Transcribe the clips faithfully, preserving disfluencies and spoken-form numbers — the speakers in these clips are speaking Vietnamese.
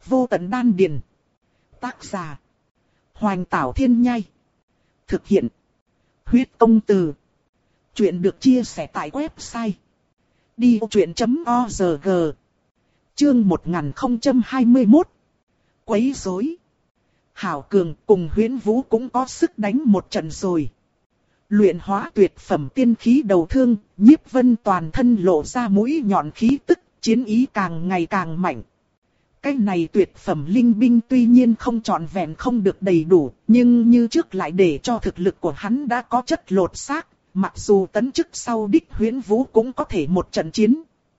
Vô tận đan điền. Tác giả. Hoành Tảo Thiên Nhai. Thực hiện. Huyết Công Từ. Chuyện được chia sẻ tại website đi vô chuyện chấm org. Chương một nghìn không trăm hai mươi mốt. Quấy rối. Hảo Cường cùng Huyễn Vũ cũng có sức đánh một trận rồi. Luyện hóa tuyệt phẩm tiên khí đầu thương, Nhiếp Vân toàn thân lộ ra mũi nhọn khí tức, chiến ý càng ngày càng mạnh. Cái này tuyệt phẩm linh binh tuy nhiên không trọn vẹn không được đầy đủ, nhưng như trước lại để cho thực lực của hắn đã có chất lột xác, mặc dù tấn chức sau đích Huyễn Vũ cũng có thể một trận chiến.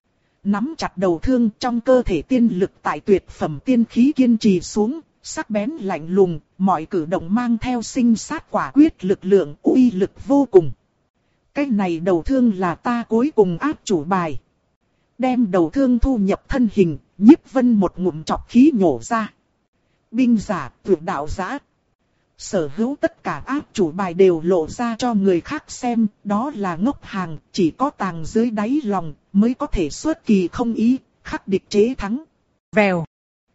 Nắm chặt đầu thương, trong cơ thể tiên lực tại tuyệt phẩm tiên khí kiên trì xuống, sắc bén lạnh lùng, mọi cử động mang theo sinh sát quả quyết lực lượng, uy lực vô cùng. Cái này đầu thương là ta cuối cùng áp chủ bài. Đem đầu thương thu nhập thân hình, Nhiếp Vân một ngụm chọc khí nhổ ra. Binh giả, tuyệt đạo giả. Sở hữu tất cả áp chủ bài đều lộ ra cho người khác xem, đó là ngốc hàng, chỉ có tàng dưới đáy lòng, mới có thể xuất kỳ không ý, khắc địch chế thắng. Vèo.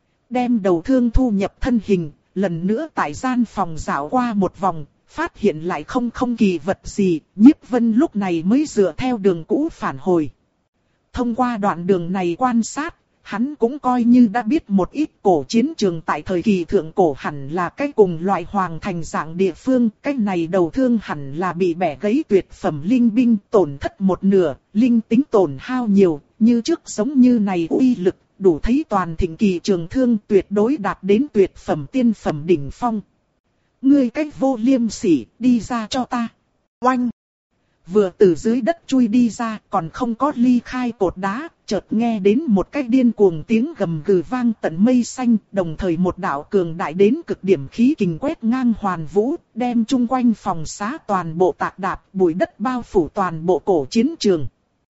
Đem đầu thương thu nhập thân hình, lần nữa tại gian phòng dạo qua một vòng, phát hiện lại không không kỳ vật gì, Nhiếp Vân lúc này mới dựa theo đường cũ phản hồi. Thông qua đoạn đường này quan sát, hắn cũng coi như đã biết một ít cổ chiến trường tại thời kỳ thượng cổ hẳn là cái cùng loại hoàng thành dạng địa phương, cái này đầu thương hẳn là bị bẻ gãy tuyệt phẩm linh binh tổn thất một nửa, linh tính tổn hao nhiều, như trước giống như này uy lực, đủ thấy toàn thịnh kỳ trường thương tuyệt đối đạt đến tuyệt phẩm tiên phẩm đỉnh phong. Ngươi cách vô liêm sỉ, đi ra cho ta. Oanh! Vừa từ dưới đất chui đi ra, còn không có ly khai cột đá, chợt nghe đến một cái điên cuồng tiếng gầm gừ vang tận mây xanh, đồng thời một đạo cường đại đến cực điểm khí kình quét ngang hoàn vũ, đem chung quanh phòng xá toàn bộ tạc đạp, bụi đất bao phủ toàn bộ cổ chiến trường.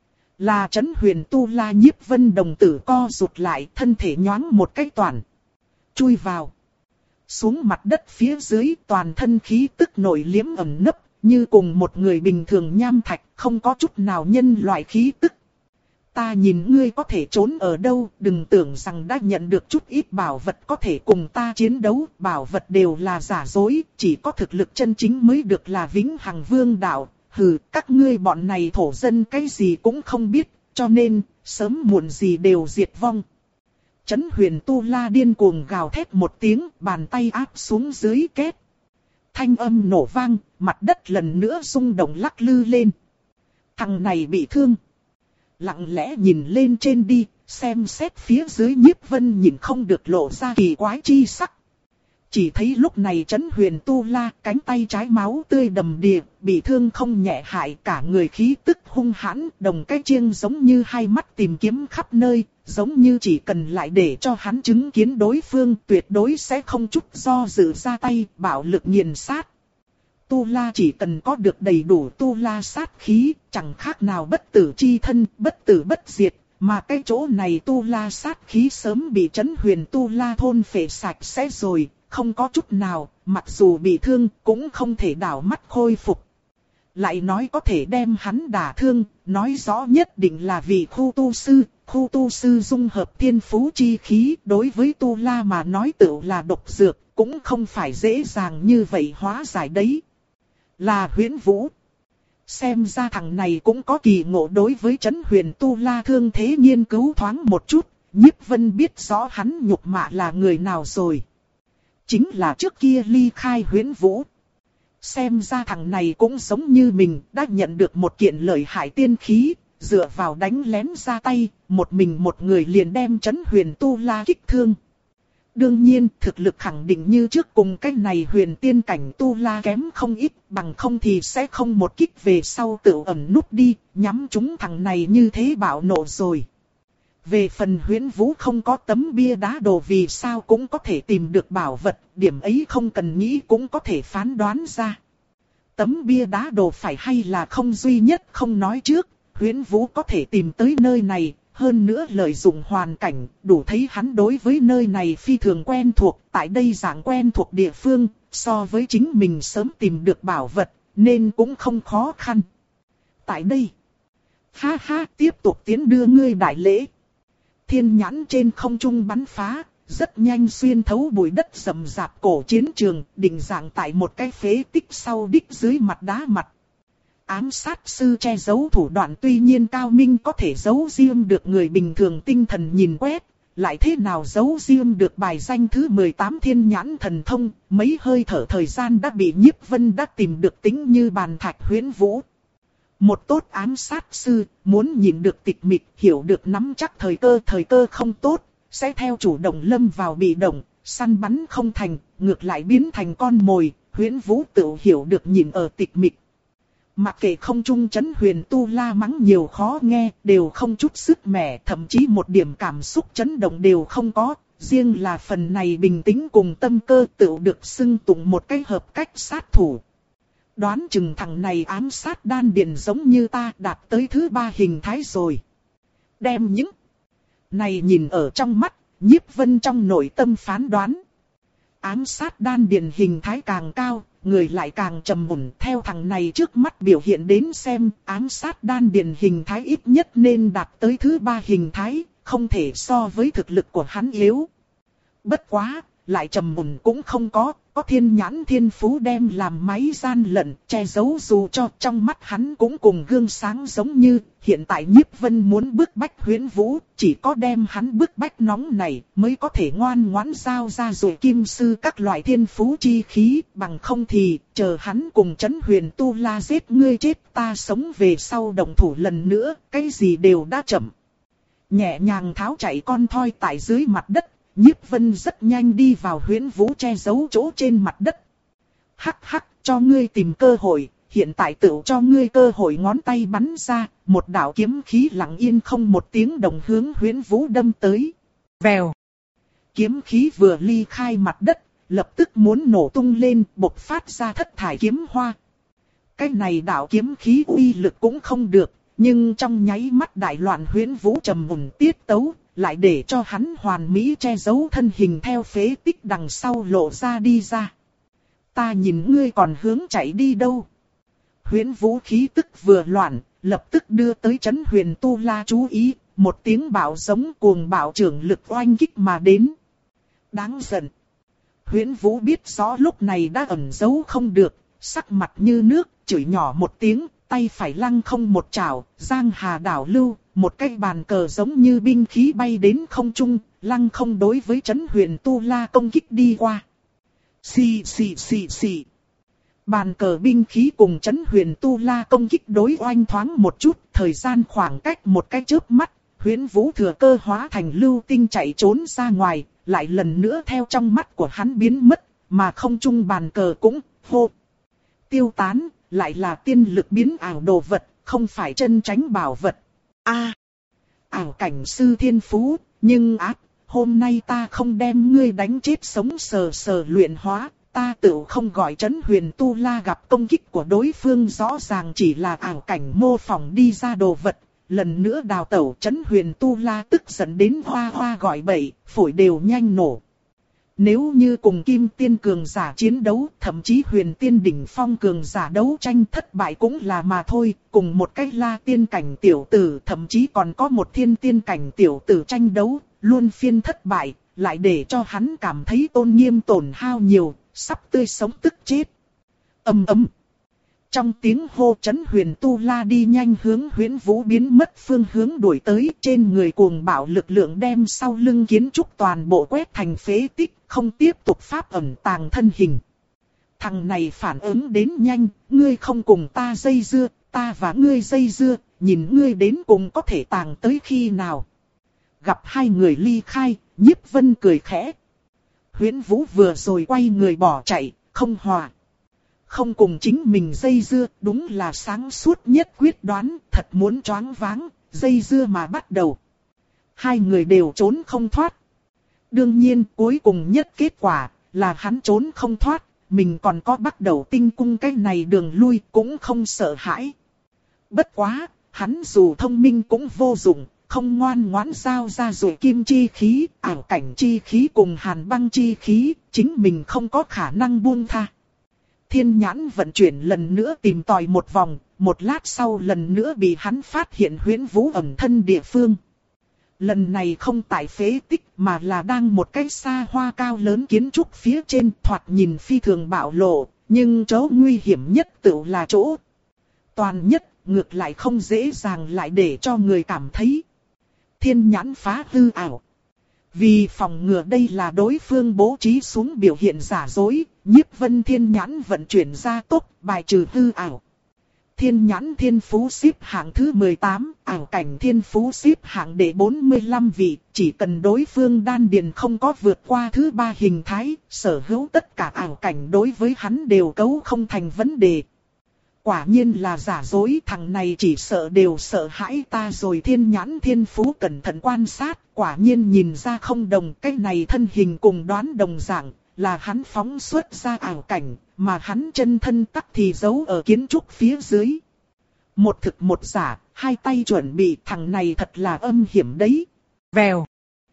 Là Trấn Huyền Tu La. Nhiếp Vân đồng tử co rụt lại, thân thể nhoáng một cái toàn. Chui vào. Xuống mặt đất phía dưới, toàn thân khí tức nổi liếm ẩn nấp, như cùng một người bình thường nham thạch, không có chút nào nhân loại khí tức. Ta nhìn ngươi có thể trốn ở đâu, đừng tưởng rằng đã nhận được chút ít bảo vật có thể cùng ta chiến đấu, bảo vật đều là giả dối, chỉ có thực lực chân chính mới được là vĩnh hằng vương đạo. Hừ, các ngươi bọn này thổ dân cái gì cũng không biết, cho nên, sớm muộn gì đều diệt vong. Trấn Huyền Tu La điên cuồng gào thét một tiếng, bàn tay áp xuống dưới két. Thanh âm nổ vang, mặt đất lần nữa rung động lắc lư lên. Thằng này bị thương. Lặng lẽ nhìn lên trên đi, xem xét phía dưới Nhiếp Vân nhìn không được lộ ra kỳ quái chi sắc. Chỉ thấy lúc này Trấn Huyền Tu La cánh tay trái máu tươi đầm đìa, bị thương không nhẹ hại, cả người khí tức hung hãn, đồng cái chiêng giống như hai mắt tìm kiếm khắp nơi, giống như chỉ cần lại để cho hắn chứng kiến đối phương tuyệt đối sẽ không chút do dự ra tay, bạo lực nghiền sát. Tu La chỉ cần có được đầy đủ Tu La sát khí, chẳng khác nào bất tử chi thân, bất tử bất diệt. Mà cái chỗ này Tu La sát khí sớm bị Trấn Huyền Tu La thôn phệ sạch sẽ rồi, không có chút nào, mặc dù bị thương cũng không thể đảo mắt khôi phục. Lại nói có thể đem hắn đả thương, nói rõ nhất định là vì khu tu sư, khu tu sư dung hợp thiên phú chi khí, đối với Tu La mà nói tựu là độc dược, cũng không phải dễ dàng như vậy hóa giải đấy. Là Huyễn Vũ. Xem ra thằng này cũng có kỳ ngộ đối với Trấn Huyền Tu La thương thế nghiên cứu thoáng một chút, Nhiếp Vân biết rõ hắn nhục mạ là người nào rồi. Chính là trước kia ly khai Huyễn Vũ. Xem ra thằng này cũng giống như mình, đã nhận được một kiện lợi hại tiên khí, dựa vào đánh lén ra tay, một mình một người liền đem Trấn Huyền Tu La kích thương. Đương nhiên, thực lực khẳng định như trước cùng cái này huyền tiên cảnh Tu La kém không ít, bằng không thì sẽ không một kích về sau tự ẩn núp đi, nhắm chúng thằng này như thế bạo nộ rồi. Về phần Huyễn Vũ không có tấm bia đá đồ vì sao cũng có thể tìm được bảo vật, điểm ấy không cần nghĩ cũng có thể phán đoán ra. Tấm bia đá đồ phải hay là không duy nhất không nói trước, Huyễn Vũ có thể tìm tới nơi này, hơn nữa lợi dụng hoàn cảnh, đủ thấy hắn đối với nơi này phi thường quen thuộc, tại đây dạng quen thuộc địa phương, so với chính mình sớm tìm được bảo vật, nên cũng không khó khăn. Tại đây, ha ha, tiếp tục tiến đưa ngươi đại lễ. Thiên nhãn trên không trung bắn phá, rất nhanh xuyên thấu bụi đất rậm rạp cổ chiến trường, định dạng tại một cái phế tích sau đích dưới mặt đá mặt. Ám sát sư che giấu thủ đoạn tuy nhiên cao minh, có thể giấu riêng được người bình thường tinh thần nhìn quét, lại thế nào giấu riêng được bài danh thứ mười tám thiên nhãn thần thông, mấy hơi thở thời gian đã bị Nhiếp Vân đã tìm được tính như bàn thạch huyễn vũ. Một tốt ám sát sư, muốn nhìn được tịch mịch, hiểu được nắm chắc thời cơ, thời cơ không tốt, sẽ theo chủ động lâm vào bị động, săn bắn không thành, ngược lại biến thành con mồi. Huyễn vũ tự hiểu được nhìn ở tịch mịch. Mặc kệ không trung chấn huyền tu la mắng nhiều khó nghe, đều không chút sức mẻ, thậm chí một điểm cảm xúc chấn động đều không có. Riêng là phần này bình tĩnh cùng tâm cơ tự được xưng tụng một cái hợp cách sát thủ. Đoán chừng thằng này ám sát đan điền giống như ta, đạt tới thứ ba hình thái rồi. Đem những này nhìn ở trong mắt, Nhiếp Vân trong nội tâm phán đoán. Ám sát đan điền hình thái càng cao, người lại càng trầm mùn. Theo thằng này trước mắt biểu hiện đến xem, ám sát đan điền hình thái ít nhất nên đạt tới thứ ba hình thái, không thể so với thực lực của hắn yếu. Bất quá, lại trầm mùn cũng không có, có thiên nhãn thiên phú đem làm máy gian lận, che giấu dù cho trong mắt hắn cũng cùng gương sáng giống như. Hiện tại Nhiếp Vân muốn bức bách Huyễn Vũ, chỉ có đem hắn bức bách nóng này mới có thể ngoan ngoãn giao ra rồi kim sư các loại thiên phú chi khí, bằng không thì chờ hắn cùng Chấn Huyền Tu La giết ngươi chết ta sống về sau động thủ lần nữa, cái gì đều đã chậm. Nhẹ nhàng tháo chạy con thoi tại dưới mặt đất, Nhiếp Vân rất nhanh đi vào Huyễn Vũ che giấu chỗ trên mặt đất. Hắc hắc, cho ngươi tìm cơ hội, hiện tại tự cho ngươi cơ hội. Ngón tay bắn ra, một đạo kiếm khí lặng yên không một tiếng động hướng Huyễn Vũ đâm tới. Vèo. Kiếm khí vừa ly khai mặt đất, lập tức muốn nổ tung lên, bộc phát ra thất thải kiếm hoa. Cái này đạo kiếm khí uy lực cũng không được, nhưng trong nháy mắt đại loạn Huyễn Vũ trầm mùn tiết tấu, lại để cho hắn hoàn mỹ che giấu thân hình theo phế tích đằng sau lộ ra đi ra. Ta nhìn ngươi còn hướng chạy đi đâu? Huyễn Vũ khí tức vừa loạn, lập tức đưa tới Chấn Huyền Tu La chú ý, một tiếng bạo giống cuồng bạo trưởng lực oanh kích mà đến. Đáng giận. Huyễn Vũ biết rõ lúc này đã ẩn giấu không được, sắc mặt như nước, chửi nhỏ một tiếng, tay phải lăng không một chảo, giang hà đảo lưu, một cái bàn cờ giống như binh khí bay đến không trung, lăng không đối với Chấn Huyền Tu La công kích đi qua. Xì xì xì xì. Bàn cờ binh khí cùng Chấn Huyền Tu La công kích đối oanh thoáng một chút, thời gian khoảng cách một cái chớp mắt, Huyễn Vũ thừa cơ hóa thành lưu tinh chạy trốn ra ngoài, lại lần nữa theo trong mắt của hắn biến mất, mà không trung bàn cờ cũng hô tiêu tán, lại là tiên lực biến ảo đồ vật, không phải chân tránh bảo vật. A, ảo cảnh sư thiên phú, nhưng ác, hôm nay ta không đem ngươi đánh chết sống sờ sờ luyện hóa, ta tự không gọi Chấn Huyền Tu La gặp công kích của đối phương rõ ràng chỉ là ảo cảnh mô phỏng đi ra đồ vật. Lần nữa đào tẩu, Chấn Huyền Tu La tức giận đến hoa hoa gọi bậy, phổi đều nhanh nổ. Nếu như cùng kim tiên cường giả chiến đấu, thậm chí huyền tiên đỉnh phong cường giả đấu tranh thất bại cũng là mà thôi, cùng một cái la tiên cảnh tiểu tử, thậm chí còn có một thiên tiên cảnh tiểu tử tranh đấu, luôn phiên thất bại, lại để cho hắn cảm thấy tôn nghiêm tổn hao nhiều, sắp tươi sống tức chết. Ầm ầm. Trong tiếng hô, Chấn Huyền Tu La đi nhanh hướng Huyễn Vũ biến mất phương hướng đuổi tới, trên người cuồng bạo lực lượng đem sau lưng kiến trúc toàn bộ quét thành phế tích, không tiếp tục pháp ẩn tàng thân hình. Thằng này phản ứng đến nhanh, ngươi không cùng ta dây dưa, ta và ngươi dây dưa, nhìn ngươi đến cùng có thể tàng tới khi nào. Gặp hai người ly khai, Nhiếp Vân cười khẽ. Huyễn Vũ vừa rồi quay người bỏ chạy, không hòa. Không cùng chính mình dây dưa, đúng là sáng suốt nhất quyết đoán, thật muốn choáng váng, dây dưa mà bắt đầu. Hai người đều trốn không thoát. Đương nhiên, cuối cùng nhất kết quả, là hắn trốn không thoát, mình còn có bắt đầu tinh cung cái này đường lui, cũng không sợ hãi. Bất quá, hắn dù thông minh cũng vô dụng, không ngoan ngoãn giao ra rồi kim chi khí, ảo cảnh chi khí cùng hàn băng chi khí, chính mình không có khả năng buông tha. Thiên nhãn vận chuyển lần nữa tìm tòi một vòng, một lát sau lần nữa bị hắn phát hiện Huyễn Vũ ẩn thân địa phương. Lần này không tại phế tích mà là đang một cái xa hoa cao lớn kiến trúc phía trên, thoạt nhìn phi thường bạo lộ, nhưng chỗ nguy hiểm nhất tự là chỗ toàn nhất, ngược lại không dễ dàng lại để cho người cảm thấy. Thiên nhãn phá hư ảo. Vì phòng ngừa đây là đối phương bố trí xuống biểu hiện giả dối, Nhiếp Vân thiên nhãn vận chuyển ra tốc, bài trừ hư ảo. Thiên nhãn thiên phú xếp hạng thứ mười tám, ảo cảnh thiên phú xếp hạng đệ bốn mươi lăm vị, chỉ cần đối phương đan điền không có vượt qua thứ ba hình thái, sở hữu tất cả ảo cảnh đối với hắn đều cấu không thành vấn đề. Quả nhiên là giả dối, thằng này chỉ sợ đều sợ hãi ta rồi. Thiên nhãn thiên phú cẩn thận quan sát, quả nhiên nhìn ra không đồng, cái này thân hình cùng đoán đồng dạng, là hắn phóng xuất ra ảo cảnh, mà hắn chân thân tắc thì giấu ở kiến trúc phía dưới. Một thực một giả, hai tay chuẩn bị, thằng này thật là âm hiểm đấy. Vèo.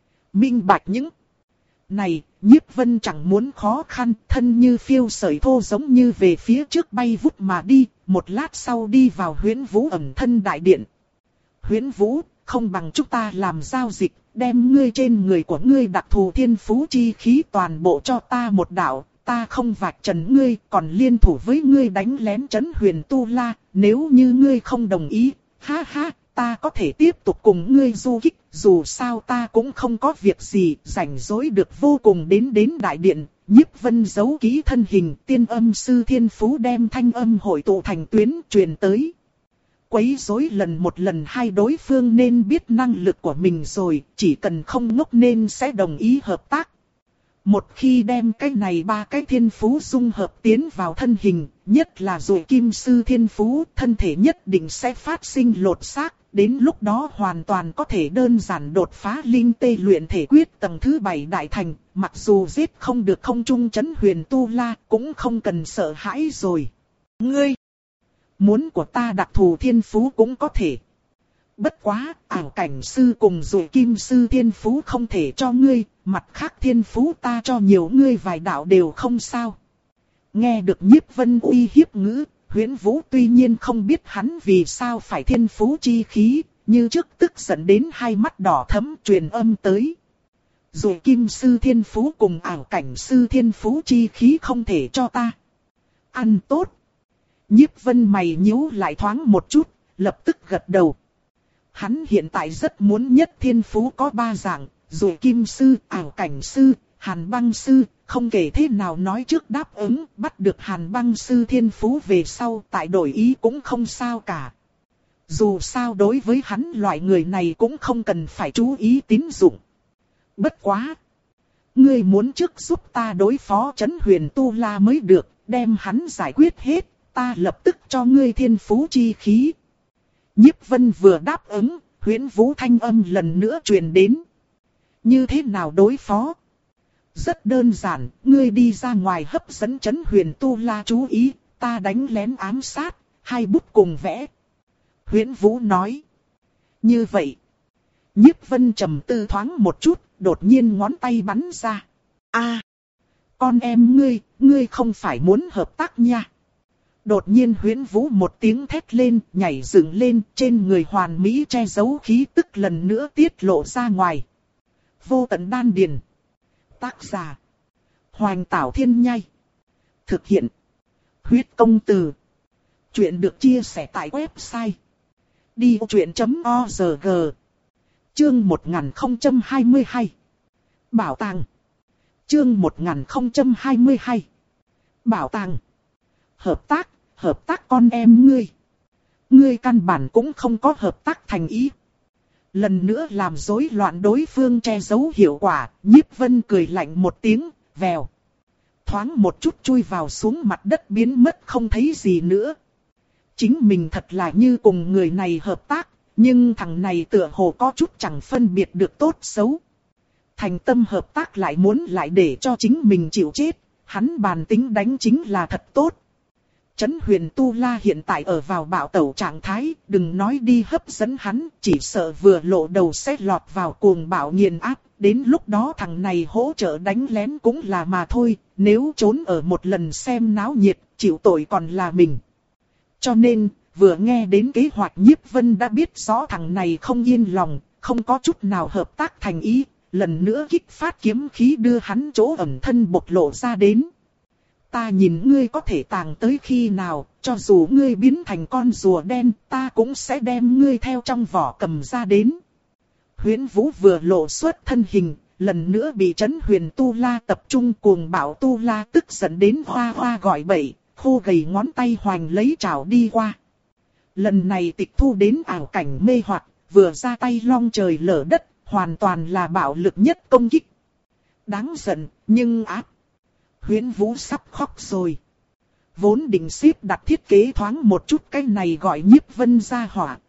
Minh bạch những này, Nhiếp Vân chẳng muốn khó khăn, thân như phiêu sợi thô giống như về phía trước bay vút mà đi, một lát sau đi vào Huyễn Vũ ẩn thân đại điện. Huyễn Vũ, không bằng chúng ta làm giao dịch, đem ngươi trên người của ngươi đặc thù thiên phú chi khí toàn bộ cho ta một đạo, ta không vạch trần ngươi, còn liên thủ với ngươi đánh lén Trấn Huyền Tu La, nếu như ngươi không đồng ý, ha ha, ta có thể tiếp tục cùng ngươi du kích, dù sao ta cũng không có việc gì, rảnh rỗi được vô cùng. Đến đến đại điện, Nhiếp Vân giấu ký thân hình, tiên âm sư thiên phú đem thanh âm hội tụ thành tuyến truyền tới. Quấy rối lần một lần hai, đối phương nên biết năng lực của mình rồi, chỉ cần không ngốc nên sẽ đồng ý hợp tác. Một khi đem cái này ba cái thiên phú dung hợp tiến vào thân hình, nhất là rồi kim sư thiên phú, thân thể nhất định sẽ phát sinh lột xác, đến lúc đó hoàn toàn có thể đơn giản đột phá linh tê luyện thể quyết tầng thứ bảy đại thành, mặc dù giết không được không trung Trấn Huyền Tu La, cũng không cần sợ hãi rồi. Ngươi, muốn của ta đặc thù thiên phú cũng có thể. Bất quá, ảo cảnh sư cùng rồi kim sư thiên phú không thể cho ngươi, mặt khác thiên phú ta cho nhiều ngươi vài đạo đều không sao. Nghe được Nhiếp Vân uy hiếp ngữ, Huyễn Vũ tuy nhiên không biết hắn vì sao phải thiên phú chi khí, như trước tức giận đến hai mắt đỏ thẫm truyền âm tới. Rồi kim sư thiên phú cùng ảo cảnh sư thiên phú chi khí không thể cho ta. Ăn tốt. Nhiếp Vân mày nhíu lại thoáng một chút, lập tức gật đầu. Hắn hiện tại rất muốn nhất thiên phú có ba dạng, rồi kim sư, ảo cảnh sư, hàn băng sư, không kể thế nào nói trước đáp ứng, bắt được hàn băng sư thiên phú về sau tại đổi ý cũng không sao cả. Dù sao đối với hắn loại người này cũng không cần phải chú ý tín dụng. Bất quá. Ngươi muốn trước giúp ta đối phó Trấn Huyền Tu La mới được, đem hắn giải quyết hết, ta lập tức cho ngươi thiên phú chi khí. Nhiếp Vân vừa đáp ứng, Huyễn Vũ thanh âm lần nữa truyền đến. Như thế nào đối phó? Rất đơn giản, ngươi đi ra ngoài hấp dẫn Trấn Huyền Tu La chú ý, ta đánh lén ám sát, hai bút cùng vẽ. Huyễn Vũ nói. Như vậy. Nhiếp Vân trầm tư thoáng một chút, đột nhiên ngón tay bắn ra. A, con em ngươi, ngươi không phải muốn hợp tác nha. Đột nhiên Huyễn Vũ một tiếng thét lên, nhảy dựng lên, trên người hoàn mỹ che giấu khí tức lần nữa tiết lộ ra ngoài. Vô tận đan điền. Tác giả. Hoành Tảo Thiên Nhai. Thực hiện. Huyết Công Từ. Chuyện được chia sẻ tại website. đi vô chuyện chấm org. Chương một nghìn không trăm hai mươi hai. Bảo tàng. Chương một nghìn không trăm hai mươi hai. Bảo tàng. Hợp tác, hợp tác con em ngươi. Ngươi căn bản cũng không có hợp tác thành ý. Lần nữa làm rối loạn đối phương che giấu hiệu quả, Nhiếp Vân cười lạnh một tiếng, vèo. Thoáng một chút chui vào xuống mặt đất biến mất không thấy gì nữa. Chính mình thật là như cùng người này hợp tác, nhưng thằng này tựa hồ có chút chẳng phân biệt được tốt xấu. Thành tâm hợp tác lại muốn lại để cho chính mình chịu chết, hắn bàn tính đánh chính là thật tốt. Trấn Huyền Tu La hiện tại ở vào bạo tẩu trạng thái, đừng nói đi hấp dẫn hắn, chỉ sợ vừa lộ đầu sẽ lọt vào cuồng bạo nghiền áp, đến lúc đó thằng này hỗ trợ đánh lén cũng là mà thôi, nếu trốn ở một lần xem náo nhiệt, chịu tội còn là mình. Cho nên, vừa nghe đến kế hoạch Nhiếp Vân đã biết rõ thằng này không yên lòng, không có chút nào hợp tác thành ý, lần nữa kích phát kiếm khí đưa hắn chỗ ẩn thân bộc lộ ra đến. Ta nhìn ngươi có thể tàng tới khi nào, cho dù ngươi biến thành con rùa đen, ta cũng sẽ đem ngươi theo trong vỏ cầm ra đến. Huyễn Vũ vừa lộ xuất thân hình, lần nữa bị Trấn Huyền Tu La tập trung cuồng bạo Tu La tức giận đến hoa hoa gọi bậy, khô gầy ngón tay hoành lấy trảo đi qua. Lần này tịch thu đến ảo cảnh mê hoặc, vừa ra tay long trời lở đất, hoàn toàn là bạo lực nhất công kích. Đáng giận, nhưng ác. Huyễn Vũ sắp khóc rồi. Vốn định xếp đặt thiết kế thoáng một chút cái này gọi Nhiếp Vân ra hỏa.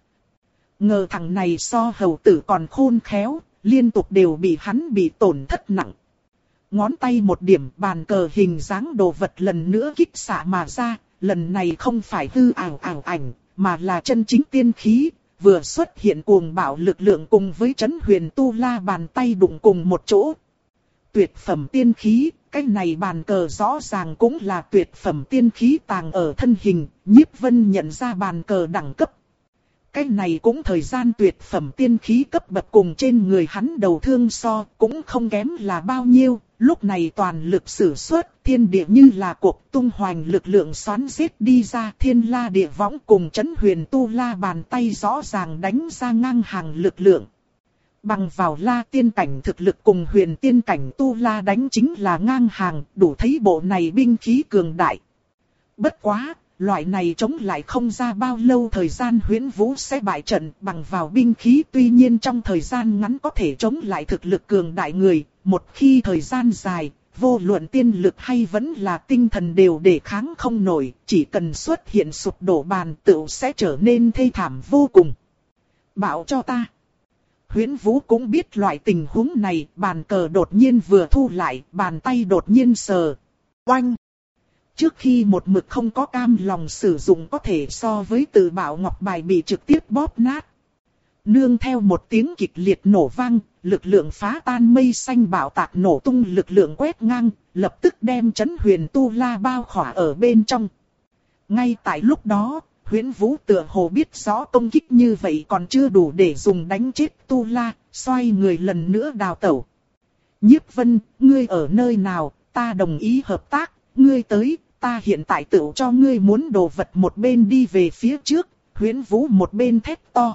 Ngờ thằng này so hầu tử còn khôn khéo, liên tục đều bị hắn bị tổn thất nặng. Ngón tay một điểm bàn cờ hình dáng đồ vật lần nữa kích xạ mà ra, lần này không phải hư ảo ảo ảnh, mà là chân chính tiên khí, vừa xuất hiện cuồng bạo lực lượng cùng với Trấn Huyền Tu La bàn tay đụng cùng một chỗ. Tuyệt phẩm tiên khí, cái này bàn cờ rõ ràng cũng là tuyệt phẩm tiên khí tàng ở thân hình, Nhiếp Vân nhận ra bàn cờ đẳng cấp. Cái này cũng thời gian tuyệt phẩm tiên khí cấp bậc cùng trên người hắn đầu thương so, cũng không kém là bao nhiêu, lúc này toàn lực sử xuất, thiên địa như là cuộc tung hoành lực lượng xoắn giết đi ra, thiên la địa võng cùng Trấn Huyền Tu La bàn tay rõ ràng đánh ra ngang hàng lực lượng. Bằng vào la tiên cảnh thực lực cùng huyền tiên cảnh Tu La đánh chính là ngang hàng, đủ thấy bộ này binh khí cường đại. Bất quá, loại này chống lại không ra bao lâu thời gian Huyễn Vũ sẽ bại trận, bằng vào binh khí tuy nhiên trong thời gian ngắn có thể chống lại thực lực cường đại người, một khi thời gian dài, vô luận tiên lực hay vẫn là tinh thần đều để kháng không nổi, chỉ cần xuất hiện sụp đổ bàn tựu sẽ trở nên thê thảm vô cùng. Bảo cho ta. Huyễn Vũ cũng biết loại tình huống này, bàn cờ đột nhiên vừa thu lại, bàn tay đột nhiên sờ. Oanh! Trước khi một mực không có cam lòng sử dụng có thể so với tự bảo ngọc bài bị trực tiếp bóp nát. Nương theo một tiếng kịch liệt nổ vang, lực lượng phá tan mây xanh bạo tạc nổ tung lực lượng quét ngang, lập tức đem Trấn Huyền Tu La bao khỏa ở bên trong. Ngay tại lúc đó, Huyễn Vũ tựa hồ biết rõ công kích như vậy còn chưa đủ để dùng đánh chết Tu La, xoay người lần nữa đào tẩu. Nhiếp Vân, ngươi ở nơi nào, ta đồng ý hợp tác, ngươi tới, ta hiện tại tự cho ngươi muốn đồ vật một bên đi về phía trước, Huyễn Vũ một bên thét to.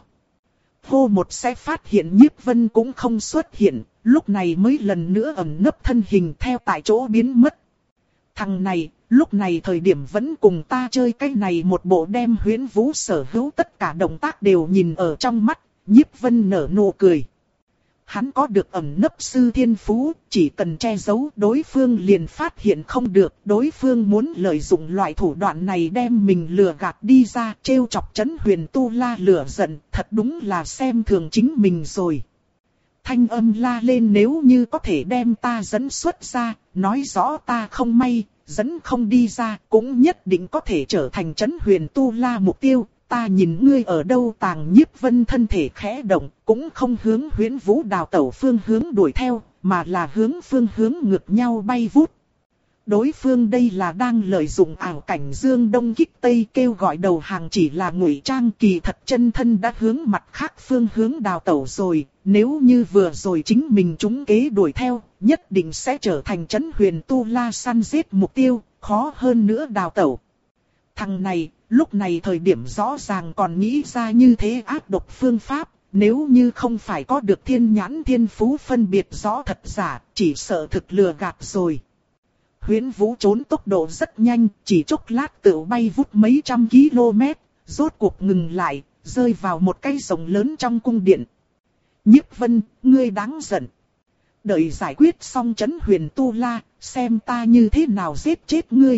Hô một sẽ phát hiện Nhiếp Vân cũng không xuất hiện, lúc này mới lần nữa ẩn nấp thân hình theo tại chỗ biến mất. Thằng này, lúc này thời điểm vẫn cùng ta chơi cái này một bộ đem Huyễn Vũ sở hữu tất cả động tác đều nhìn ở trong mắt, Nhiếp Vân nở nụ cười. Hắn có được ẩn nấp sư thiên phú, chỉ cần che giấu đối phương liền phát hiện không được. Đối phương muốn lợi dụng loại thủ đoạn này đem mình lừa gạt đi ra, trêu chọc Trấn Huyền Tu La lửa giận, thật đúng là xem thường chính mình rồi. Thanh âm la lên nếu như có thể đem ta dẫn xuất ra, nói rõ ta không may, dẫn không đi ra, cũng nhất định có thể trở thành Trấn Huyền Tu La mục tiêu. Ta nhìn ngươi ở đâu tàng Nhiếp Vân thân thể khẽ động, cũng không hướng Huyễn Vũ đào tẩu phương hướng đuổi theo, mà là hướng phương hướng ngược nhau bay vút. Đối phương đây là đang lợi dụng ảo cảnh dương đông kích tây kêu gọi đầu hàng chỉ là ngụy trang, kỳ thật chân thân đã hướng mặt khác phương hướng đào tẩu rồi, nếu như vừa rồi chính mình trúng kế đuổi theo, nhất định sẽ trở thành Trấn Huyền Tu La săn giết mục tiêu, khó hơn nữa đào tẩu. Thằng này, lúc này thời điểm rõ ràng còn nghĩ ra như thế ác độc phương pháp, nếu như không phải có được thiên nhãn thiên phú phân biệt rõ thật giả, chỉ sợ thực lừa gạt rồi. Huyễn Vũ trốn tốc độ rất nhanh, chỉ chốc lát tự bay vút mấy trăm km, rốt cuộc ngừng lại, rơi vào một cái rồng lớn trong cung điện. Nhiếp Vân, ngươi đáng giận. Đợi giải quyết xong Trấn Huyền Tu La, xem ta như thế nào giết chết ngươi.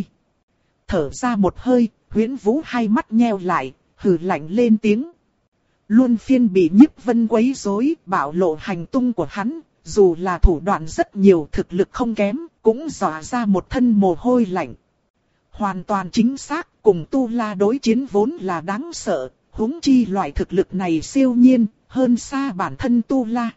Thở ra một hơi, Huyễn Vũ hai mắt nheo lại, hừ lạnh lên tiếng. Luôn phiên bị Nhiếp Vân quấy rối, bạo lộ hành tung của hắn, dù là thủ đoạn rất nhiều thực lực không kém, cũng dọa ra một thân mồ hôi lạnh. Hoàn toàn chính xác, cùng Tu La đối chiến vốn là đáng sợ, huống chi loại thực lực này siêu nhiên, hơn xa bản thân Tu La.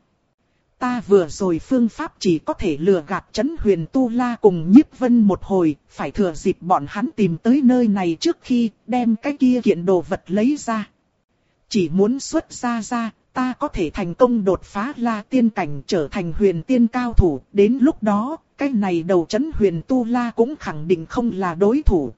Ta vừa rồi phương pháp chỉ có thể lừa gạt Trấn Huyền Tu La cùng Nhiếp Vân một hồi, phải thừa dịp bọn hắn tìm tới nơi này trước khi đem cái kia kiện đồ vật lấy ra. Chỉ muốn xuất ra ra, ta có thể thành công đột phá La Tiên cảnh trở thành huyền tiên cao thủ, đến lúc đó, cái này đầu chấn huyền tu la cũng khẳng định không là đối thủ.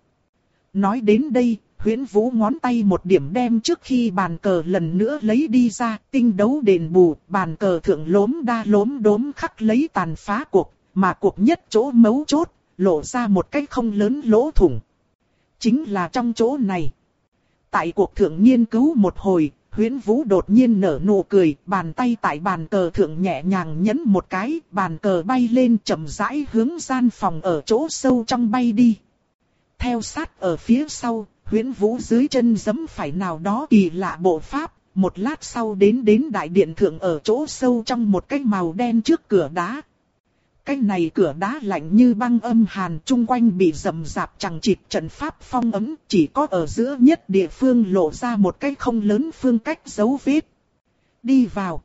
Nói đến đây, Huyễn Vũ ngón tay một điểm đem trước khi bàn cờ lần nữa lấy đi ra, tinh đấu đền bù, bàn cờ thượng lốm đa lốm đốm khắc lấy tàn phá cuộc, mà cuộc nhất chỗ mấu chốt, lộ ra một cái không lớn lỗ thủng. Chính là trong chỗ này. Tại cuộc thượng nghiên cứu một hồi, Huyễn Vũ đột nhiên nở nụ cười, bàn tay tại bàn cờ thượng nhẹ nhàng nhấn một cái, bàn cờ bay lên chậm rãi hướng gian phòng ở chỗ sâu trong bay đi. Theo sát ở phía sau, Huyễn Vũ dưới chân giẫm phải nào đó kỳ lạ bộ pháp, một lát sau đến đến đại điện thượng ở chỗ sâu trong một cái màu đen trước cửa đá. Cái này cửa đá lạnh như băng âm hàn, chung quanh bị rậm rạp chằng chịt trận pháp phong ấm, chỉ có ở giữa nhất địa phương lộ ra một cái không lớn phương cách dấu vết. Đi vào.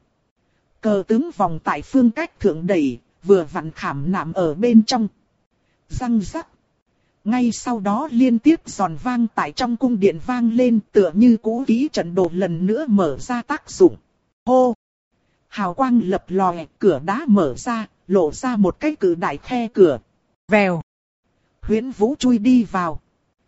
Cờ tướng vòng tại phương cách thượng đẩy, vừa vặn khảm nạm ở bên trong. Răng rắc. Ngay sau đó liên tiếp giòn vang tại trong cung điện vang lên, tựa như cũ kỹ trận đồ lần nữa mở ra tác dụng. Hô! Hào quang lập lòe, cửa đá mở ra, lộ ra một cái cự đại khe cửa. Vèo! Huyễn Vũ chui đi vào.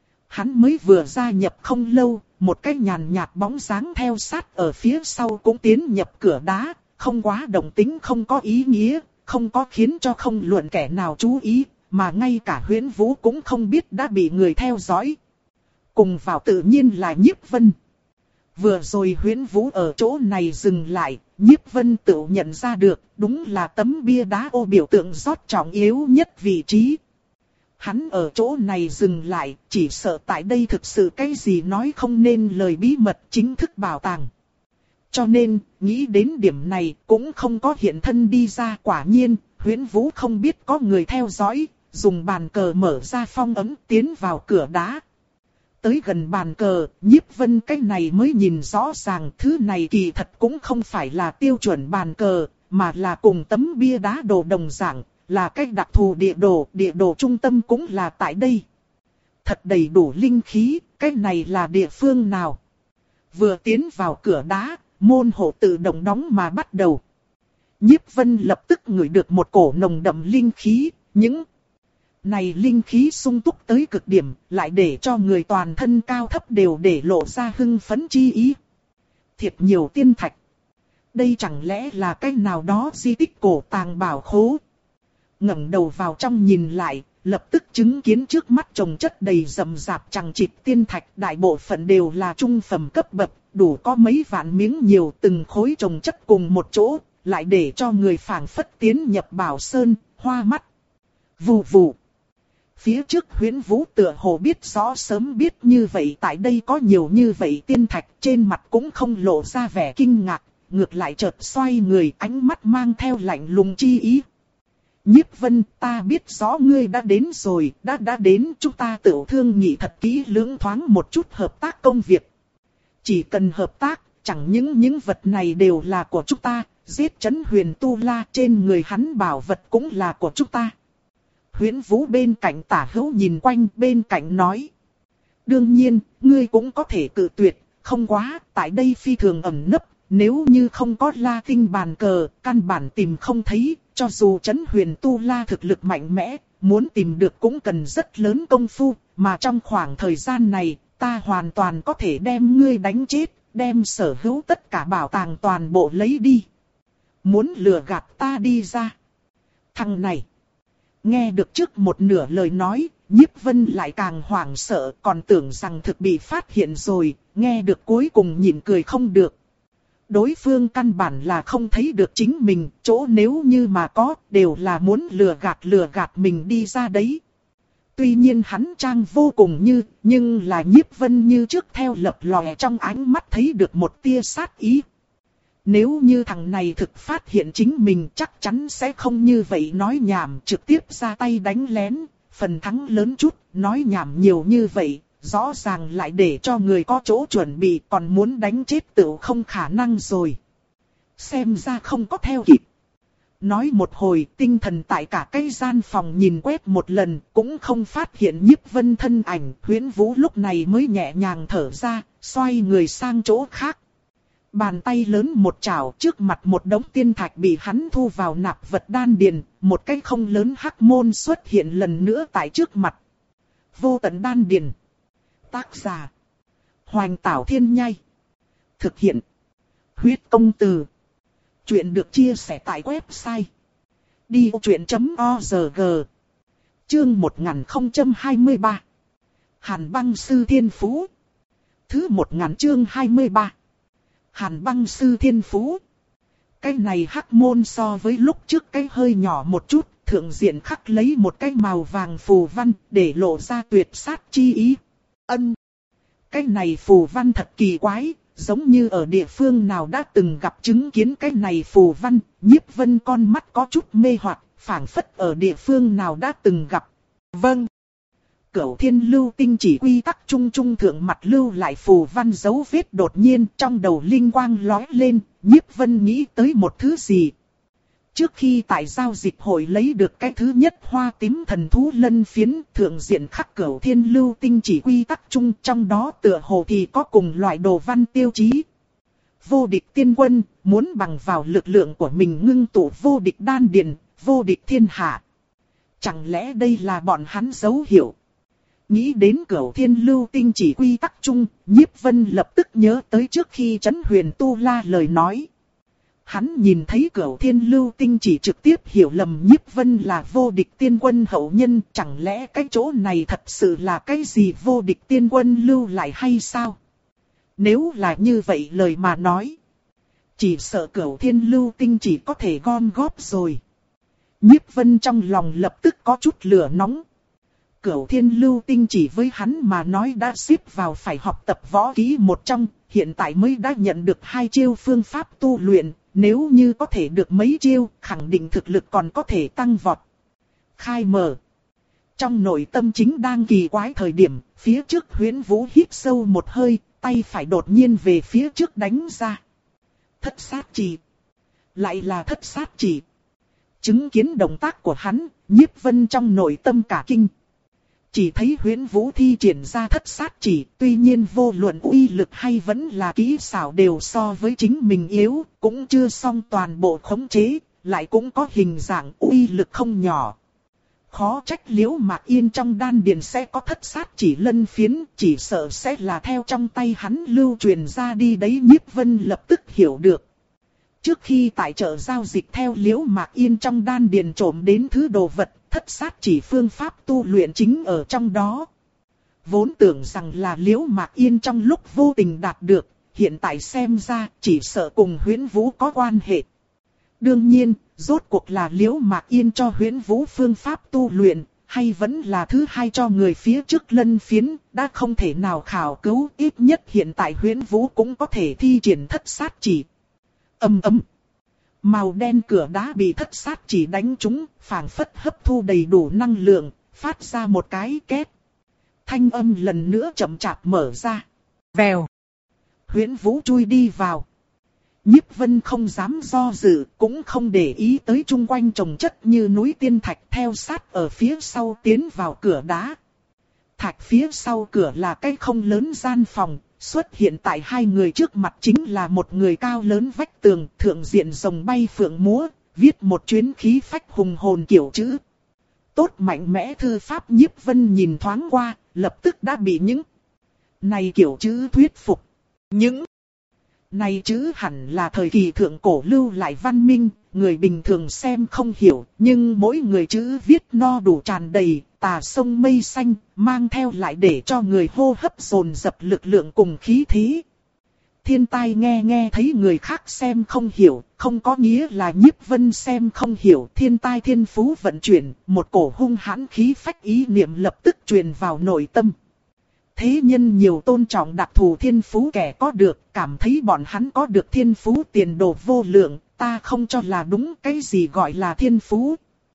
Hắn mới vừa gia nhập không lâu, một cái nhàn nhạt bóng dáng theo sát ở phía sau cũng tiến nhập cửa đá, không quá động tính, không có ý nghĩa, không có khiến cho không luận kẻ nào chú ý. Mà ngay cả Huyễn Vũ cũng không biết đã bị người theo dõi. Cùng vào tự nhiên là Nhiếp Vân. Vừa rồi Huyễn Vũ ở chỗ này dừng lại, Nhiếp Vân tự nhận ra được, đúng là tấm bia đá ô biểu tượng rót trọng yếu nhất vị trí. Hắn ở chỗ này dừng lại, chỉ sợ tại đây thực sự cái gì nói không nên lời bí mật chính thức bảo tàng. Cho nên, nghĩ đến điểm này cũng không có hiện thân đi ra. Quả nhiên, Huyễn Vũ không biết có người theo dõi. Dùng bàn cờ mở ra phong ấm tiến vào cửa đá. Tới gần bàn cờ, Nhiếp Vân cái này mới nhìn rõ ràng thứ này kỳ thật cũng không phải là tiêu chuẩn bàn cờ, mà là cùng tấm bia đá đồ đồng dạng, là cách đặc thù địa đồ, địa đồ trung tâm cũng là tại đây. Thật đầy đủ linh khí, cái này là địa phương nào? Vừa tiến vào cửa đá, môn hộ tự động đóng mà bắt đầu. Nhiếp Vân lập tức ngửi được một cổ nồng đậm linh khí, những này linh khí sung túc tới cực điểm, lại để cho người toàn thân cao thấp đều để lộ ra hưng phấn chi ý. Thiệt nhiều tiên thạch. Đây chẳng lẽ là cái nào đó di tích cổ tàng bảo khố? Ngẩng đầu vào trong nhìn lại, lập tức chứng kiến trước mắt chồng chất đầy rậm rạp chằng chịt tiên thạch, đại bộ phận đều là trung phẩm cấp bậc, đủ có mấy vạn miếng nhiều, từng khối chồng chất cùng một chỗ, lại để cho người phảng phất tiến nhập bảo sơn, hoa mắt. Vù vù. Phía trước Huyễn Vũ tựa hồ biết rõ sớm biết như vậy tại đây có nhiều như vậy tiên thạch, trên mặt cũng không lộ ra vẻ kinh ngạc, ngược lại chợt xoay người, ánh mắt mang theo lạnh lùng chi ý. Nhiếp Vân, ta biết rõ ngươi đã đến rồi, đã đã đến, chúng ta tự thương nghị thật kỹ lưỡng thoáng một chút hợp tác công việc. Chỉ cần hợp tác, chẳng những những vật này đều là của chúng ta, giết chấn huyền tu la trên người hắn bảo vật cũng là của chúng ta. Huyễn Vũ bên cạnh Tả Hữu nhìn quanh bên cạnh nói. Đương nhiên, ngươi cũng có thể cự tuyệt, không quá, tại đây phi thường ẩn nấp, nếu như không có La Tinh bàn cờ, căn bản tìm không thấy, cho dù chấn huyền tu la thực lực mạnh mẽ, muốn tìm được cũng cần rất lớn công phu, mà trong khoảng thời gian này, ta hoàn toàn có thể đem ngươi đánh chết, đem sở hữu tất cả bảo tàng toàn bộ lấy đi. Muốn lừa gạt ta đi ra. Thằng này. Nghe được trước một nửa lời nói, Nhiếp Vân lại càng hoảng sợ, còn tưởng rằng thực bị phát hiện rồi, nghe được cuối cùng nhịn cười không được. Đối phương căn bản là không thấy được chính mình, chỗ nếu như mà có, đều là muốn lừa gạt lừa gạt mình đi ra đấy. Tuy nhiên hắn trang vô cùng như, nhưng là Nhiếp Vân như trước theo lập lòe trong ánh mắt thấy được một tia sát ý. Nếu như thằng này thực phát hiện chính mình chắc chắn sẽ không như vậy nói nhảm, trực tiếp ra tay đánh lén, phần thắng lớn chút, nói nhảm nhiều như vậy, rõ ràng lại để cho người có chỗ chuẩn bị, còn muốn đánh chết tự không khả năng rồi. Xem ra không có theo kịp. Nói một hồi, tinh thần tại cả cái gian phòng nhìn quét một lần, cũng không phát hiện Nhiếp Vân thân ảnh, Huyễn Vũ lúc này mới nhẹ nhàng thở ra, xoay người sang chỗ khác. Bàn tay lớn một chảo, trước mặt một đống tiên thạch bị hắn thu vào nạp vật đan điền, một cái không lớn hắc môn xuất hiện lần nữa tại trước mặt. Vô tận đan điền. Tác giả: Hoành Tảo Thiên Nhai. Thực hiện: Huyết Công Từ. Chuyện được chia sẻ tại website đi ô chuyện chấm org. Chương một nghìn không trăm hai mươi ba. Hàn Băng Sư Thiên Phú. Thứ một nghìn chương hai mươi ba. Hàn Băng Sư Thiên Phú. Cái này hắc môn so với lúc trước cái hơi nhỏ một chút, thượng diện khắc lấy một cái màu vàng phù văn để lộ ra tuyệt sát chi ý. Ân. Cái này phù văn thật kỳ quái, giống như ở địa phương nào đã từng gặp chứng kiến cái này phù văn. Nhiếp Vân con mắt có chút mê hoặc, phảng phất ở địa phương nào đã từng gặp. Vâng. Cửu Thiên Lưu Tinh Chỉ quy tắc trung trung thượng mặt lưu lại phù văn dấu vết, đột nhiên trong đầu linh quang lóe lên, Nhiếp Vân nghĩ tới một thứ gì. Trước khi tại giao dịch hội lấy được cái thứ nhất hoa tím thần thú lân phiến, thượng diện khắc Cửu Thiên Lưu Tinh Chỉ quy tắc trung, trong đó tựa hồ thì có cùng loại đồ văn tiêu chí. Vô địch tiên quân, muốn bằng vào lực lượng của mình ngưng tụ vô địch đan điền, vô địch thiên hạ. Chẳng lẽ đây là bọn hắn dấu hiệu? Nghĩ đến Cửu Thiên Lưu Tinh Chỉ quy tắc chung, Nhiếp Vân lập tức nhớ tới trước khi Trấn Huyền Tu La lời nói. Hắn nhìn thấy Cửu Thiên Lưu Tinh Chỉ trực tiếp hiểu lầm Nhiếp Vân là vô địch tiên quân hậu nhân, chẳng lẽ cái chỗ này thật sự là cái gì vô địch tiên quân lưu lại hay sao? Nếu là như vậy lời mà nói, chỉ sợ Cửu Thiên Lưu Tinh Chỉ có thể gom góp rồi. Nhiếp Vân trong lòng lập tức có chút lửa nóng. Cửu Thiên Lưu Tinh Chỉ với hắn mà nói đã xếp vào phải học tập võ kỹ một trong, hiện tại mới đã nhận được hai chiêu phương pháp tu luyện, nếu như có thể được mấy chiêu, khẳng định thực lực còn có thể tăng vọt. Khai mở. Trong nội tâm chính đang kỳ quái thời điểm, phía trước Huyễn Vũ hít sâu một hơi, tay phải đột nhiên về phía trước đánh ra. Thất sát chỉ. Lại là thất sát chỉ. Chứng kiến động tác của hắn, Nhiếp Vân trong nội tâm cả kinh. Chỉ thấy Huyễn Vũ thi triển ra thất sát chỉ, tuy nhiên vô luận uy lực hay vẫn là kỹ xảo đều so với chính mình yếu, cũng chưa xong toàn bộ khống chế, lại cũng có hình dạng uy lực không nhỏ. Khó trách Liễu Mạc Yên trong đan điền sẽ có thất sát chỉ lân phiến, chỉ sợ sẽ là theo trong tay hắn lưu truyền ra đi đấy. Nhiếp Vân lập tức hiểu được. Trước khi tại chợ giao dịch theo Liễu Mạc Yên trong đan điền trộm đến thứ đồ vật, thất sát chỉ phương pháp tu luyện chính ở trong đó. Vốn tưởng rằng là Liễu Mạc Yên trong lúc vô tình đạt được, hiện tại xem ra chỉ sợ cùng Huyễn Vũ có quan hệ. Đương nhiên, rốt cuộc là Liễu Mạc Yên cho Huyễn Vũ phương pháp tu luyện, hay vẫn là thứ hai cho người phía trước lân phiến, đã không thể nào khảo cứu, ít nhất hiện tại Huyễn Vũ cũng có thể thi triển thất sát chỉ. Ầm ầm. Màu đen cửa đá bị thất sát chỉ đánh trúng, phảng phất hấp thu đầy đủ năng lượng, phát ra một cái két. Thanh âm lần nữa chậm chạp mở ra. Vèo. Huyễn Vũ chui đi vào. Nhiếp Vân không dám do dự, cũng không để ý tới chung quanh trồng chất như núi tiên thạch, theo sát ở phía sau tiến vào cửa đá. Thạch phía sau cửa là cái không lớn gian phòng. Xuất hiện tại hai người trước mặt chính là một người cao lớn vách tường, thượng diện rồng bay phượng múa, viết một chuyến khí phách hùng hồn kiểu chữ. Tốt mạnh mẽ thư pháp. Nhiếp Vân nhìn thoáng qua, lập tức đã bị những này kiểu chữ thuyết phục. Những này chữ hẳn là thời kỳ thượng cổ lưu lại văn minh, người bình thường xem không hiểu, nhưng mỗi người chữ viết no đủ tràn đầy, tà sông mây xanh, mang theo lại để cho người hô hấp dồn dập lực lượng cùng khí thế. Thiên tai nghe nghe thấy người khác xem không hiểu, không có nghĩa là Nhiếp Vân xem không hiểu. Thiên tai thiên phú vận chuyển, một cổ hung hãn khí phách ý niệm lập tức truyền vào nội tâm. Thế nhân nhiều tôn trọng đặc thù thiên phú kẻ có được, cảm thấy bọn hắn có được thiên phú tiền đồ vô lượng, ta không cho là đúng. Cái gì gọi là thiên phú?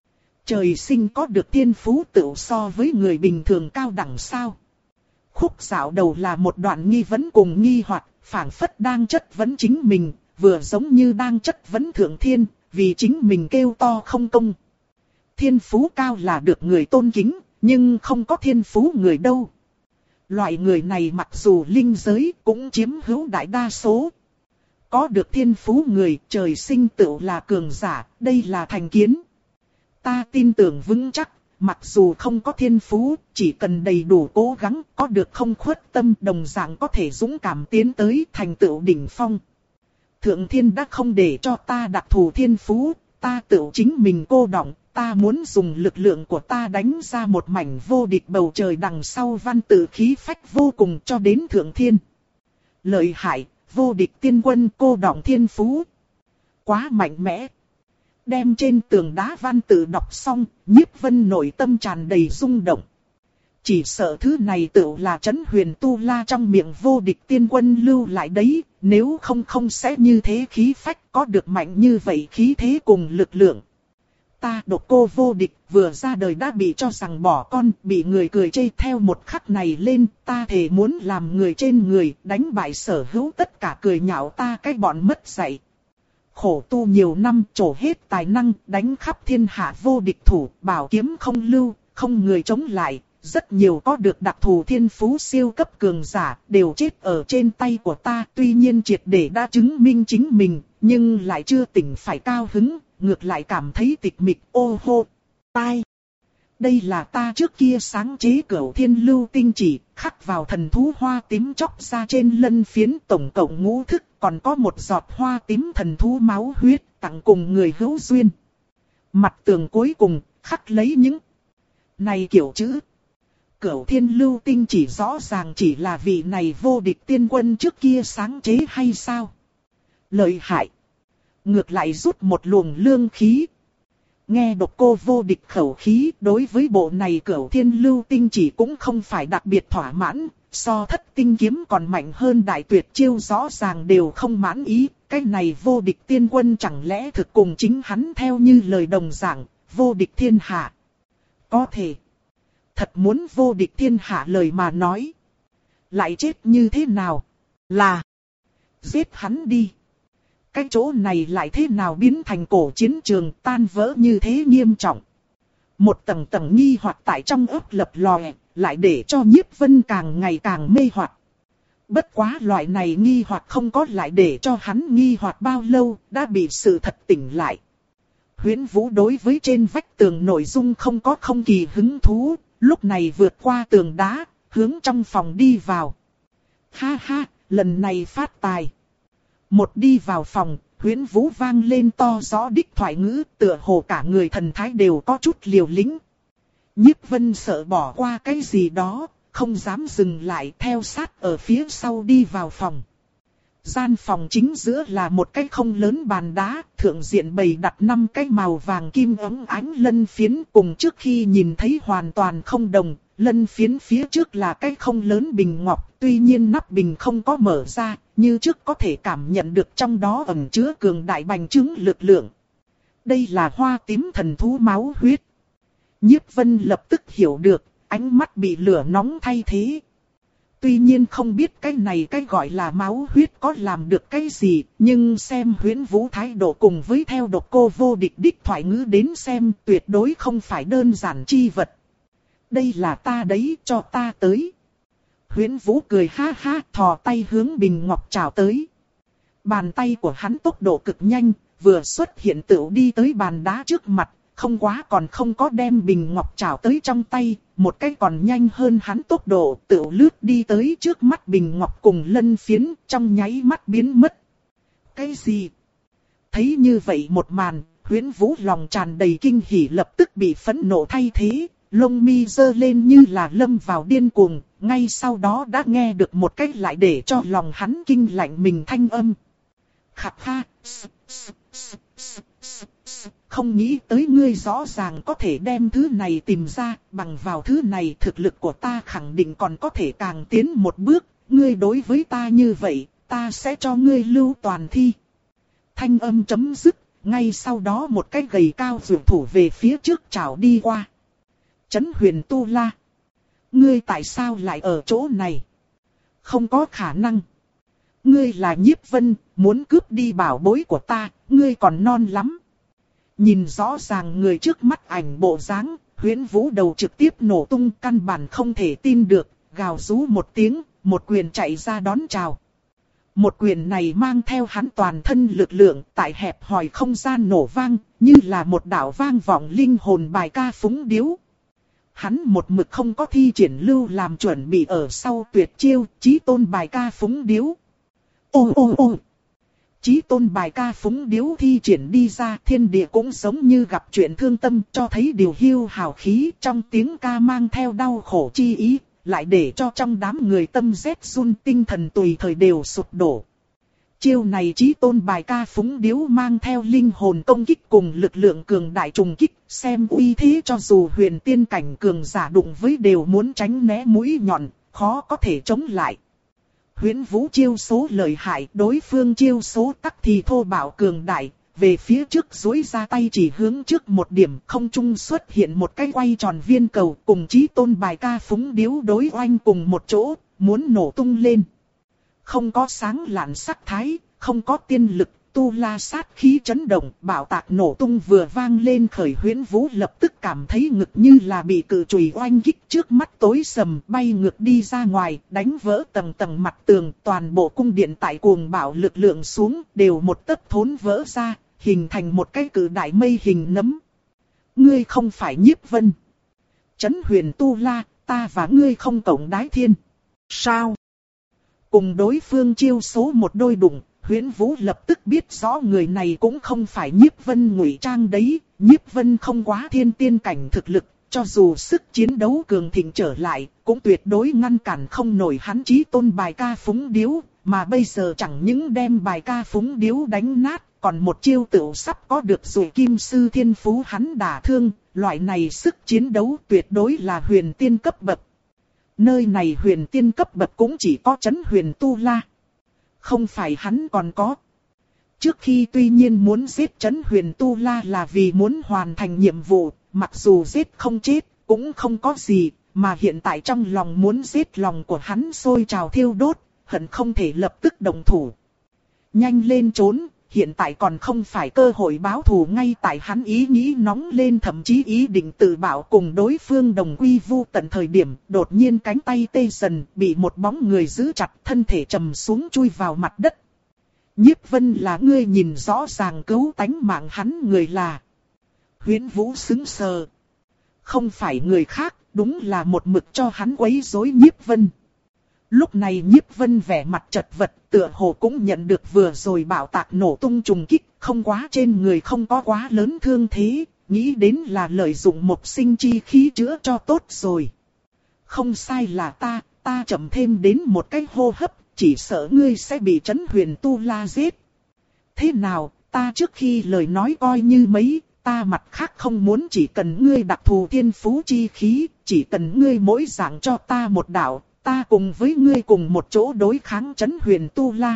Trời sinh có được thiên phú tựu so với người bình thường cao đẳng sao? Khúc dạo đầu là một đoạn nghi vấn cùng nghi hoặc, phảng phất đang chất vấn chính mình, vừa giống như đang chất vấn thượng thiên, vì chính mình kêu to không công. Thiên phú cao là được người tôn kính, nhưng không có thiên phú người đâu. Loại người này mặc dù linh giới cũng chiếm hữu đại đa số. có được thiên phú người trời sinh tựu là cường giả, đây là thành kiến. Ta tin tưởng vững chắc, mặc dù không có thiên phú, chỉ cần đầy đủ cố gắng, có được không khuất tâm đồng dạng có thể dũng cảm tiến tới thành tựu đỉnh phong. Thượng thiên đã không để cho ta đặc thù thiên phú, ta tự chính mình cô đọng, ta muốn dùng lực lượng của ta đánh ra một mảnh vô địch bầu trời đằng sau văn tự khí phách vô cùng cho đến thượng thiên. Lợi hại, vô địch tiên quân cô đọng thiên phú. Quá mạnh mẽ. Đem trên tường đá văn tự đọc xong, Nhiếp Vân nội tâm tràn đầy rung động. Chỉ sợ thứ này tự là Trấn Huyền Tu La trong miệng vô địch tiên quân lưu lại đấy, nếu không không sẽ như thế khí phách có được mạnh như vậy khí thế cùng lực lượng. Ta Độc Cô vô địch vừa ra đời đã bị cho rằng bỏ con, bị người cười chê theo một khắc này lên, ta thề muốn làm người trên người, đánh bại sở hữu tất cả cười nhạo ta cái bọn mất dạy. Khổ tu nhiều năm trổ hết tài năng, đánh khắp thiên hạ vô địch thủ, bảo kiếm không lưu, không người chống lại. Rất nhiều có được đặc thù thiên phú siêu cấp cường giả đều chết ở trên tay của ta. Tuy nhiên triệt để đã chứng minh chính mình, nhưng lại chưa tỉnh phải cao hứng, ngược lại cảm thấy tịch mịch ô hô. Tai! Đây là ta trước kia sáng chế Cửu Thiên Lưu Tinh chỉ, khắc vào thần thú hoa tím chóc ra trên lân phiến tổng cộng ngũ thức, còn có một giọt hoa tím thần thú máu huyết tặng cùng người hữu duyên. Mặt tường cuối cùng khắc lấy những này kiểu chữ. Cửu Thiên Lưu Tinh chỉ rõ ràng chỉ là vị này vô địch tiên quân trước kia sáng chế hay sao? Lợi hại! Ngược lại rút một luồng lương khí. Nghe Độc Cô vô địch khẩu khí, đối với bộ này Cửu Thiên Lưu Tinh chỉ cũng không phải đặc biệt thỏa mãn, so Thất Tinh kiếm còn mạnh hơn đại tuyệt chiêu rõ ràng đều không mãn ý, cái này vô địch tiên quân chẳng lẽ thực cùng chính hắn theo như lời đồng giảng, vô địch thiên hạ. Có thể, thật muốn vô địch thiên hạ lời mà nói, lại chết như thế nào? Là giết hắn đi. Cái chỗ này lại thế nào biến thành cổ chiến trường tan vỡ như thế nghiêm trọng. Một tầng tầng nghi hoặc tại trong ấp lập lòe, lại để cho Nhiếp Vân càng ngày càng mê hoặc. Bất quá loại này nghi hoặc không có lại để cho hắn nghi hoặc bao lâu, đã bị sự thật tỉnh lại. Huyễn Vũ đối với trên vách tường nội dung không có không kỳ hứng thú, lúc này vượt qua tường đá, hướng trong phòng đi vào. Ha ha, lần này phát tài. Một đi vào phòng, Huyễn Vũ vang lên to rõ đích thoại ngữ, tựa hồ cả người thần thái đều có chút liều lĩnh. Nhiếp Vân sợ bỏ qua cái gì đó, không dám dừng lại theo sát ở phía sau đi vào phòng. Gian phòng chính giữa là một cái không lớn bàn đá, thượng diện bày đặt năm cái màu vàng kim óng ánh lân phiến cùng trước khi nhìn thấy hoàn toàn không đồng. Lân phiến phía trước là cái không lớn bình ngọc, tuy nhiên nắp bình không có mở ra, như trước có thể cảm nhận được trong đó ẩn chứa cường đại bành trướng lực lượng. Đây là hoa tím thần thú máu huyết. Nhiếp Vân lập tức hiểu được, ánh mắt bị lửa nóng thay thế. Tuy nhiên không biết cái này cái gọi là máu huyết có làm được cái gì, nhưng xem Huyễn Vũ thái độ cùng với theo Độc Cô vô địch đích thoại ngữ đến xem tuyệt đối không phải đơn giản chi vật. Đây là ta đấy, cho ta tới. Huyễn Vũ cười ha ha, thò tay hướng bình ngọc chào tới. Bàn tay của hắn tốc độ cực nhanh, vừa xuất hiện tựu đi tới bàn đá trước mặt, không quá còn không có đem bình ngọc chào tới trong tay, một cái còn nhanh hơn hắn tốc độ tựu lướt đi tới trước mắt bình ngọc cùng lân phiến, trong nháy mắt biến mất. Cái gì? Thấy như vậy một màn, Huyễn Vũ lòng tràn đầy kinh hỉ lập tức bị phẫn nộ thay thế. Lông mi giơ lên như là lâm vào điên cuồng, ngay sau đó đã nghe được một cách lại để cho lòng hắn kinh lạnh mình thanh âm. Khặt ha, không nghĩ tới ngươi rõ ràng có thể đem thứ này tìm ra, bằng vào thứ này thực lực của ta khẳng định còn có thể càng tiến một bước, ngươi đối với ta như vậy, ta sẽ cho ngươi lưu toàn thi. Thanh âm chấm dứt, ngay sau đó một cái gầy cao vượt thủ về phía trước chảo đi qua. Trấn Huyền Tu La, ngươi tại sao lại ở chỗ này? Không có khả năng. Ngươi là Nhiếp Vân, muốn cướp đi bảo bối của ta, ngươi còn non lắm. Nhìn rõ ràng người trước mắt ảnh bộ dáng, Huyễn Vũ đầu trực tiếp nổ tung, căn bản không thể tin được, gào rú một tiếng, một quyền chạy ra đón chào. Một quyền này mang theo hắn toàn thân lực lượng tại hẹp hòi không gian nổ vang, như là một đạo vang vọng linh hồn bài ca phúng điếu. Hắn một mực không có thi triển lưu làm chuẩn bị ở sau tuyệt chiêu, chí tôn bài ca phúng điếu. Ô ô ô! Chí tôn bài ca phúng điếu thi triển đi ra, thiên địa cũng giống như gặp chuyện thương tâm, cho thấy điều hiu hào khí, trong tiếng ca mang theo đau khổ chi ý, lại để cho trong đám người tâm rét run, tinh thần tùy thời đều sụp đổ. Chiêu này chí tôn bài ca phúng điếu mang theo linh hồn công kích cùng lực lượng cường đại trùng kích, xem uy thế cho dù huyền tiên cảnh cường giả đụng với đều muốn tránh né mũi nhọn, khó có thể chống lại. Huyễn Vũ chiêu số lợi hại, đối phương chiêu số tắc thì thô bạo cường đại, về phía trước duỗi ra tay chỉ hướng trước một điểm, không trung xuất hiện một cái quay tròn viên cầu, cùng chí tôn bài ca phúng điếu đối oanh cùng một chỗ, muốn nổ tung lên. Không có sáng lạn sắc thái, không có tiên lực, tu la sát khí chấn động, bảo tạc nổ tung vừa vang lên khởi, Huyễn Vũ lập tức cảm thấy ngực như là bị cự chùy oanh kích, trước mắt tối sầm, bay ngược đi ra ngoài, đánh vỡ tầng tầng mặt tường, toàn bộ cung điện tại cuồng bạo lực lượng xuống, đều một tấc thốn vỡ ra, hình thành một cái cự đại mây hình nấm. Ngươi không phải Nhiếp Vân. Chấn huyền tu la, ta và ngươi không cộng đái thiên. Sao? Cùng đối phương chiêu số một đôi đụng, Huyễn Vũ lập tức biết rõ người này cũng không phải Nhiếp Vân ngụy trang đấy, Nhiếp Vân không quá thiên tiên cảnh thực lực, cho dù sức chiến đấu cường thịnh trở lại, cũng tuyệt đối ngăn cản không nổi hắn chí tôn bài ca phúng điếu, mà bây giờ chẳng những đem bài ca phúng điếu đánh nát, còn một chiêu tựu sắp có được rồi kim sư thiên phú hắn đả thương, loại này sức chiến đấu tuyệt đối là huyền tiên cấp bậc. Nơi này huyền tiên cấp bậc cũng chỉ có chấn huyền tu la. Không phải hắn còn có. Trước khi tuy nhiên muốn giết chấn huyền tu la là vì muốn hoàn thành nhiệm vụ, mặc dù giết không chết, cũng không có gì, mà hiện tại trong lòng muốn giết lòng của hắn sôi trào thiêu đốt, hận không thể lập tức động thủ. Nhanh lên trốn, hiện tại còn không phải cơ hội báo thù, ngay tại hắn ý nghĩ nóng lên, thậm chí ý định tự bảo cùng đối phương đồng quy vu tận thời điểm, đột nhiên cánh tay tê dần, bị một bóng người giữ chặt, thân thể trầm xuống chui vào mặt đất. Nhiếp Vân là ngươi nhìn rõ ràng cứu tánh mạng hắn người là. Huyễn Vũ sững sờ. Không phải người khác, đúng là một mực cho hắn quấy rối Nhiếp Vân. Lúc này Nhiếp Vân vẻ mặt chật vật, tựa hồ cũng nhận được vừa rồi bạo tạc nổ tung trùng kích, không quá trên người không có quá lớn thương thế, nghĩ đến là lợi dụng một sinh chi khí chữa cho tốt rồi. Không sai là ta, ta chậm thêm đến một cái hô hấp, chỉ sợ ngươi sẽ bị chấn huyền tu la giết. Thế nào, ta trước khi lời nói coi như mấy, ta mặt khác không muốn, chỉ cần ngươi đặc thù thiên phú chi khí, chỉ cần ngươi mỗi dạng cho ta một đạo. Ta cùng với ngươi cùng một chỗ đối kháng chấn huyền tu la.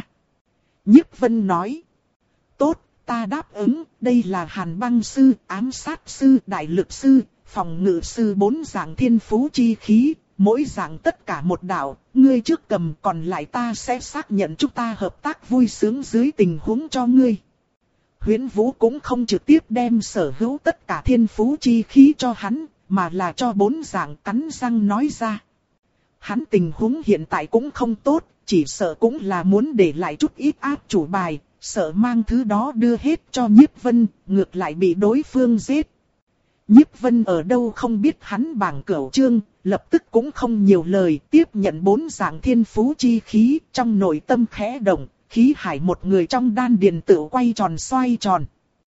Nhiếp Vân nói. Tốt, ta đáp ứng, đây là hàn băng sư, ám sát sư, đại lực sư, phòng ngự sư bốn dạng thiên phú chi khí, mỗi dạng tất cả một đạo, ngươi trước cầm, còn lại ta sẽ xác nhận chúng ta hợp tác vui sướng dưới tình huống cho ngươi. Huyễn Vũ cũng không trực tiếp đem sở hữu tất cả thiên phú chi khí cho hắn, mà là cho bốn dạng, cắn răng nói ra. Hắn tình huống hiện tại cũng không tốt, chỉ sợ cũng là muốn để lại chút ít áp chủ bài, sợ mang thứ đó đưa hết cho Nhiếp Vân, ngược lại bị đối phương giết. Nhiếp Vân ở đâu không biết hắn bảng cửu chương, lập tức cũng không nhiều lời, tiếp nhận bốn dạng thiên phú chi khí, trong nội tâm khẽ động, khí hải một người trong đan điền tự quay tròn xoay tròn.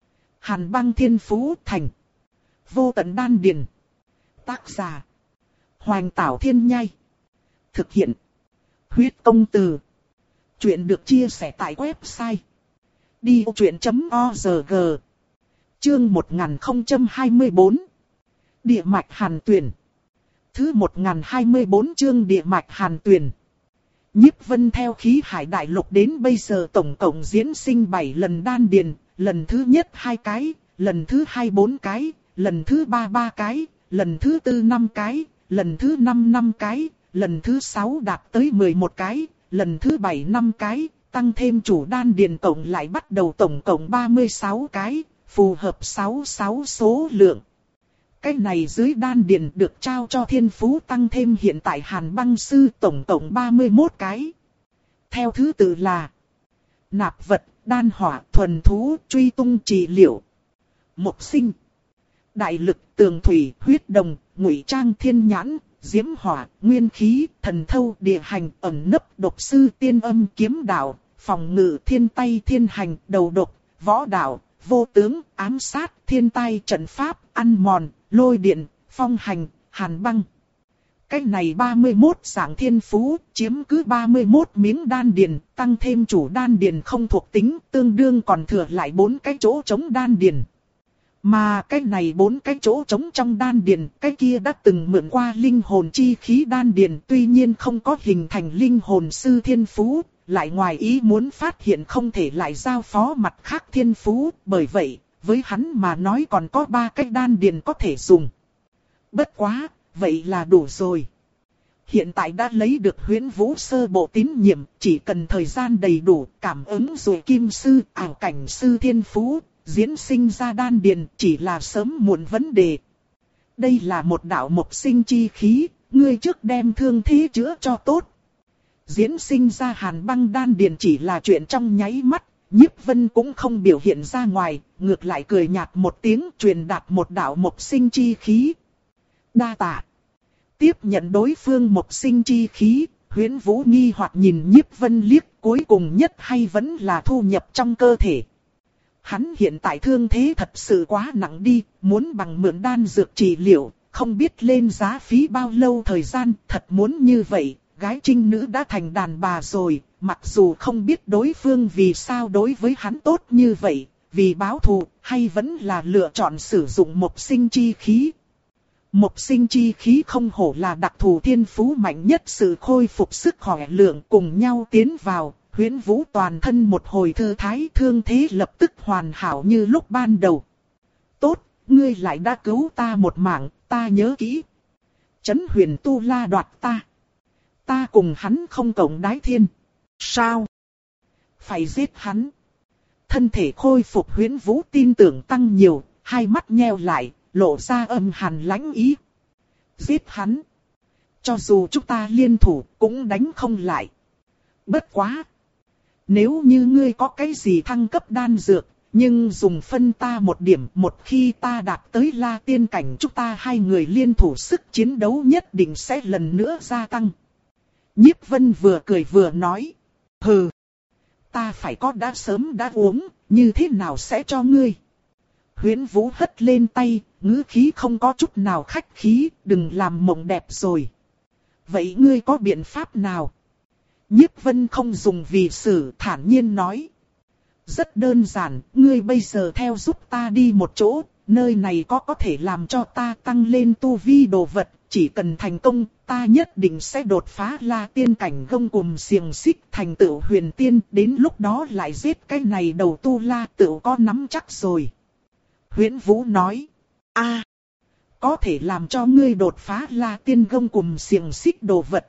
Hàn băng thiên phú thành. Vô tận đan điền. Tác giả. Hoành Tảo Thiên Nhai. Thực hiện. Huyết Công Từ. Chuyện được chia sẻ tại website đi ô chuyện chấm org. Chương một nghìn không trăm hai mươi tư. Địa mạch hàn tuyền. Thứ một nghìn hai mươi tư chương địa mạch hàn tuyền. Nhiếp Vân theo khí hải đại lục đến bây giờ tổng cộng diễn sinh bảy lần đan điền, lần thứ nhất hai cái, lần thứ hai bốn cái, lần thứ ba ba cái, lần thứ tư năm cái, lần thứ năm năm cái, lần thứ sáu đạt tới mười một cái, lần thứ bảy năm cái, tăng thêm chủ đan điền tổng lại bắt đầu tổng cộng ba mươi sáu cái, phù hợp sáu mươi sáu số lượng. Cái này dưới đan điền được trao cho thiên phú tăng thêm hiện tại hàn băng sư tổng cộng ba mươi mốt cái. Theo thứ tự là nạp vật, đan hỏa, thuần thú, truy tung trị liệu. Mộc sinh, đại lực, tường thủy, huyết đồng, ngụy trang, thiên nhãn, diễm hỏa, nguyên khí, thần thâu, địa hành, ẩn nấp, độc sư, tiên âm, kiếm đạo, phòng ngự, thiên tay, thiên hành, đầu độc, võ đạo, vô tướng, ám sát, thiên tai, trận pháp, ăn mòn, lôi điện, phong hành, hàn băng. Cái này ba mươi mốt dạng thiên phú, chiếm cứ ba mươi mốt miếng đan điền, tăng thêm chủ đan điền không thuộc tính, tương đương còn thừa lại bốn cái chỗ trống đan điền. Mà cái này bốn cái chỗ trống trong đan điền, cái kia đã từng mượn qua linh hồn chi khí đan điền, tuy nhiên không có hình thành linh hồn sư thiên phú, lại ngoài ý muốn phát hiện không thể lại giao phó mặt khác thiên phú, bởi vậy, với hắn mà nói còn có ba cái đan điền có thể dùng. Bất quá, vậy là đủ rồi. Hiện tại đã lấy được Huyễn Vũ sơ bộ tín nhiệm, chỉ cần thời gian đầy đủ, cảm ứng rồi kim sư, ảo cảnh sư thiên phú, diễn sinh ra đan điền chỉ là sớm muộn vấn đề. Đây là một đạo mộc sinh chi khí, ngươi trước đem thương thế chữa cho tốt. Diễn sinh ra hàn băng đan điền chỉ là chuyện trong nháy mắt, Nhiếp Vân cũng không biểu hiện ra ngoài, ngược lại cười nhạt một tiếng truyền đạt một đạo mộc sinh chi khí. Đa tạ. Tiếp nhận đối phương mộc sinh chi khí, Huyễn Vũ nghi hoặc nhìn Nhiếp Vân liếc, cuối cùng nhất hay vẫn là thu nhập trong cơ thể. Hắn hiện tại thương thế thật sự quá nặng đi, muốn bằng mượn đan dược trị liệu, không biết lên giá phí bao lâu thời gian, thật muốn như vậy, gái trinh nữ đã thành đàn bà rồi, mặc dù không biết đối phương vì sao đối với hắn tốt như vậy, vì báo thù, hay vẫn là lựa chọn sử dụng mộc sinh chi khí. Mộc sinh chi khí không hổ là đặc thù thiên phú mạnh nhất, sự khôi phục sức khỏe lượng cùng nhau tiến vào. Huyễn Vũ toàn thân một hồi thư thái, thương thế lập tức hoàn hảo như lúc ban đầu. Tốt, ngươi lại đã cứu ta một mạng, ta nhớ kỹ. Chấn Huyền Tu La đoạt ta. Ta cùng hắn không cộng đái thiên. Sao? Phải giết hắn. Thân thể khôi phục, Huyễn Vũ tin tưởng tăng nhiều, hai mắt nheo lại, lộ ra âm hàn lãnh ý. Giết hắn. Cho dù chúng ta liên thủ cũng đánh không lại. Bất quá. Nếu như ngươi có cái gì thăng cấp đan dược, nhưng dùng phân ta một điểm, một khi ta đạt tới La Tiên cảnh, chúng ta hai người liên thủ sức chiến đấu nhất định sẽ lần nữa gia tăng. Nhiếp Vân vừa cười vừa nói. Hừ, ta phải có đã sớm đã uống, như thế nào sẽ cho ngươi? Huyễn Vũ hất lên tay, ngữ khí không có chút nào khách khí, đừng làm mộng đẹp rồi. Vậy ngươi có biện pháp nào? Nhiếp Vân không dùng vì sử, thản nhiên nói. Rất đơn giản, ngươi bây giờ theo giúp ta đi một chỗ, nơi này có có thể làm cho ta tăng lên tu vi đồ vật, chỉ cần thành công, ta nhất định sẽ đột phá La Tiên cảnh gông cùm xiềng xích thành tựu huyền tiên, đến lúc đó lại giết cái này đầu tu La tựu có nắm chắc rồi. Huyễn Vũ nói, a, có thể làm cho ngươi đột phá La Tiên gông cùm xiềng xích đồ vật.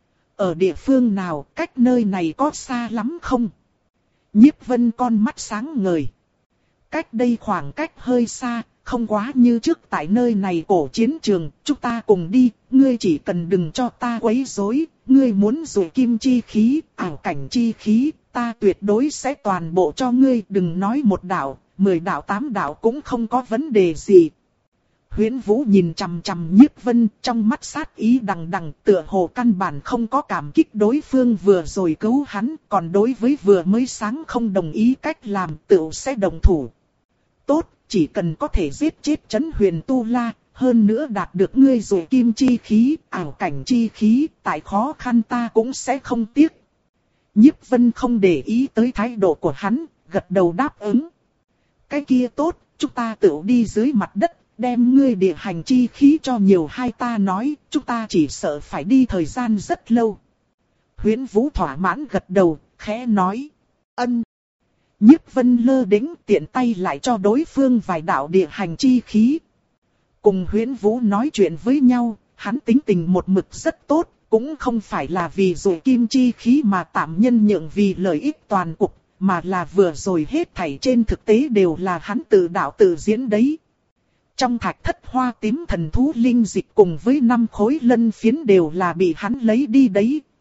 Ở địa phương nào, cách nơi này có xa lắm không? Nhiếp Vân con mắt sáng ngời. Cách đây khoảng cách hơi xa, không quá như trước tại nơi này cổ chiến trường, chúng ta cùng đi, ngươi chỉ cần đừng cho ta quấy rối, ngươi muốn dụ kim chi khí, ảo cảnh chi khí, ta tuyệt đối sẽ toàn bộ cho ngươi, đừng nói một đạo, mười đạo tám đạo cũng không có vấn đề gì. Huyễn Vũ nhìn chằm chằm Nhiếp Vân, trong mắt sát ý đằng đằng, tựa hồ căn bản không có cảm kích đối phương vừa rồi cứu hắn, còn đối với vừa mới sáng không đồng ý cách làm, tựu sẽ đồng thủ. Tốt, chỉ cần có thể giết chết Chấn Huyền Tu La, hơn nữa đạt được ngươi rồi kim chi khí, ảo cảnh chi khí, tại khó khăn ta cũng sẽ không tiếc. Nhiếp Vân không để ý tới thái độ của hắn, gật đầu đáp ứng. Cái kia tốt, chúng ta tựu đi dưới mặt đất. Đem ngươi địa hành chi khí cho nhiều hai ta nói, chúng ta chỉ sợ phải đi thời gian rất lâu. Huyễn Vũ thỏa mãn gật đầu, khẽ nói. Ân. Nhiếp Vân lơ đễnh tiện tay lại cho đối phương vài đạo địa hành chi khí. Cùng Huyễn Vũ nói chuyện với nhau, hắn tính tình một mực rất tốt, cũng không phải là vì dụ kim chi khí mà tạm nhân nhượng vì lợi ích toàn cục, mà là vừa rồi hết thảy trên thực tế đều là hắn tự đạo tự diễn đấy. Trong thạch thất hoa tím thần thú linh dịch cùng với năm khối lân phiến đều là bị hắn lấy đi đấy,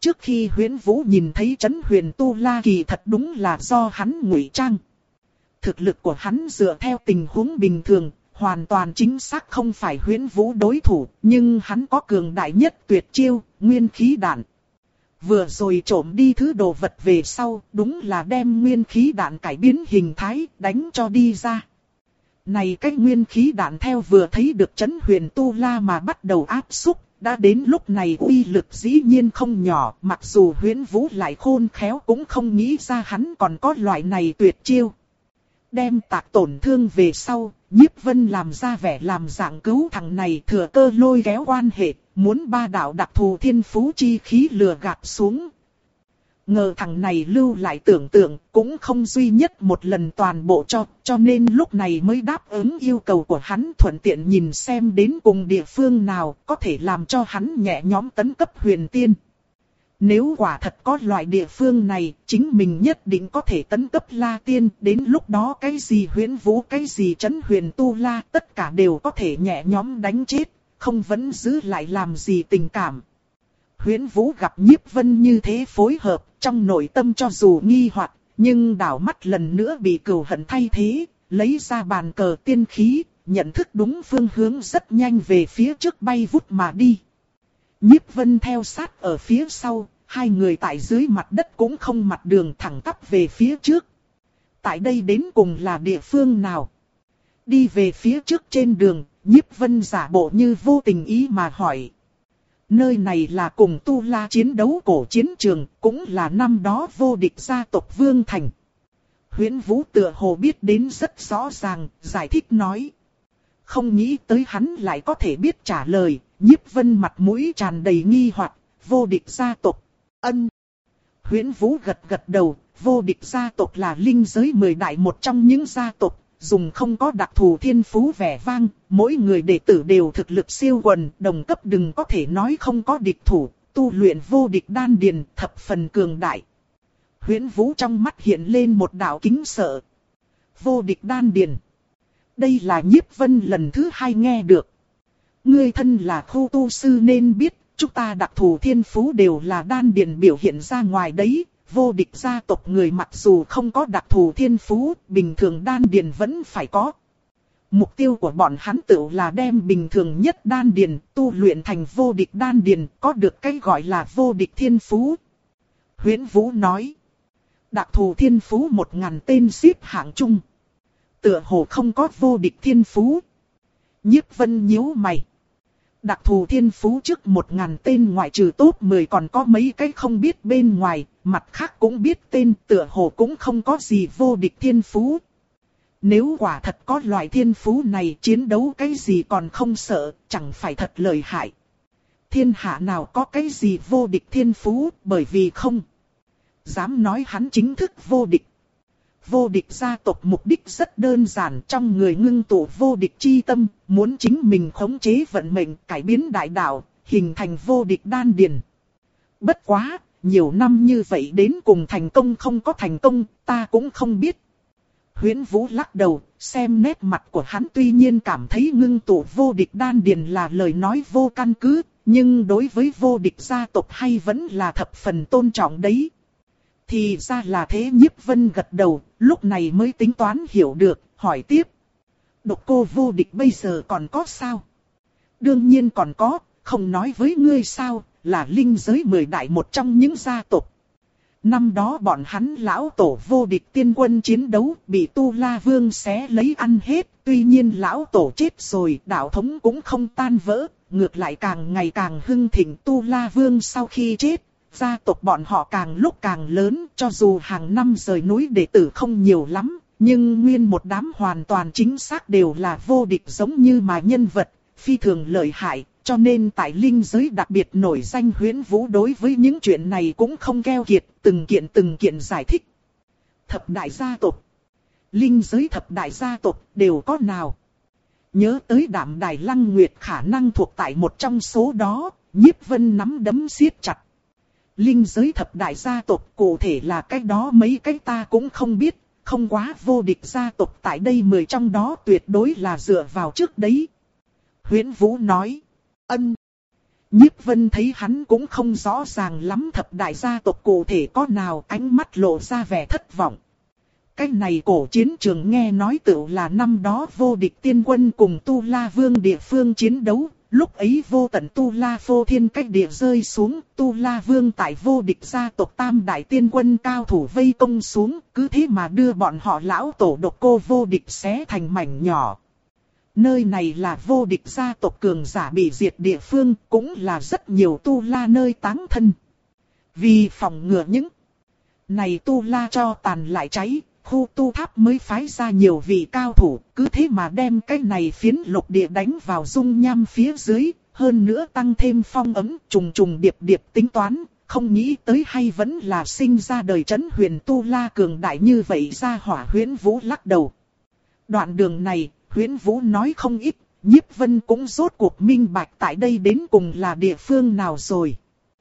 Trước khi Huyễn Vũ nhìn thấy Trấn Huyền Tu La kỳ thật đúng là do hắn ngụy trang. Thực lực của hắn dựa theo tình huống bình thường, hoàn toàn chính xác không phải Huyễn Vũ đối thủ, nhưng hắn có cường đại nhất tuyệt chiêu, nguyên khí đạn. Vừa rồi trộm đi thứ đồ vật về sau, đúng là đem nguyên khí đạn cải biến hình thái, đánh cho đi ra. Này cái nguyên khí đạn theo vừa thấy được Trấn Huyền Tu La mà bắt đầu áp xúc, đã đến lúc này uy lực dĩ nhiên không nhỏ, mặc dù Huyễn Vũ lại khôn khéo cũng không nghĩ ra hắn còn có loại này tuyệt chiêu. Đem tạc tổn thương về sau, Nhiếp Vân làm ra vẻ làm dạng cứu thằng này, thừa cơ lôi kéo quan hệ, muốn ba đạo đặc thù thiên phú chi khí lừa gạt xuống. Ngờ thằng này lưu lại tưởng tượng, cũng không duy nhất một lần toàn bộ cho, cho nên lúc này mới đáp ứng yêu cầu của hắn, thuận tiện nhìn xem đến cùng địa phương nào có thể làm cho hắn nhẹ nhõm tấn cấp huyền tiên. Nếu quả thật có loại địa phương này, chính mình nhất định có thể tấn cấp La Tiên, đến lúc đó cái gì Huyễn Vũ, cái gì Trấn Huyền Tu La, tất cả đều có thể nhẹ nhõm đánh chết, không vẫn giữ lại làm gì tình cảm. Huyễn Vũ gặp Nhiếp Vân như thế phối hợp, trong nội tâm cho dù nghi hoặc, nhưng đảo mắt lần nữa bị cừu hận thay thế, lấy ra bàn cờ tiên khí, nhận thức đúng phương hướng rất nhanh về phía trước bay vút mà đi. Nhiếp Vân theo sát ở phía sau, hai người tại dưới mặt đất cũng không mặt đường thẳng tắp về phía trước. Tại đây đến cùng là địa phương nào? Đi về phía trước trên đường, Nhiếp Vân giả bộ như vô tình ý mà hỏi. Nơi này là cùng Tu La chiến đấu cổ chiến trường, cũng là năm đó vô địch gia tộc Vương Thành. Huyễn Vũ tựa hồ biết đến rất rõ ràng, giải thích nói. Không nghĩ tới hắn lại có thể biết trả lời, Nhiếp Vân mặt mũi tràn đầy nghi hoặc, vô địch gia tộc. Ân. Huyễn Vũ gật gật đầu, vô địch gia tộc là linh giới mười đại một trong những gia tộc, dùng không có đặc thù thiên phú vẻ vang, mỗi người đệ tử đều thực lực siêu quần, đồng cấp đừng có thể nói không có địch thủ, tu luyện vô địch đan điền, thập phần cường đại. Huyễn Vũ trong mắt hiện lên một đạo kính sợ. Vô địch đan điền. Đây là Nhiếp Vân lần thứ hai nghe được. Ngươi thân là khu tu sư nên biết, chúng ta đặc thù thiên phú đều là đan điền biểu hiện ra ngoài đấy. Vô địch gia tộc người mặc dù không có đặc thù thiên phú, bình thường đan điền vẫn phải có. Mục tiêu của bọn hắn tự là đem bình thường nhất đan điền tu luyện thành vô địch đan điền, có được cái gọi là vô địch thiên phú. Huyễn Vũ nói, đặc thù thiên phú một ngàn tên xếp hạng chung. Tựa hồ không có vô địch thiên phú. Nhiếp Vân nhíu mày. Đặc thù thiên phú trước một ngàn tên ngoại trừ top mười còn có mấy cái không biết bên ngoài, mặt khác cũng biết tên, tựa hồ cũng không có gì vô địch thiên phú. Nếu quả thật có loại thiên phú này, chiến đấu cái gì còn không sợ, chẳng phải thật lợi hại. Thiên hạ nào có cái gì vô địch thiên phú, bởi vì không dám nói hắn chính thức vô địch. Vô địch gia tộc mục đích rất đơn giản, trong người ngưng tụ vô địch chi tâm, muốn chính mình khống chế vận mệnh, cải biến đại đạo, hình thành vô địch đan điền. Bất quá, nhiều năm như vậy đến cùng thành công không có thành công, ta cũng không biết. Huyễn Vũ lắc đầu, xem nét mặt của hắn tuy nhiên cảm thấy ngưng tụ vô địch đan điền là lời nói vô căn cứ, nhưng đối với vô địch gia tộc hay vẫn là thập phần tôn trọng đấy. Thì ra là thế. Nhiếp Vân gật đầu, lúc này mới tính toán hiểu được, hỏi tiếp. Độc cô vô địch bây giờ còn có sao? Đương nhiên còn có, không nói với ngươi sao, là linh giới mười đại một trong những gia tộc. Năm đó bọn hắn lão tổ vô địch tiên quân chiến đấu, bị Tu La Vương xé lấy ăn hết, tuy nhiên lão tổ chết rồi, đạo thống cũng không tan vỡ, ngược lại càng ngày càng hưng thịnh. Tu La Vương sau khi chết, gia tộc bọn họ càng lúc càng lớn, cho dù hàng năm rời núi đệ tử không nhiều lắm, nhưng nguyên một đám hoàn toàn chính xác đều là vô địch giống như mà nhân vật, phi thường lợi hại, cho nên tại linh giới đặc biệt nổi danh. Huyễn Vũ đối với những chuyện này cũng không keo kiệt, từng kiện từng kiện giải thích. Thập đại gia tộc, linh giới thập đại gia tộc đều có nào? Nhớ tới Đạm Đài Lăng Nguyệt khả năng thuộc tại một trong số đó, Nhiếp Vân nắm đấm siết chặt. Linh giới thập đại gia tộc cụ thể là cái đó mấy cái ta cũng không biết, không quá vô địch gia tộc tại đây mười trong đó tuyệt đối là dựa vào trước đấy. Huyễn Vũ nói, ân. Nhiếp Vân thấy hắn cũng không rõ ràng lắm thập đại gia tộc cụ thể có nào, ánh mắt lộ ra vẻ thất vọng. Cái này cổ chiến trường nghe nói tựu là năm đó vô địch tiên quân cùng Tu La Vương địa phương chiến đấu. Lúc ấy vô tận Tu La phô thiên cách địa rơi xuống, Tu La Vương tại vô địch gia tộc tam đại tiên quân cao thủ vây công xuống, cứ thế mà đưa bọn họ lão tổ độc cô vô địch xé thành mảnh nhỏ. Nơi này là vô địch gia tộc cường giả bị diệt địa phương, cũng là rất nhiều Tu La nơi táng thân. Vì phòng ngừa những này Tu La cho tàn lại cháy, khu tu tháp mới phái ra nhiều vị cao thủ, cứ thế mà đem cái này phiến lục địa đánh vào dung nham phía dưới, hơn nữa tăng thêm phong ấm, trùng trùng điệp điệp tính toán, không nghĩ tới hay vẫn là sinh ra đời Trấn Huyền Tu La cường đại như vậy ra hỏa. Huyễn Vũ lắc đầu. Đoạn đường này, Huyễn Vũ nói không ít, Nhiếp Vân cũng rốt cuộc minh bạch tại đây đến cùng là địa phương nào rồi.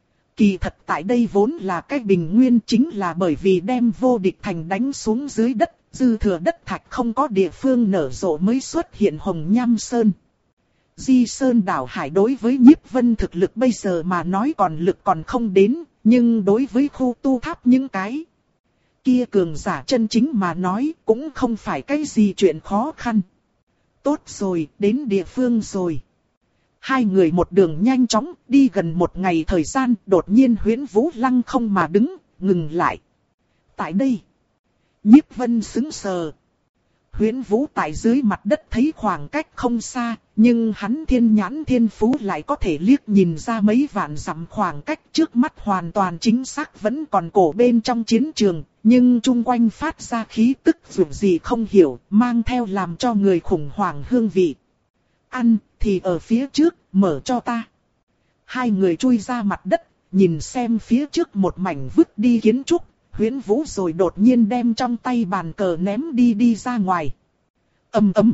Kỳ thật tại đây vốn là cái bình nguyên, chính là bởi vì đem vô địch thành đánh xuống dưới đất, dư thừa đất thạch không có địa phương nở rộ mới xuất hiện Hồng Nham Sơn. Di Sơn đảo hải đối với Nhiếp Vân thực lực bây giờ mà nói còn lực còn không đến, nhưng đối với khu tu tháp những cái kia cường giả chân chính mà nói cũng không phải cái gì chuyện khó khăn. Tốt rồi, đến địa phương rồi. Hai người một đường nhanh chóng đi gần một ngày thời gian, đột nhiên Huyễn Vũ lăng không mà đứng, ngừng lại. Tại đây, Nhiếp Vân sững sờ. Huyễn Vũ tại dưới mặt đất thấy khoảng cách không xa, nhưng hắn thiên nhãn thiên phú lại có thể liếc nhìn ra mấy vạn dặm khoảng cách trước mắt hoàn toàn chính xác vẫn còn cổ bên trong chiến trường, nhưng chung quanh phát ra khí tức dù gì không hiểu, mang theo làm cho người khủng hoảng hương vị. Ăn thì ở phía trước, mở cho ta. Hai người chui ra mặt đất, nhìn xem phía trước một mảnh vứt đi kiến trúc, Huyễn Vũ rồi đột nhiên đem trong tay bàn cờ ném đi đi ra ngoài. Ầm ầm.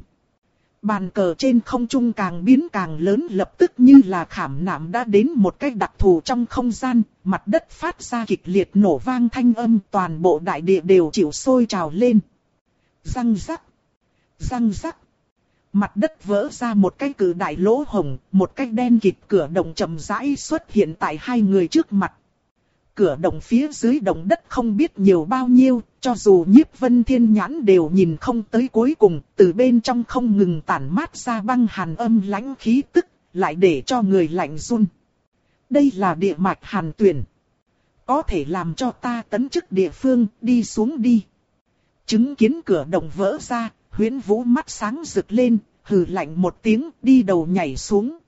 Bàn cờ trên không trung càng biến càng lớn, lập tức như là khảm nạm đã đến một cái đặc thù trong không gian, mặt đất phát ra kịch liệt nổ vang thanh âm, toàn bộ đại địa đều chịu sôi trào lên. Răng rắc, răng rắc. Mặt đất vỡ ra một cái cự đại lỗ hổng, một cái đen kịt cửa động chậm rãi xuất hiện tại hai người trước mặt. Cửa động phía dưới động đất không biết nhiều bao nhiêu, cho dù Nhiếp Vân thiên nhãn đều nhìn không tới cuối cùng, từ bên trong không ngừng tản mát ra băng hàn âm lãnh khí tức, lại để cho người lạnh run. Đây là địa mạch hàn tuyển. Có thể làm cho ta tấn chức địa phương, đi xuống đi. Chứng kiến cửa động vỡ ra, Huyễn Vũ mắt sáng rực lên, hừ lạnh một tiếng, đi đầu nhảy xuống.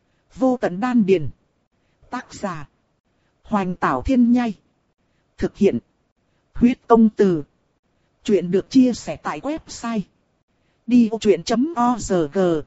Vô tận đan điền. Tác giả Hoành Tảo Thiên Nhai. Thực hiện Huyết Công Từ. Chuyện được chia sẻ tại website đi ô chuyện chấm org.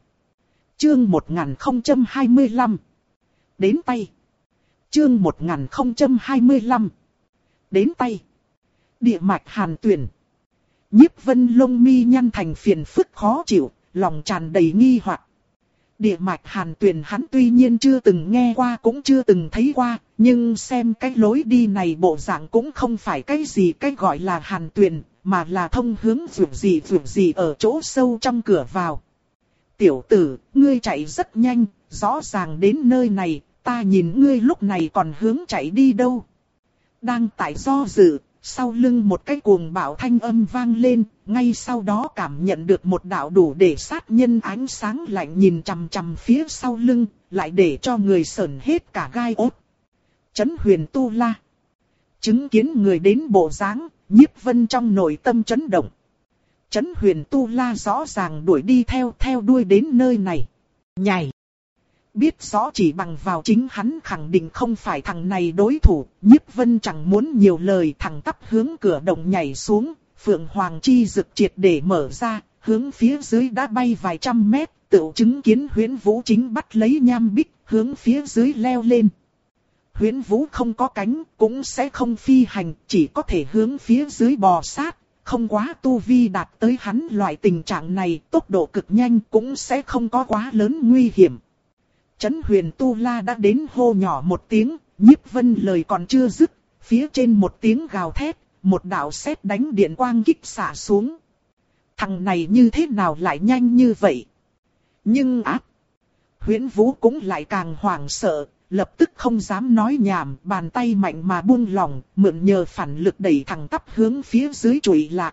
Chương một nghìn không trăm hai mươi lăm. Đến tay. Chương một nghìn không trăm hai mươi lăm. Đến tay. Địa mạch hàn tuyển. Nhiếp Vân lông mi nhăn thành phiền phức khó chịu, lòng tràn đầy nghi hoặc. Địa mạch hàn tuyển hắn tuy nhiên chưa từng nghe qua cũng chưa từng thấy qua, nhưng xem cái lối đi này bộ dạng cũng không phải cái gì cái gọi là hàn tuyển, mà là thông hướng vượt gì vượt gì ở chỗ sâu trong cửa vào. Tiểu tử, ngươi chạy rất nhanh, rõ ràng đến nơi này, ta nhìn ngươi lúc này còn hướng chạy đi đâu. Đang tại do dự. Sau lưng một cái cuồng bạo thanh âm vang lên, ngay sau đó cảm nhận được một đạo đủ để sát nhân ánh sáng lạnh nhìn chằm chằm phía sau lưng, lại để cho người sởn hết cả gai ốt. Trấn Huyền Tu La. Chứng kiến người đến bộ dáng, Nhiếp Vân trong nội tâm chấn động. Trấn Huyền Tu La rõ ràng đuổi đi theo theo đuôi đến nơi này. Nhảy. Biết rõ chỉ bằng vào chính hắn khẳng định không phải thằng này đối thủ, Nhiếp Vân chẳng muốn nhiều lời, thẳng tắp hướng cửa động nhảy xuống, Phượng Hoàng chi dực triệt để mở ra, hướng phía dưới đã bay vài trăm mét, tựu chứng kiến Huyễn Vũ chính bắt lấy nham bích, hướng phía dưới leo lên. Huyễn Vũ không có cánh, cũng sẽ không phi hành, chỉ có thể hướng phía dưới bò sát, không quá tu vi đạt tới hắn loại tình trạng này, tốc độ cực nhanh cũng sẽ không có quá lớn nguy hiểm. Trấn Huyền Tu La đã đến hô nhỏ một tiếng, Nhiếp Vân lời còn chưa dứt, phía trên một tiếng gào thét, một đạo sét đánh điện quang kích xả xuống. Thằng này như thế nào lại nhanh như vậy? Nhưng áp, Huyễn Vũ cũng lại càng hoảng sợ, lập tức không dám nói nhảm, bàn tay mạnh mà buông lỏng, mượn nhờ phản lực đẩy thẳng tắp hướng phía dưới trụy lạc.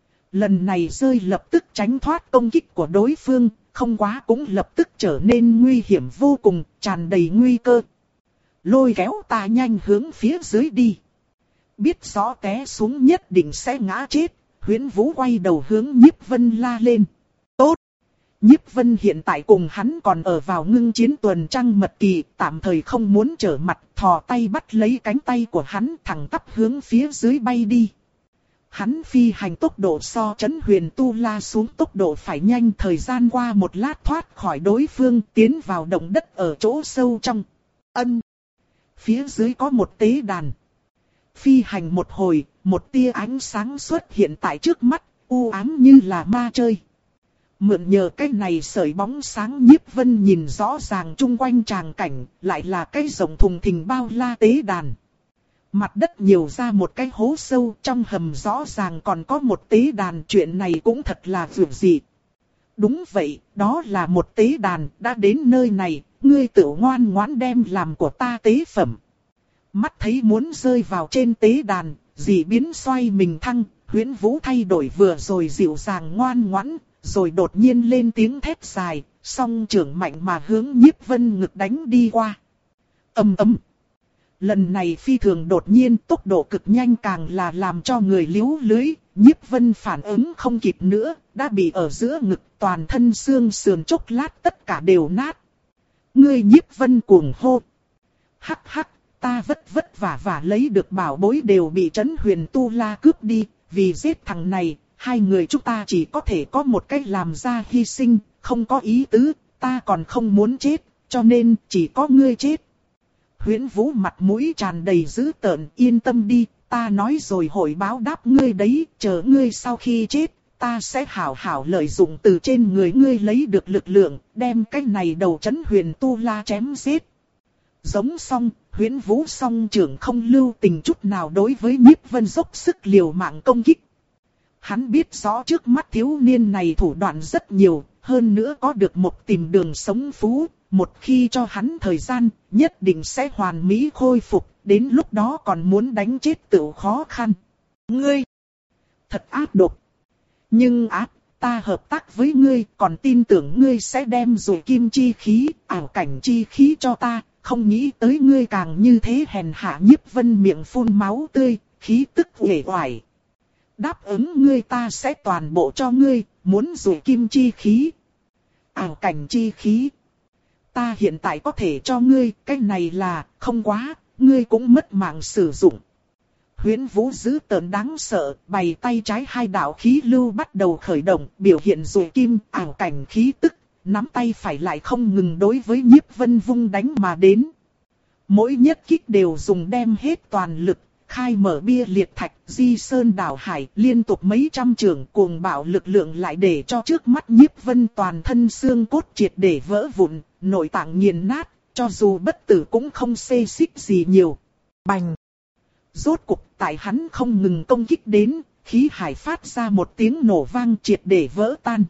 Lần này rơi lập tức tránh thoát công kích của đối phương, không quá cũng lập tức trở nên nguy hiểm vô cùng, tràn đầy nguy cơ. Lôi kéo ta nhanh hướng phía dưới đi. Biết rõ té xuống nhất định sẽ ngã chết, Huyễn Vũ quay đầu hướng Nhiếp Vân la lên. Tốt! Nhiếp Vân hiện tại cùng hắn còn ở vào ngưng chiến tuần trăng mật kỳ, tạm thời không muốn trở mặt, thò tay bắt lấy cánh tay của hắn thẳng tắp hướng phía dưới bay đi. Hắn phi hành tốc độ so Trấn Huyền Tu La xuống tốc độ phải nhanh, thời gian qua một lát thoát khỏi đối phương, tiến vào động đất ở chỗ sâu trong. Ân! Phía dưới có một tế đàn. Phi hành một hồi, một tia ánh sáng xuất hiện tại trước mắt, u ám như là ma chơi. Mượn nhờ cái này sợi bóng sáng, Nhiếp Vân nhìn rõ ràng chung quanh tràng cảnh, lại là cái rồng thùng thình bao la tế đàn. Mặt đất nhiều ra một cái hố sâu, trong hầm rõ ràng còn có một tế đàn, chuyện này cũng thật là vượt dị. Đúng vậy, đó là một tế đàn, đã đến nơi này, ngươi tự ngoan ngoãn đem làm của ta tế phẩm. Mắt thấy muốn rơi vào trên tế đàn, dị biến xoay mình thăng, Huyễn Vũ thay đổi vừa rồi dịu dàng ngoan ngoãn, rồi đột nhiên lên tiếng thét dài, song trưởng mạnh mà hướng Nhiếp Vân ngực đánh đi qua. Ầm ầm. Lần này phi thường đột nhiên, tốc độ cực nhanh càng là làm cho người liếu lưới, Nhiếp Vân phản ứng không kịp nữa, đã bị ở giữa ngực, toàn thân xương sườn chốc lát tất cả đều nát. Ngươi Nhiếp Vân cuồng hô. Hắc hắc, ta vất vất vả vả lấy được bảo bối đều bị Trấn Huyền Tu La cướp đi, vì giết thằng này, hai người chúng ta chỉ có thể có một cách làm ra hy sinh, không có ý tứ, ta còn không muốn chết, cho nên chỉ có ngươi chết. Huyễn Vũ mặt mũi tràn đầy dữ tợn, yên tâm đi, ta nói rồi hội báo đáp ngươi đấy, chờ ngươi sau khi chết, ta sẽ hảo hảo lợi dụng từ trên người ngươi lấy được lực lượng, đem cái này đầu Trấn Huyền Tu La chém giết. Giống xong, Huyễn Vũ song trưởng không lưu tình chút nào đối với Nhiếp Vân dốc sức liều mạng công kích. Hắn biết rõ trước mắt thiếu niên này thủ đoạn rất nhiều, hơn nữa có được một tìm đường sống phú, một khi cho hắn thời gian, nhất định sẽ hoàn mỹ khôi phục, đến lúc đó còn muốn đánh chết tự khó khăn. Ngươi, thật ác độc. Nhưng ác, ta hợp tác với ngươi, còn tin tưởng ngươi sẽ đem rồi kim chi khí, ảo cảnh chi khí cho ta, không nghĩ tới ngươi càng như thế hèn hạ. Nhiếp Vân miệng phun máu tươi, khí tức uể oải. Đáp ứng ngươi ta sẽ toàn bộ cho ngươi, muốn rồi kim chi khí, ảo cảnh chi khí. Ta hiện tại có thể cho ngươi, cái này là, không quá, ngươi cũng mất mạng sử dụng. Huyễn Vũ dữ tợn đáng sợ, bày tay trái hai đạo khí lưu bắt đầu khởi động, biểu hiện rồi kim, ảo cảnh khí tức, nắm tay phải lại không ngừng đối với Nhiếp Vân vung đánh mà đến. Mỗi nhất kích đều dùng đem hết toàn lực, khai mở bia liệt thạch, di sơn đảo hải, liên tục mấy trăm trường cuồng bạo lực lượng lại để cho trước mắt Nhiếp Vân toàn thân xương cốt triệt để vỡ vụn, nội tạng nghiền nát, cho dù bất tử cũng không xê xích gì nhiều. Bành! Rốt cục tại hắn không ngừng công kích đến, khí hải phát ra một tiếng nổ vang triệt để vỡ tan.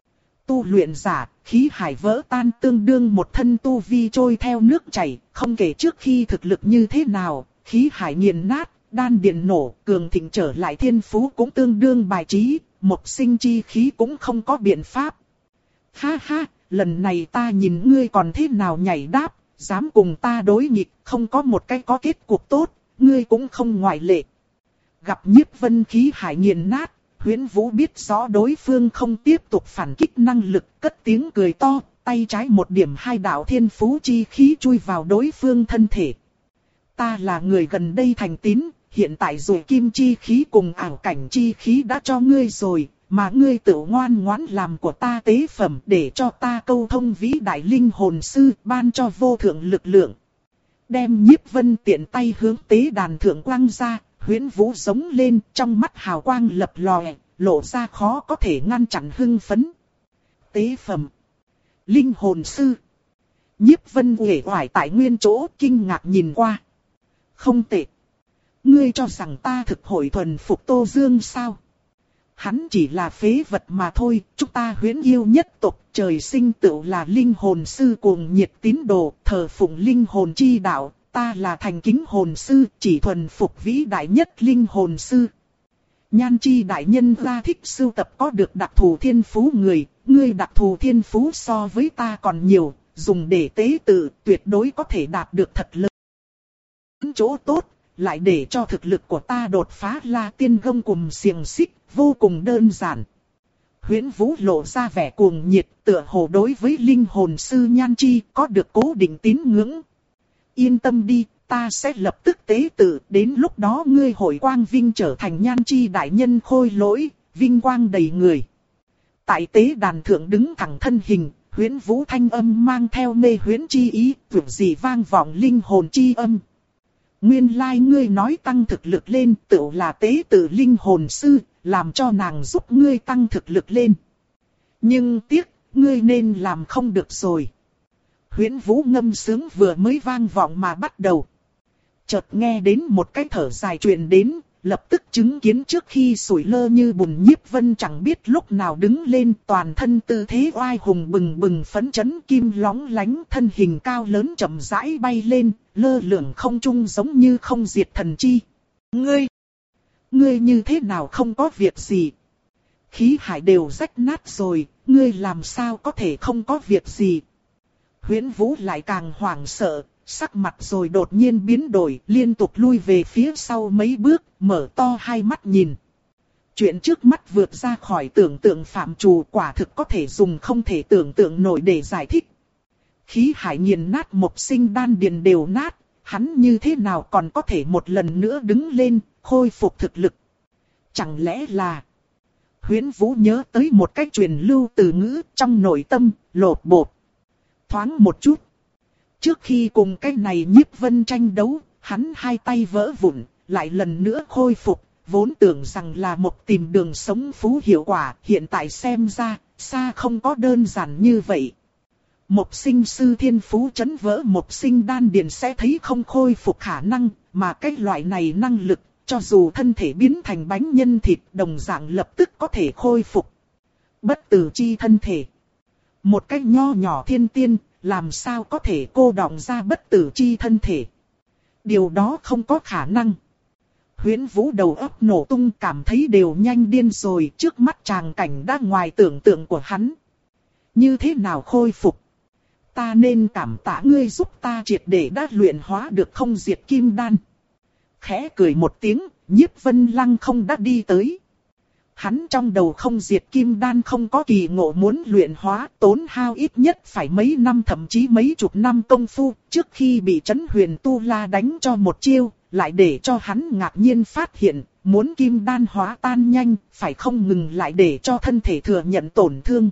Tu luyện giả, khí hải vỡ tan tương đương một thân tu vi trôi theo nước chảy, không kể trước khi thực lực như thế nào, khí hải nghiền nát, đan điền nổ, cường thịnh trở lại thiên phú cũng tương đương bài trí, một sinh chi khí cũng không có biện pháp. Ha ha, lần này ta nhìn ngươi còn thế nào nhảy đáp, dám cùng ta đối nghịch, không có một cái có kết cục tốt, ngươi cũng không ngoại lệ. Gặp Nhiếp Vân khí hải nghiền nát, Huyễn Vũ biết rõ đối phương không tiếp tục phản kích năng lực, cất tiếng cười to, tay trái một điểm hai đạo thiên phú chi khí chui vào đối phương thân thể. Ta là người gần đây thành tín, hiện tại rồi kim chi khí cùng ảo cảnh chi khí đã cho ngươi rồi, mà ngươi tự ngoan ngoãn làm của ta tế phẩm để cho ta câu thông vĩ đại linh hồn sư, ban cho vô thượng lực lượng. Đem Nhiếp Vân tiện tay hướng tế đàn thượng quang ra, Huyễn Vũ giống lên, trong mắt hào quang lập lòe, lộ ra khó có thể ngăn chặn hưng phấn. Tế phẩm, linh hồn sư. Nhiếp Vân uể oải tại nguyên chỗ, kinh ngạc nhìn qua. Không tệ. Ngươi cho rằng ta thực hội thuần phục Tô Dương sao? Hắn chỉ là phế vật mà thôi, chúng ta Huyễn yêu nhất tộc trời sinh tựu là linh hồn sư cuồng nhiệt tín đồ, thờ phụng linh hồn chi đạo, ta là thành kính hồn sư, chỉ thuần phục vĩ đại nhất linh hồn sư. Nhan chi đại nhân ra thích sưu tập có được đặc thù thiên phú người, ngươi đặc thù thiên phú so với ta còn nhiều, dùng để tế tự tuyệt đối có thể đạt được thật lớn chỗ tốt, lại để cho thực lực của ta đột phá La Tiên gông cùm xiềng xích, vô cùng đơn giản. Huyễn Vũ lộ ra vẻ cuồng nhiệt, tựa hồ đối với linh hồn sư Nhan Chi có được cố định tín ngưỡng. Yên tâm đi, ta sẽ lập tức tế tự, đến lúc đó ngươi hội quang vinh trở thành Nhan Chi đại nhân khôi lỗi, vinh quang đầy người. Tại tế đàn thượng đứng thẳng thân hình, Huyễn Vũ thanh âm mang theo mê huyễn chi ý, tưởng gì vang vọng linh hồn chi âm. Nguyên lai like ngươi nói tăng thực lực lên, tựu là tế tự linh hồn sư, làm cho nàng giúp ngươi tăng thực lực lên. Nhưng tiếc, ngươi nên làm không được rồi. Huyễn Vũ ngâm sướng vừa mới vang vọng mà bắt đầu. Chợt nghe đến một cái thở dài truyền đến, lập tức chứng kiến trước khi sủi lơ như bùn Nhiếp Vân chẳng biết lúc nào đứng lên, toàn thân tư thế oai hùng bừng bừng phấn chấn, kim lóng lánh, thân hình cao lớn chậm rãi bay lên, lơ lửng không trung giống như không diệt thần chi. Ngươi, ngươi như thế nào không có việc gì? Khí hải đều rách nát rồi, ngươi làm sao có thể không có việc gì? Huyễn Vũ lại càng hoảng sợ, sắc mặt rồi đột nhiên biến đổi, liên tục lui về phía sau mấy bước, mở to hai mắt nhìn. Chuyện trước mắt vượt ra khỏi tưởng tượng phạm trù, quả thực có thể dùng không thể tưởng tượng nổi để giải thích. Khí hải nghiền nát một sinh đan điền đều nát, hắn như thế nào còn có thể một lần nữa đứng lên, khôi phục thực lực? Chẳng lẽ là... Huyễn Vũ nhớ tới một cách truyền lưu từ ngữ trong nội tâm, lột bột. Thoáng một chút. Trước khi cùng cái này Nhiếp Vân tranh đấu, hắn hai tay vỡ vụn, lại lần nữa khôi phục, vốn tưởng rằng là một tìm đường sống phú hiệu quả, hiện tại xem ra, xa không có đơn giản như vậy. Một sinh sư thiên phú chấn vỡ một sinh đan điền sẽ thấy không khôi phục khả năng, mà cái loại này năng lực, cho dù thân thể biến thành bánh nhân thịt đồng dạng lập tức có thể khôi phục. Bất tử chi thân thể. Một cái nho nhỏ thiên tiên, làm sao có thể cô đọng ra bất tử chi thân thể? Điều đó không có khả năng. Huyễn Vũ đầu óc nổ tung, cảm thấy đều nhanh điên rồi, trước mắt tràng cảnh đã ngoài tưởng tượng của hắn. Như thế nào khôi phục? Ta nên cảm tạ ngươi giúp ta triệt để đã luyện hóa được không diệt kim đan. Khẽ cười một tiếng, Nhiếp Vân Lăng không đã đi tới. Hắn trong đầu không diệt kim đan không có kỳ ngộ muốn luyện hóa, tốn hao ít nhất phải mấy năm thậm chí mấy chục năm công phu, trước khi bị Trấn Huyền Tu La đánh cho một chiêu, lại để cho hắn ngạc nhiên phát hiện, muốn kim đan hóa tan nhanh, phải không ngừng lại để cho thân thể thừa nhận tổn thương.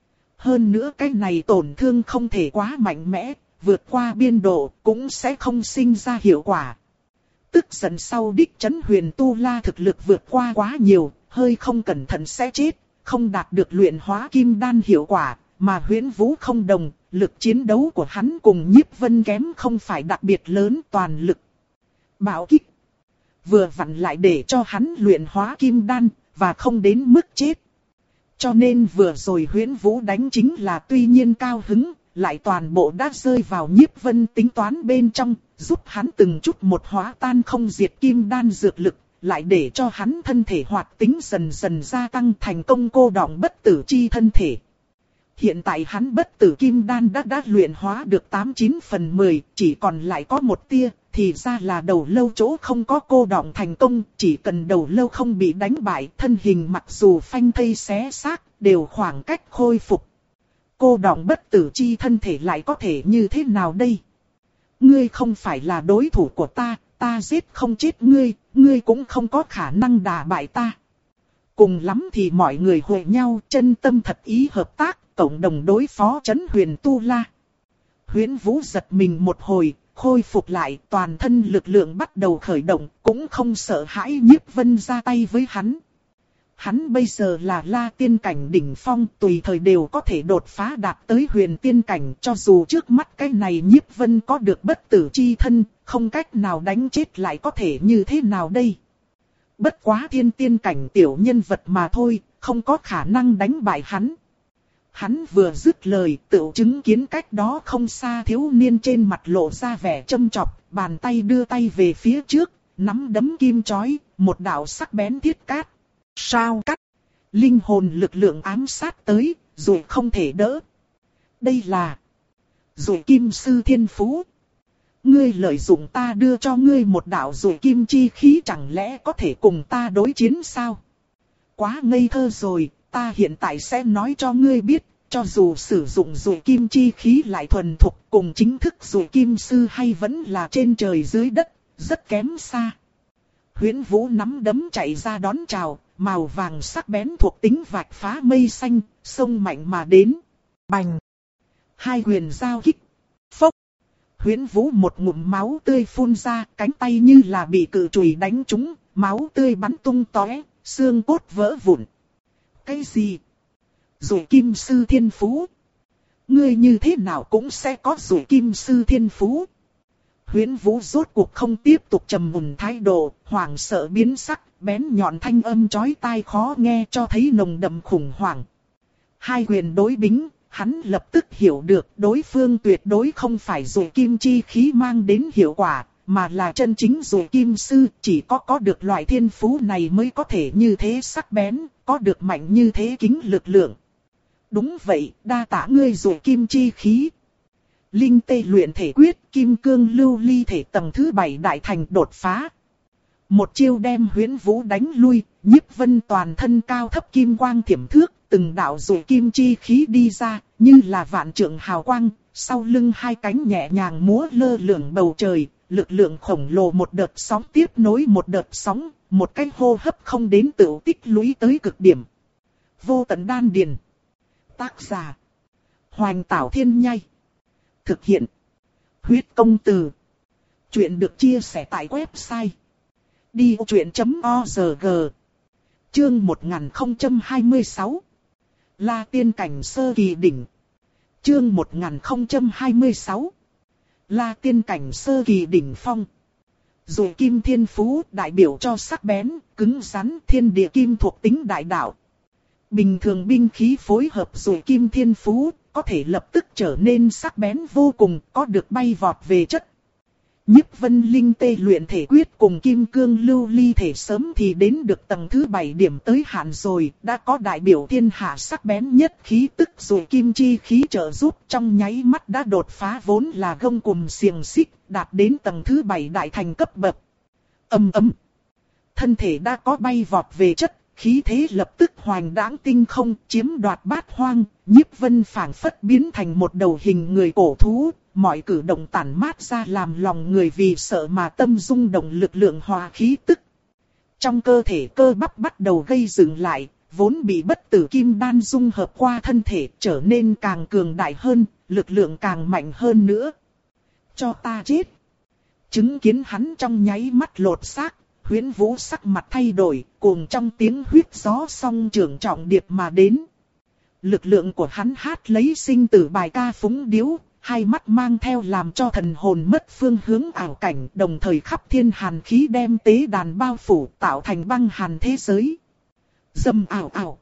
Hơn nữa cái này tổn thương không thể quá mạnh mẽ, vượt qua biên độ, cũng sẽ không sinh ra hiệu quả. Tức giận sau đích Trấn Huyền Tu La thực lực vượt qua quá nhiều, hơi không cẩn thận sẽ chết, không đạt được luyện hóa kim đan hiệu quả, mà Huyễn Vũ không đồng, lực chiến đấu của hắn cùng Nhiếp Vân kém không phải đặc biệt lớn, toàn lực bạo kích. Vừa vặn lại để cho hắn luyện hóa kim đan, và không đến mức chết. Cho nên vừa rồi Huyễn Vũ đánh chính là tuy nhiên cao hứng, lại toàn bộ đã rơi vào Nhiếp Vân tính toán bên trong, giúp hắn từng chút một hóa tan không diệt kim đan dược lực, lại để cho hắn thân thể hoạt tính dần dần gia tăng, thành công cô đọng bất tử chi thân thể. Hiện tại hắn bất tử kim đan đã đã luyện hóa được tám chín phần mười, chỉ còn lại có một tia, thì ra là đầu lâu chỗ không có cô đọng thành công, chỉ cần đầu lâu không bị đánh bại, thân hình mặc dù phanh thây xé xác, đều khoảng cách khôi phục. Cô đọng bất tử chi thân thể lại có thể như thế nào đây? Ngươi không phải là đối thủ của ta, ta giết không chết ngươi, ngươi cũng không có khả năng đả bại ta. Cùng lắm thì mọi người hội nhau, chân tâm thật ý hợp tác, cộng đồng đối phó Trấn Huyền Tu La. Huyễn Vũ giật mình một hồi, khôi phục lại, toàn thân lực lượng bắt đầu khởi động, cũng không sợ hãi Nhiếp Vân ra tay với hắn. Hắn bây giờ là La Tiên cảnh đỉnh phong, tùy thời đều có thể đột phá đạt tới Huyền Tiên cảnh, cho dù trước mắt cái này Nhiếp Vân có được bất tử chi thân, không cách nào đánh chết lại có thể như thế nào đây? Bất quá thiên tiên cảnh tiểu nhân vật mà thôi, không có khả năng đánh bại hắn. Hắn vừa dứt lời, tự chứng kiến cách đó không xa thiếu niên trên mặt lộ ra vẻ châm chọc, bàn tay đưa tay về phía trước, nắm đấm kim chói, một đạo sắc bén thiết cát. Sao cắt? Linh hồn lực lượng ám sát tới, rồi không thể đỡ. Đây là rồi kim sư thiên phú. Ngươi lợi dụng ta đưa cho ngươi một đạo rồi kim chi khí, chẳng lẽ có thể cùng ta đối chiến sao? Quá ngây thơ rồi, ta hiện tại sẽ nói cho ngươi biết, cho dù sử dụng rồi kim chi khí lại thuần thục, cùng chính thức rồi kim sư hay vẫn là trên trời dưới đất, rất kém xa. Huyễn Vũ nắm đấm chạy ra đón chào, màu vàng sắc bén thuộc tính vạch phá mây xanh, xông mạnh mà đến. Bành! Hai quyền giao kích. Phốc! Huyễn Vũ một ngụm máu tươi phun ra, cánh tay như là bị cự chùy đánh trúng, máu tươi bắn tung tóe, xương cốt vỡ vụn. Cái gì? Rồi kim sư thiên phú? Ngươi như thế nào cũng sẽ có rồi kim sư thiên phú. Huyễn Vũ rốt cuộc không tiếp tục trầm mùn thái độ, hoảng sợ biến sắc, bén nhọn thanh âm chói tai khó nghe cho thấy nồng đậm khủng hoảng. Hai quyền đối bính, hắn lập tức hiểu được đối phương tuyệt đối không phải rồi kim chi khí mang đến hiệu quả, mà là chân chính rồi kim sư, chỉ có có được loại thiên phú này mới có thể như thế sắc bén, có được mạnh như thế kính lực lượng. Đúng vậy, đa tạ ngươi rồi kim chi khí. Linh tê luyện thể quyết, kim cương lưu ly thể tầng thứ bảy đại thành đột phá. Một chiêu đem Huyễn Vũ đánh lui, Nhiếp Vân toàn thân cao thấp kim quang thiểm thước, từng đạo rồi kim chi khí đi ra, như là vạn trượng hào quang, sau lưng hai cánh nhẹ nhàng múa lơ lửng bầu trời, lực lượng khổng lồ một đợt sóng tiếp nối một đợt sóng, một cái hô hấp không đến tựu tích lũy tới cực điểm. Vô tận đan điền. Tác giả: Hoành Tảo Thiên Nhai. Thực hiện: Huyết Công Từ. Chuyện được chia sẻ tại website đi vô chuyện chấm org. Chương một nghìn không trăm hai mươi sáu. La tiên cảnh sơ kỳ đỉnh. Chương một nghìn không trăm hai mươi sáu. La tiên cảnh sơ kỳ đỉnh phong. Rồi kim thiên phú đại biểu cho sắc bén, cứng rắn, thiên địa kim thuộc tính đại đạo. Bình thường binh khí phối hợp rồi kim thiên phú, có thể lập tức trở nên sắc bén vô cùng, có được bay vọt về chất. Nhiếp Vân Linh tê luyện thể quyết cùng kim cương lưu ly thể sớm thì đến được tầng thứ bảy điểm tới hạn rồi, đã có đại biểu thiên hạ sắc bén nhất khí tức rồi kim chi khí trợ giúp, trong nháy mắt đã đột phá vốn là gông cùm xiềng xích, đạt đến tầng thứ bảy đại thành cấp bậc. Ầm ầm, thân thể đã có bay vọt về chất, khí thế lập tức hoành đãng tinh không, chiếm đoạt bát hoang. Nhiếp Vân phảng phất biến thành một đầu hình người cổ thú, mọi cử động tản mát ra làm lòng người vì sợ mà tâm rung động lực lượng hòa khí tức. Trong cơ thể cơ bắp bắt đầu gây dựng lại, vốn bị bất tử kim đan dung hợp qua thân thể trở nên càng cường đại hơn, lực lượng càng mạnh hơn nữa. Cho ta chết! Chứng kiến hắn trong nháy mắt lột xác, Huyễn Vũ sắc mặt thay đổi, cùng trong tiếng huyết gió song trưởng trọng điệp mà đến. Lực lượng của hắn hát lấy sinh tử bài ca phúng điếu, hai mắt mang theo làm cho thần hồn mất phương hướng ảo cảnh, đồng thời khắp thiên hàn khí đem tế đàn bao phủ tạo thành băng hàn thế giới. Dầm ảo ảo.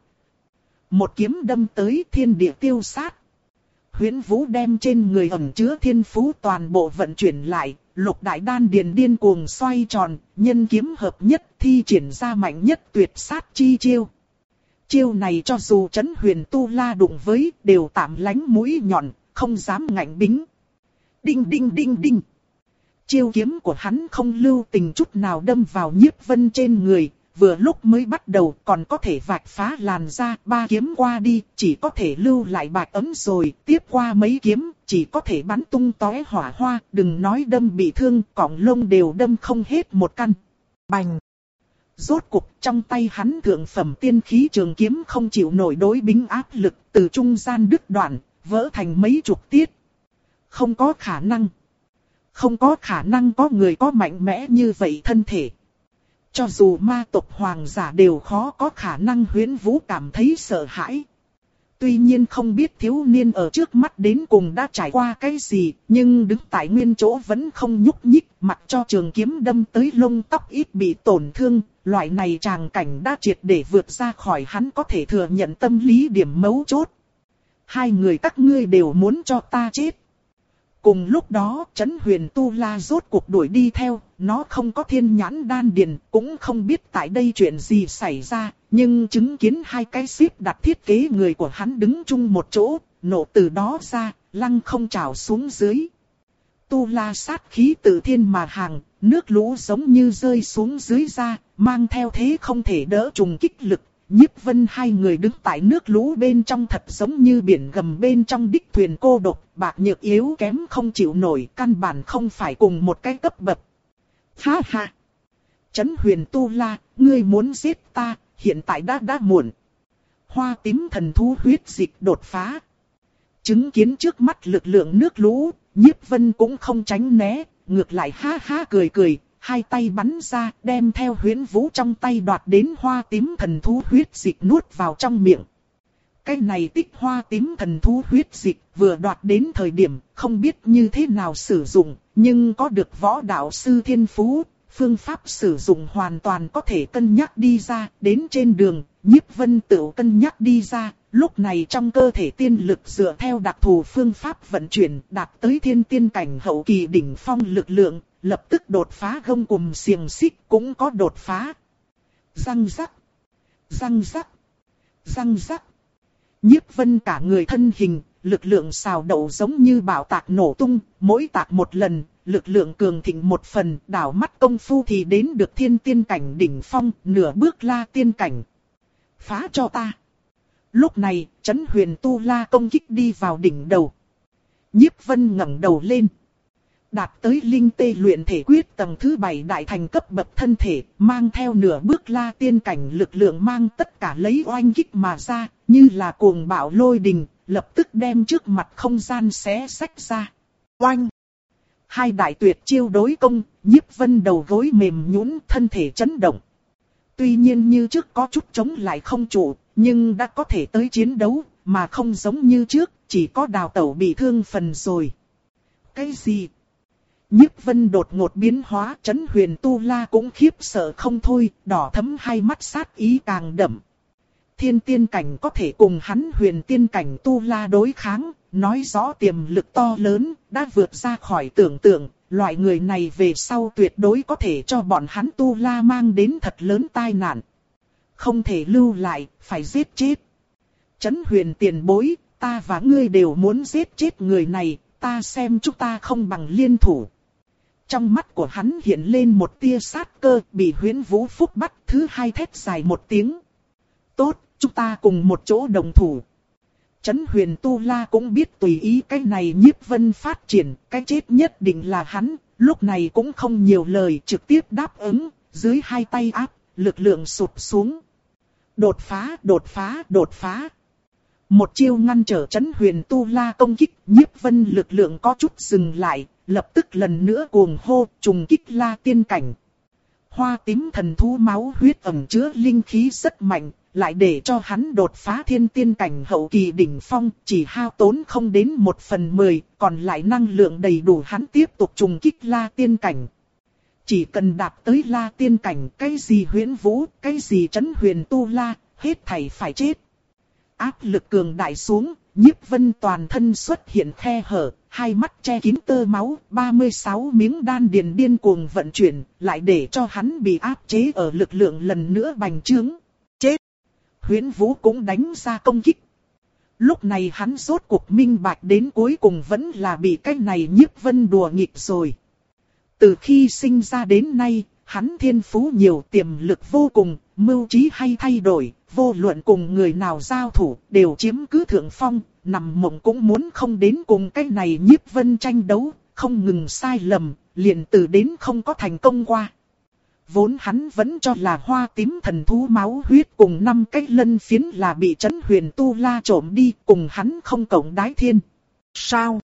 Một kiếm đâm tới thiên địa tiêu sát. Huyễn Vũ đem trên người ẩn chứa thiên phú toàn bộ vận chuyển lại, lục đại đan điền điên cuồng xoay tròn, nhân kiếm hợp nhất thi triển ra mạnh nhất tuyệt sát chi chiêu. Chiêu này cho dù Trấn Huyền Tu La đụng với đều tạm lánh mũi nhọn, không dám ngạnh bính. Đinh đinh đinh đinh. Chiêu kiếm của hắn không lưu tình chút nào đâm vào Nhiếp Vân trên người, vừa lúc mới bắt đầu còn có thể vạch phá làn da, ba kiếm qua đi chỉ có thể lưu lại bạch ấm rồi, tiếp qua mấy kiếm chỉ có thể bắn tung tóe hỏa hoa, đừng nói đâm bị thương, cọng lông đều đâm không hết một căn. Bành! Rốt cục trong tay hắn thượng phẩm tiên khí trường kiếm không chịu nổi đối bính áp lực, từ trung gian đứt đoạn, vỡ thành mấy chục tiết. Không có khả năng. Không có khả năng có người có mạnh mẽ như vậy thân thể. Cho dù ma tộc hoàng giả đều khó có khả năng. Huyễn Vũ cảm thấy sợ hãi. Tuy nhiên không biết thiếu niên ở trước mắt đến cùng đã trải qua cái gì, nhưng đứng tại nguyên chỗ vẫn không nhúc nhích, mặc cho trường kiếm đâm tới lông tóc ít bị tổn thương, loại này tràng cảnh đã triệt để vượt ra khỏi hắn có thể thừa nhận tâm lý điểm mấu chốt. Hai người các ngươi đều muốn cho ta chết. Cùng lúc đó, Trấn Huyền Tu La rốt cuộc đuổi đi theo, nó không có thiên nhãn đan điền, cũng không biết tại đây chuyện gì xảy ra, nhưng chứng kiến hai cái xếp đặt thiết kế người của hắn đứng chung một chỗ, nổ từ đó ra, lăng không trào xuống dưới. Tu La sát khí tự thiên mà hàng, nước lũ giống như rơi xuống dưới ra, mang theo thế không thể đỡ trùng kích lực. Nhiếp Vân hai người đứng tại nước lũ bên trong thật giống như biển gầm bên trong đích thuyền cô độc, bạc nhược yếu kém không chịu nổi, căn bản không phải cùng một cái cấp bậc. Ha ha! Trấn Huyền Tu La, ngươi muốn giết ta, hiện tại đã đã muộn. Hoa tím thần thú huyết dịch đột phá. Chứng kiến trước mắt lực lượng nước lũ, Nhiếp Vân cũng không tránh né, ngược lại ha ha cười cười. Hai tay bắn ra, đem theo huyễn vũ trong tay đoạt đến hoa tím thần thú huyết dịch nuốt vào trong miệng. Cái này tích hoa tím thần thú huyết dịch vừa đoạt đến thời điểm không biết như thế nào sử dụng, nhưng có được võ đạo sư thiên phú, phương pháp sử dụng hoàn toàn có thể cân nhắc đi ra. Đến trên đường, Nhiếp Vân tự cân nhắc đi ra, lúc này trong cơ thể tiên lực dựa theo đặc thù phương pháp vận chuyển đạt tới thiên tiên cảnh hậu kỳ đỉnh phong lực lượng. Lập tức đột phá gông cùm xiềng xích cũng có đột phá. Răng rắc. Răng rắc. Răng rắc. Nhiếp Vân cả người thân hình, lực lượng xào đậu giống như bạo tạc nổ tung, mỗi tạc một lần, lực lượng cường thịnh một phần, đảo mắt công phu thì đến được thiên tiên cảnh đỉnh phong, nửa bước la tiên cảnh. Phá cho ta. Lúc này, Trấn Huyền Tu La công kích đi vào đỉnh đầu. Nhiếp Vân ngẩng đầu lên. Đạt tới linh tê luyện thể quyết tầng thứ bảy đại thành cấp bậc thân thể, mang theo nửa bước la tiên cảnh lực lượng mang tất cả lấy oanh kích mà ra, như là cuồng bạo lôi đình, lập tức đem trước mặt không gian xé xách ra. Oanh! Hai đại tuyệt chiêu đối công, Nhiếp Vân đầu gối mềm nhũn, thân thể chấn động. Tuy nhiên như trước có chút chống lại không trụ, nhưng đã có thể tới chiến đấu, mà không giống như trước, chỉ có đào tẩu bị thương phần rồi. Cái gì? Nhiếp Vân đột ngột biến hóa, Trấn Huyền Tu La cũng khiếp sợ không thôi, đỏ thấm hai mắt sát ý càng đậm. Thiên tiên cảnh có thể cùng hắn huyền tiên cảnh Tu La đối kháng, nói rõ tiềm lực to lớn, đã vượt ra khỏi tưởng tượng, loại người này về sau tuyệt đối có thể cho bọn hắn Tu La mang đến thật lớn tai nạn. Không thể lưu lại, phải giết chết. Trấn Huyền tiền bối, ta và ngươi đều muốn giết chết người này, ta xem chúng ta không bằng liên thủ. Trong mắt của hắn hiện lên một tia sát cơ, bị Huyễn Vũ Phúc bắt, thứ hai thét dài một tiếng. Tốt, chúng ta cùng một chỗ đồng thủ. Trấn Huyền Tu La cũng biết tùy ý cái này Nhiếp Vân phát triển, cái chết nhất định là hắn, lúc này cũng không nhiều lời trực tiếp đáp ứng, dưới hai tay áp, lực lượng sụp xuống. Đột phá, đột phá, đột phá. Một chiêu ngăn trở Trấn Huyền Tu La công kích, Nhiếp Vân lực lượng có chút dừng lại, lập tức lần nữa cuồng hô, trùng kích la tiên cảnh. Hoa tím thần thú máu huyết ẩn chứa linh khí rất mạnh, lại để cho hắn đột phá thiên tiên cảnh hậu kỳ đỉnh phong, chỉ hao tốn không đến một phần mười, còn lại năng lượng đầy đủ hắn tiếp tục trùng kích la tiên cảnh. Chỉ cần đạt tới la tiên cảnh, cái gì Huyễn Vũ, cái gì Trấn Huyền Tu La, hết thảy phải chết. Áp lực cường đại xuống, Nhiếp Vân toàn thân xuất hiện khe hở, hai mắt che kín tơ máu, ba mươi sáu miếng đan điền điên cuồng vận chuyển, lại để cho hắn bị áp chế ở lực lượng lần nữa bành trướng. Chết! Huyễn Vũ cũng đánh ra công kích. Lúc này hắn rốt cuộc minh bạch đến cuối cùng vẫn là bị cái này Nhiếp Vân đùa nghịch rồi. Từ khi sinh ra đến nay, hắn thiên phú nhiều, tiềm lực vô cùng, mưu trí hay thay đổi, vô luận cùng người nào giao thủ, đều chiếm cứ thượng phong, nằm mộng cũng muốn không đến cùng cái này Nhiếp Vân tranh đấu, không ngừng sai lầm, liền từ đến không có thành công qua. Vốn hắn vẫn cho là hoa tím thần thú máu huyết cùng năm cái lân phiến là bị Trấn Huyền Tu La trộm đi, cùng hắn không cộng đái thiên. Sao?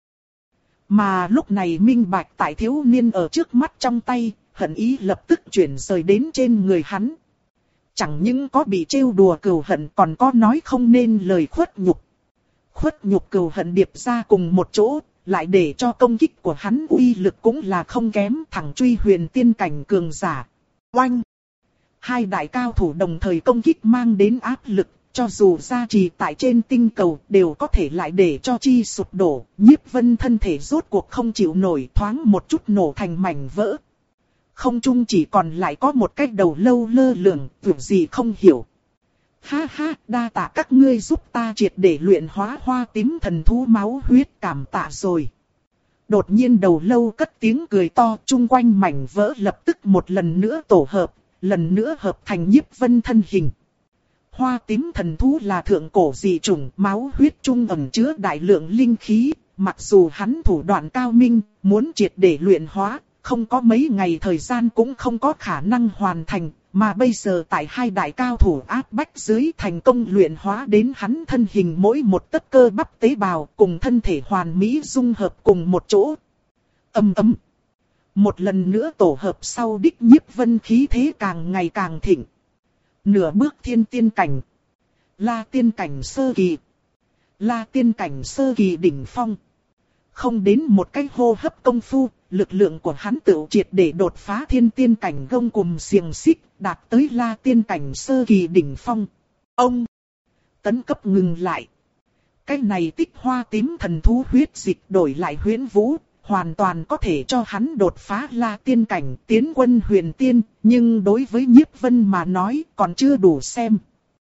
Mà lúc này minh bạch tại thiếu niên ở trước mắt trong tay, hận ý lập tức chuyển rời đến trên người hắn. Chẳng những có bị trêu đùa cừu hận, còn có nói không nên lời khuất nhục. Khuất nhục cừu hận điệp ra cùng một chỗ, lại để cho công kích của hắn uy lực cũng là không kém, thẳng truy huyền tiên cảnh cường giả. Oanh! Hai đại cao thủ đồng thời công kích mang đến áp lực, cho dù gia trì tại trên tinh cầu đều có thể lại để cho chi sụp đổ. Nhiếp Vân thân thể rốt cuộc không chịu nổi, thoáng một chút nổ thành mảnh vỡ. Không trung chỉ còn lại có một cái đầu lâu lơ lửng, tưởng gì không hiểu. Ha ha, đa tạ các ngươi giúp ta triệt để luyện hóa hoa tím thần thú máu huyết, cảm tạ rồi. Đột nhiên đầu lâu cất tiếng cười to, chung quanh mảnh vỡ lập tức một lần nữa tổ hợp, lần nữa hợp thành Nhiếp Vân thân hình. Hoa tím thần thú là thượng cổ dị chủng, máu huyết trung ẩn chứa đại lượng linh khí, mặc dù hắn thủ đoạn cao minh, muốn triệt để luyện hóa, không có mấy ngày thời gian cũng không có khả năng hoàn thành, mà bây giờ tại hai đại cao thủ áp bách dưới thành công luyện hóa đến hắn thân hình mỗi một tấc cơ bắp tế bào cùng thân thể hoàn mỹ dung hợp cùng một chỗ. Ầm ầm. Một lần nữa tổ hợp sau đích Nhiếp Vân khí thế càng ngày càng thịnh. Nửa bước thiên tiên cảnh. La tiên cảnh sơ kỳ. La tiên cảnh sơ kỳ đỉnh phong. Không đến một cái hô hấp công phu, lực lượng của hắn tự triệt để đột phá thiên tiên cảnh gông cùm xiềng xích, đạt tới la tiên cảnh sơ kỳ đỉnh phong. Ông! Tấn cấp ngừng lại. Cái này tích hoa tím thần thú huyết dịch đổi lại huyễn vũ, hoàn toàn có thể cho hắn đột phá la tiên cảnh tiến quân huyền tiên, nhưng đối với Nhiếp Vân mà nói còn chưa đủ xem.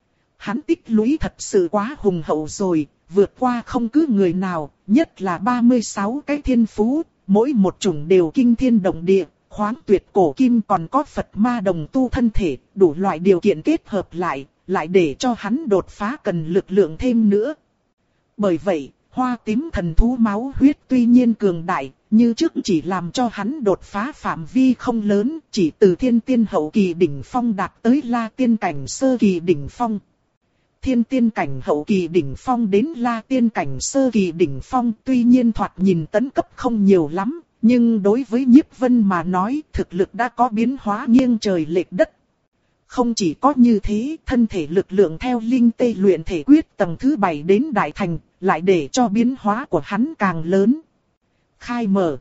Hắn tích lũy thật sự quá hùng hậu rồi, vượt qua không cứ người nào, nhất là ba mươi sáu cái thiên phú, mỗi một chủng đều kinh thiên động địa, khoáng tuyệt cổ kim còn có Phật ma đồng tu thân thể, đủ loại điều kiện kết hợp lại, lại để cho hắn đột phá cần lực lượng thêm nữa. Bởi vậy, hoa tím thần thú máu huyết tuy nhiên cường đại, như trước chỉ làm cho hắn đột phá phạm vi không lớn, chỉ từ thiên tiên hậu kỳ đỉnh phong đạt tới la tiên cảnh sơ kỳ đỉnh phong. Thiên tiên cảnh hậu kỳ đỉnh phong đến la tiên cảnh sơ kỳ đỉnh phong tuy nhiên thoạt nhìn tấn cấp không nhiều lắm, nhưng đối với Nhiếp Vân mà nói thực lực đã có biến hóa nghiêng trời lệch đất. Không chỉ có như thế, thân thể lực lượng theo linh tê luyện thể quyết tầng thứ bảy đến đại thành, lại để cho biến hóa của hắn càng lớn. Khai mở.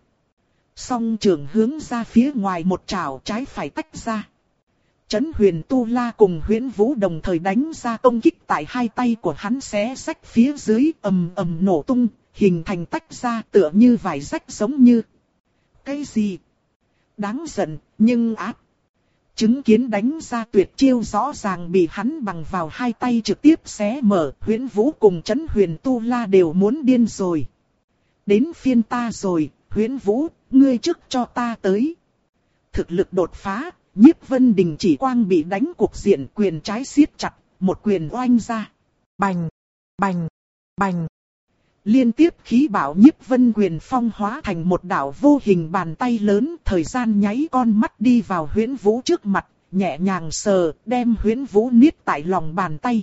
Song trường hướng ra phía ngoài một trảo trái phải tách ra. Chấn Huyền Tu La cùng Huyễn Vũ đồng thời đánh ra công kích tại hai tay của hắn xé rách phía dưới ầm ầm nổ tung, hình thành tách ra tựa như vải rách giống như. Cái gì? Đáng giận, nhưng áp. Chứng kiến đánh ra tuyệt chiêu rõ ràng bị hắn bằng vào hai tay trực tiếp xé mở, Huyễn Vũ cùng Chấn Huyền Tu La đều muốn điên rồi. Đến phiên ta rồi, Huyễn Vũ, ngươi trước cho ta tới. Thực lực đột phá, Nhiếp Vân đình chỉ quang bị đánh cục diện, quyền trái siết chặt, một quyền oanh ra. Bành, bành, bành. Liên tiếp khí bảo Nhiếp Vân quyền phong hóa thành một đạo vô hình bàn tay lớn, thời gian nháy con mắt đi vào Huyễn Vũ trước mặt, nhẹ nhàng sờ, đem Huyễn Vũ niết tại lòng bàn tay.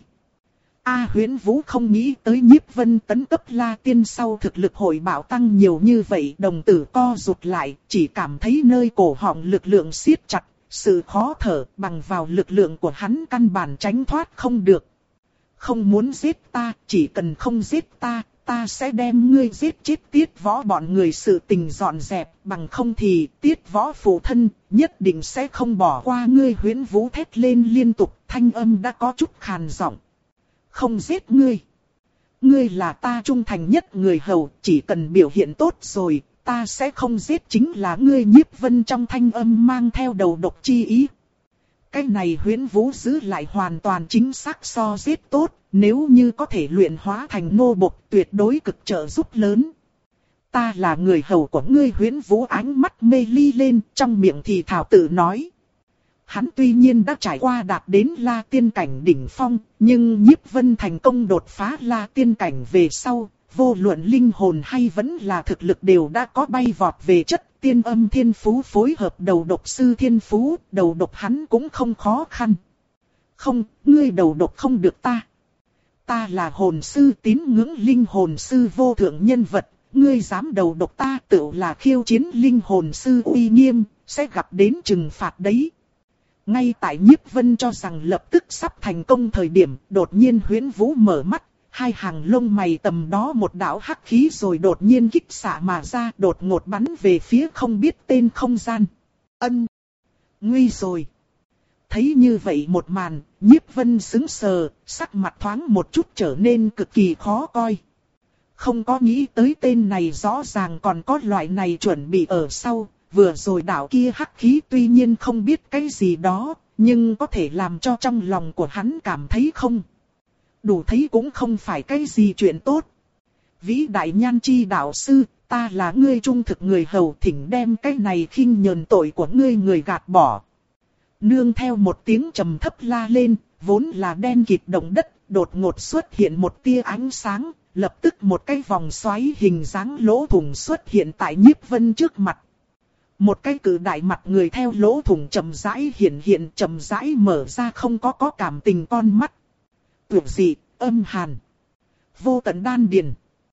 A Huyễn Vũ không nghĩ tới Nhiếp Vân tấn cấp la tiên sau thực lực hội bạo tăng nhiều như vậy, đồng tử co rụt lại, chỉ cảm thấy nơi cổ họng lực lượng siết chặt, sự khó thở bằng vào lực lượng của hắn căn bản tránh thoát không được. Không muốn giết ta, chỉ cần không giết ta, ta sẽ đem ngươi giết chết Tiết Võ bọn người sự tình dọn dẹp, bằng không thì Tiết Võ phụ thân nhất định sẽ không bỏ qua ngươi. Huyễn Vũ thét lên liên tục, thanh âm đã có chút khàn giọng. Không giết ngươi. Ngươi là ta trung thành nhất người hầu, chỉ cần biểu hiện tốt rồi, ta sẽ không giết chính là ngươi. Nhiếp Vân trong thanh âm mang theo đầu độc chi ý. Cái này Huyễn Vũ giữ lại hoàn toàn chính xác so giết tốt, nếu như có thể luyện hóa thành nô bộc tuyệt đối cực trợ giúp lớn. Ta là người hầu của ngươi. Huyễn Vũ ánh mắt mê ly lên, trong miệng thì thảo tự nói. Hắn tuy nhiên đã trải qua đạt đến la tiên cảnh đỉnh phong, nhưng Nhiếp Vân thành công đột phá la tiên cảnh về sau, vô luận linh hồn hay vẫn là thực lực đều đã có bay vọt về chất. Tiên âm thiên phú phối hợp đầu độc sư thiên phú, đầu độc hắn cũng không khó khăn. Không, ngươi đầu độc không được ta. Ta là hồn sư tín ngưỡng linh hồn sư vô thượng nhân vật, ngươi dám đầu độc ta tự là khiêu chiến linh hồn sư uy nghiêm, sẽ gặp đến trừng phạt đấy. Ngay tại Nhiếp Vân cho rằng lập tức sắp thành công thời điểm, đột nhiên Huyễn Vũ mở mắt, Hai hàng lông mày tầm đó một đạo hắc khí rồi đột nhiên kích xạ mà ra, đột ngột bắn về phía không biết tên không gian. Ân! Nguy rồi! Thấy như vậy một màn, Nhiếp Vân sững sờ, sắc mặt thoáng một chút trở nên cực kỳ khó coi. Không có nghĩ tới tên này rõ ràng còn có loại này chuẩn bị ở sau, vừa rồi đạo kia hắc khí tuy nhiên không biết cái gì đó, nhưng có thể làm cho trong lòng của hắn cảm thấy không. Đủ thấy cũng không phải cái gì chuyện tốt. Vĩ đại Nhan Chi đạo sư, ta là ngươi trung thực người hầu, thỉnh đem cái này khinh nhờn tội của ngươi người gạt bỏ. Nương theo một tiếng trầm thấp la lên, vốn là đen kịt động đất, đột ngột xuất hiện một tia ánh sáng, lập tức một cái vòng xoáy hình dáng lỗ thủng xuất hiện tại Nhiếp Vân trước mặt. Một cái cự đại mặt người theo lỗ thủng chậm rãi hiện hiện, chậm rãi mở ra, không có có cảm tình con mắt. Tuyệt dị, âm hàn, vô tận đan điền.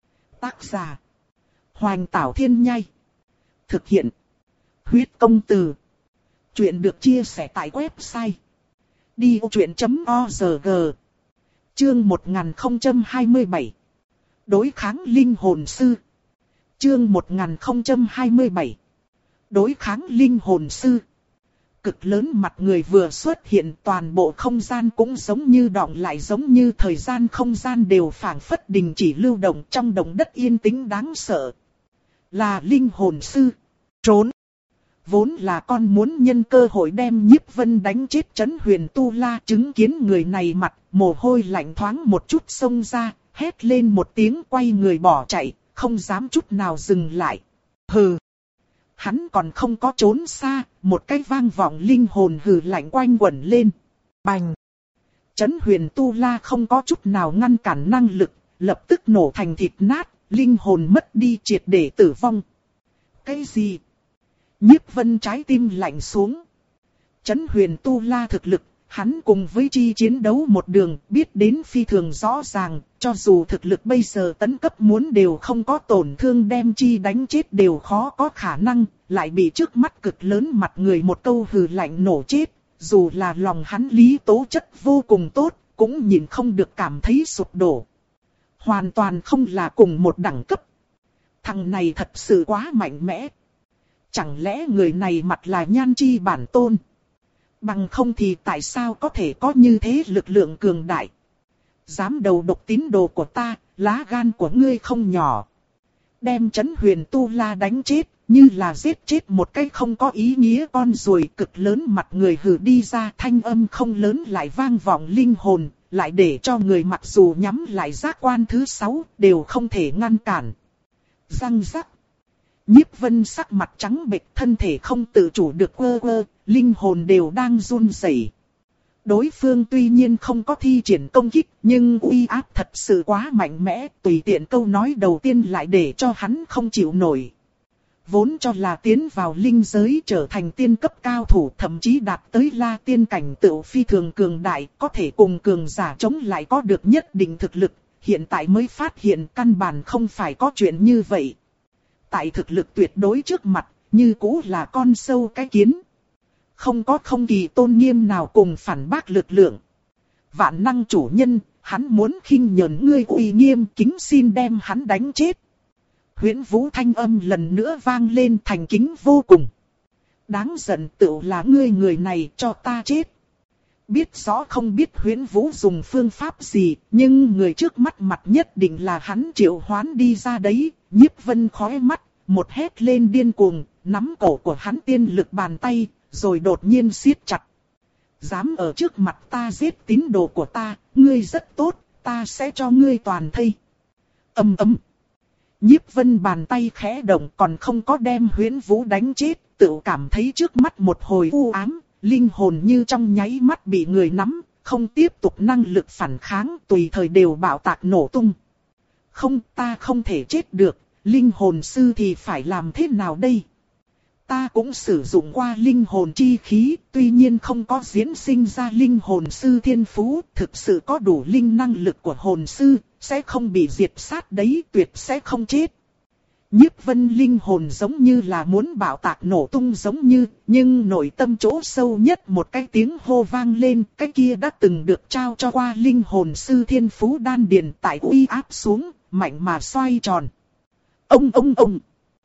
Tác giả: Hoành Tảo Thiên Nhai. Thực hiện: Huyết Công Từ. Chuyện được chia sẻ tại website đi vô chuyện chấm org. Chương một nghìn không trăm hai mươi bảy. Đối kháng linh hồn sư. Chương một nghìn không trăm hai mươi bảy. Đối kháng linh hồn sư. Cực lớn mặt người vừa xuất hiện, toàn bộ không gian cũng giống như đọng lại, giống như thời gian không gian đều phảng phất đình chỉ lưu động, trong động đất yên tĩnh đáng sợ. Là linh hồn sư. Trốn. Vốn là con muốn nhân cơ hội đem Nhiếp Vân đánh chết Trấn Huyền Tu La, chứng kiến người này mặt, mồ hôi lạnh thoáng một chút xông ra, hét lên một tiếng quay người bỏ chạy, không dám chút nào dừng lại. Hừ! Hắn còn không có trốn xa, một cái vang vọng linh hồn hừ lạnh quanh quẩn lên. Bành! Trấn Huyền Tu La không có chút nào ngăn cản năng lực, lập tức nổ thành thịt nát, linh hồn mất đi triệt để tử vong. Cái gì? Nhiếp Vân trái tim lạnh xuống. Trấn Huyền Tu La thực lực, hắn cùng với chi chiến đấu một đường, biết đến phi thường rõ ràng, cho dù thực lực bây giờ tấn cấp muốn đều không có tổn thương đem chi đánh chết đều khó có khả năng, lại bị trước mắt cực lớn mặt người một câu hừ lạnh nổ chết, dù là lòng hắn lý tố chất vô cùng tốt, cũng nhìn không được cảm thấy sụp đổ. Hoàn toàn không là cùng một đẳng cấp. Thằng này thật sự quá mạnh mẽ. Chẳng lẽ người này mặt là Nhan Chi bản tôn? Bằng không thì tại sao có thể có như thế lực lượng cường đại? Dám đầu độc tín đồ của ta, lá gan của ngươi không nhỏ. Đem Trấn Huyền Tu La đánh chết, như là giết chết một cái không có ý nghĩa con ruồi, cực lớn mặt người hừ đi ra, thanh âm không lớn lại vang vọng linh hồn, lại để cho người mặc dù nhắm lại giác quan thứ sáu, đều không thể ngăn cản. Răng rắc. Nhiếp Vân sắc mặt trắng bệch, thân thể không tự chủ được quơ quơ, linh hồn đều đang run rẩy. Đối phương tuy nhiên không có thi triển công kích, nhưng uy áp thật sự quá mạnh mẽ, tùy tiện câu nói đầu tiên lại để cho hắn không chịu nổi. Vốn cho là tiến vào linh giới trở thành tiên cấp cao thủ, thậm chí đạt tới la tiên cảnh tựu phi thường cường đại, có thể cùng cường giả chống lại có được nhất định thực lực, hiện tại mới phát hiện căn bản không phải có chuyện như vậy. Tại thực lực tuyệt đối trước mặt, như cũ là con sâu cái kiến. Không có không kỳ tôn nghiêm nào cùng phản bác lực lượng. Vạn năng chủ nhân, hắn muốn khinh nhẫn ngươi uy nghiêm, kính xin đem hắn đánh chết. Huyễn Vũ thanh âm lần nữa vang lên thành kính vô cùng. Đáng giận tựu là ngươi người này, cho ta chết. Biết rõ không biết Huyễn Vũ dùng phương pháp gì, nhưng người trước mắt mặt nhất định là hắn triệu hoán đi ra đấy. Nhiếp Vân khói mắt, một hét lên điên cuồng, nắm cổ của hắn tiên lực bàn tay, rồi đột nhiên siết chặt. Dám ở trước mặt ta giết tín đồ của ta, ngươi rất tốt, ta sẽ cho ngươi toàn thây. Ầm ầm. Nhiếp Vân bàn tay khẽ động, còn không có đem Huyễn Vũ đánh chết, tự cảm thấy trước mắt một hồi u ám, linh hồn như trong nháy mắt bị người nắm, không tiếp tục năng lực phản kháng, tùy thời đều bạo tạc nổ tung. Không, ta không thể chết được, linh hồn sư thì phải làm thế nào đây? Ta cũng sử dụng qua linh hồn chi khí, tuy nhiên không có diễn sinh ra linh hồn sư thiên phú, thực sự có đủ linh năng lực của hồn sư, sẽ không bị diệt sát đấy, tuyệt sẽ không chết. Nhiếp Vân linh hồn giống như là muốn bạo tạc nổ tung giống như, nhưng nội tâm chỗ sâu nhất một cái tiếng hô vang lên, cái kia đã từng được trao cho qua linh hồn sư thiên phú đan điền tại uy áp xuống, mạnh mà xoay tròn. Ông ông ông!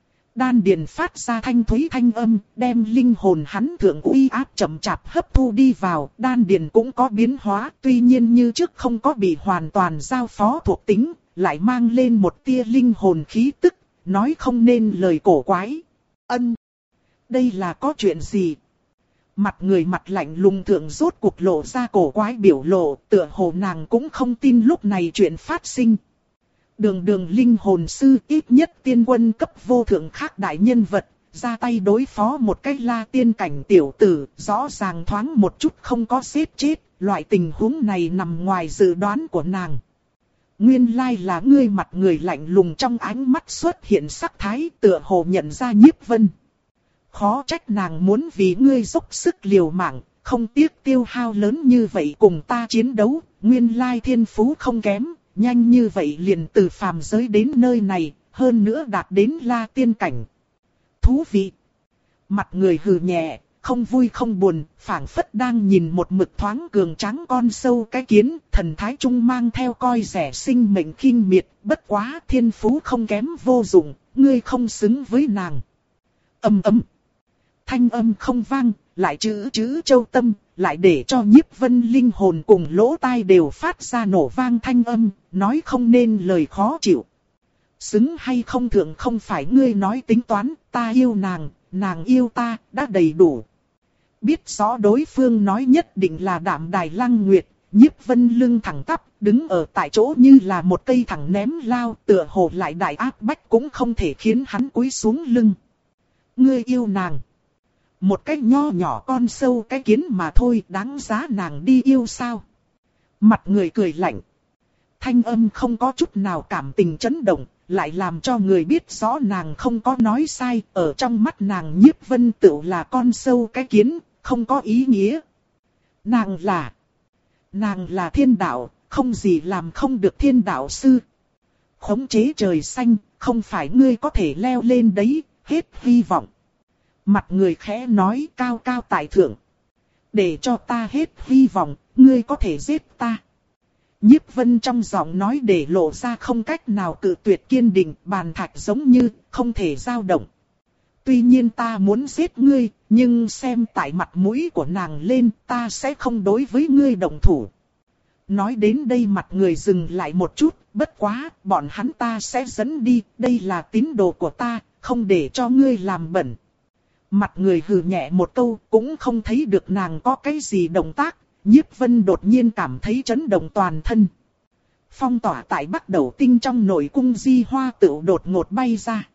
Đan điền phát ra thanh thúy thanh âm, đem linh hồn hắn thượng uy áp chậm chạp hấp thu đi vào, đan điền cũng có biến hóa, tuy nhiên như trước không có bị hoàn toàn giao phó thuộc tính, lại mang lên một tia linh hồn khí tức. Nói không nên lời cổ quái. Ân! Đây là có chuyện gì? Mặt người mặt lạnh lùng thượng rốt cuộc lộ ra cổ quái biểu lộ, tựa hồ nàng cũng không tin lúc này chuyện phát sinh. Đường đường linh hồn sư ít nhất tiên quân cấp vô thượng khác đại nhân vật, ra tay đối phó một cái la tiên cảnh tiểu tử, rõ ràng thoáng một chút không có giết chết, loại tình huống này nằm ngoài dự đoán của nàng. Nguyên lai là ngươi, mặt người lạnh lùng trong ánh mắt xuất hiện sắc thái, tựa hồ nhận ra Nhiếp Vân. Khó trách nàng muốn vì ngươi dốc sức liều mạng, không tiếc tiêu hao lớn như vậy cùng ta chiến đấu, nguyên lai thiên phú không kém, nhanh như vậy liền từ phàm giới đến nơi này, hơn nữa đạt đến la tiên cảnh. Thú vị! Mặt người hừ nhẹ, không vui không buồn, phảng phất đang nhìn một mực thoáng cường tráng con sâu cái kiến, thần thái trung mang theo coi rẻ sinh mệnh khinh miệt, bất quá thiên phú không kém vô dụng, ngươi không xứng với nàng. Âm ầm. Thanh âm không vang, lại chữ chữ châu tâm, lại để cho Nhiếp Vân linh hồn cùng lỗ tai đều phát ra nổ vang thanh âm, nói không nên lời khó chịu. Xứng hay không thượng không phải ngươi nói tính toán, ta yêu nàng, nàng yêu ta, đã đầy đủ. Biết rõ đối phương nói nhất định là Đạm Đài Lăng Nguyệt, Nhiếp Vân lưng thẳng tắp, đứng ở tại chỗ như là một cây thẳng ném lao, tựa hồ lại đại áp bách cũng không thể khiến hắn cúi xuống lưng. Ngươi yêu nàng. Một cái nho nhỏ con sâu cái kiến mà thôi, đáng giá nàng đi yêu sao? Mặt người cười lạnh. Thanh âm không có chút nào cảm tình chấn động, lại làm cho người biết rõ nàng không có nói sai, ở trong mắt nàng Nhiếp Vân tựu là con sâu cái kiến, không có ý nghĩa. Nàng là, nàng là thiên đạo, không gì làm không được thiên đạo sư. Khống chế trời xanh, không phải ngươi có thể leo lên đấy, hết hy vọng. Mặt người khẽ nói cao cao tại thượng. Để cho ta hết hy vọng, ngươi có thể giết ta. Nhiếp Vân trong giọng nói để lộ ra không cách nào cự tuyệt kiên định, bàn thạch giống như không thể dao động. Tuy nhiên ta muốn giết ngươi, nhưng xem tại mặt mũi của nàng lên, ta sẽ không đối với ngươi động thủ. Nói đến đây mặt người dừng lại một chút, bất quá, bọn hắn ta sẽ dẫn đi, đây là tín đồ của ta, không để cho ngươi làm bẩn. Mặt người hừ nhẹ một câu, cũng không thấy được nàng có cái gì động tác. Nhiếp Vân đột nhiên cảm thấy chấn động toàn thân. Phong tỏa tại Bắc Đầu Tinh trong nội cung Di Hoa tựu đột ngột bay ra.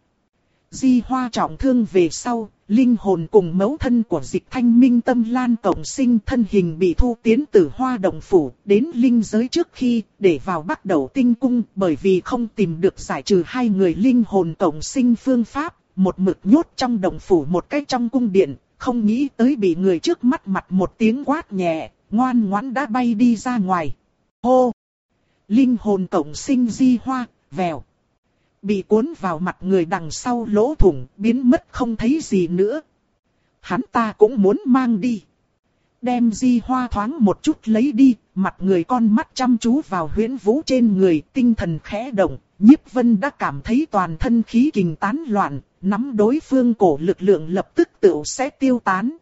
Di Hoa trọng thương về sau, linh hồn cùng mẫu thân của Dịch Thanh Minh Tâm Lan cộng sinh thân hình bị thu tiến từ Hoa Động Phủ đến linh giới trước khi để vào Bắc Đầu Tinh cung, bởi vì không tìm được giải trừ hai người linh hồn cộng sinh phương pháp, một mực nhốt trong động phủ một cách trong cung điện, không nghĩ tới bị người trước mắt mặt một tiếng quát nhẹ. Ngoan ngoãn đã bay đi ra ngoài. Hô! Linh hồn cộng sinh Di Hoa, vèo. Bị cuốn vào mặt người đằng sau lỗ thủng, biến mất không thấy gì nữa. Hắn ta cũng muốn mang đi. Đem Di Hoa thoáng một chút lấy đi, mặt người con mắt chăm chú vào Huyễn Vũ trên người, tinh thần khẽ động. Nhiếp Vân đã cảm thấy toàn thân khí kình tán loạn, nắm đối phương cổ lực lượng lập tức tựu sẽ tiêu tán.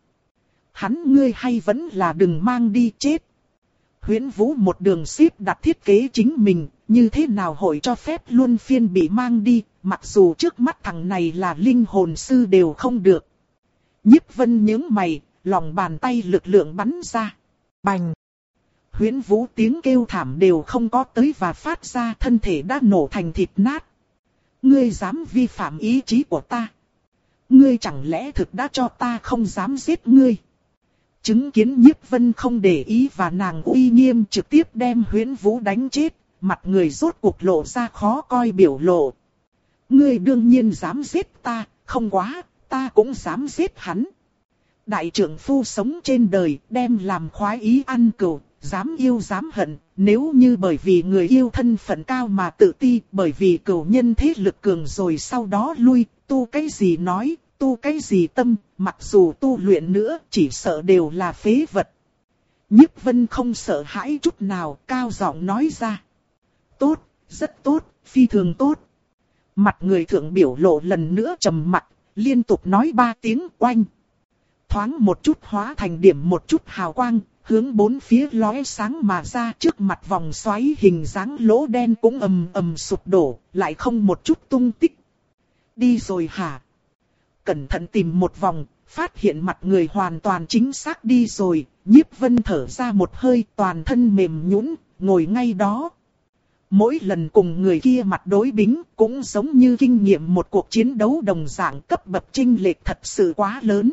Hắn ngươi hay vẫn là đừng mang đi chết. Huyễn Vũ một đường xếp đặt thiết kế chính mình, như thế nào hội cho phép luôn phiên bị mang đi, mặc dù trước mắt thằng này là linh hồn sư đều không được. Nhiếp Vân nhướng mày, lòng bàn tay lực lượng bắn ra. Bành! Huyễn Vũ tiếng kêu thảm đều không có tới và phát ra, thân thể đã nổ thành thịt nát. Ngươi dám vi phạm ý chí của ta? Ngươi chẳng lẽ thực đã cho ta không dám giết ngươi? Chứng kiến Nhiếp Vân không để ý và nàng uy nghiêm trực tiếp đem Huyễn Vũ đánh chết, mặt người rốt cuộc lộ ra khó coi biểu lộ. Ngươi đương nhiên dám giết ta, không quá, ta cũng dám giết hắn. Đại trưởng phu sống trên đời, đem làm khoái ý ăn cừu, dám yêu dám hận, nếu như bởi vì người yêu thân phận cao mà tự ti, bởi vì cửu nhân thế lực cường rồi sau đó lui, tu cái gì nói, tu cái gì tâm, mặc dù tu luyện nữa, chỉ sợ đều là phế vật. Nhiếp Vân không sợ hãi chút nào, cao giọng nói ra. Tốt, rất tốt, phi thường tốt. Mặt người thượng biểu lộ lần nữa trầm mặc, liên tục nói ba tiếng oanh. Thoáng một chút hóa thành điểm một chút hào quang, hướng bốn phía lóe sáng mà ra, trước mặt vòng xoáy hình dáng lỗ đen cũng ầm ầm sụp đổ, lại không một chút tung tích. Đi rồi hả? Cẩn thận tìm một vòng, phát hiện mặt người hoàn toàn chính xác đi rồi, Nhiếp Vân thở ra một hơi, toàn thân mềm nhũn, ngồi ngay đó. Mỗi lần cùng người kia mặt đối bính cũng giống như kinh nghiệm một cuộc chiến đấu đồng dạng, cấp bậc chênh lệch thật sự quá lớn.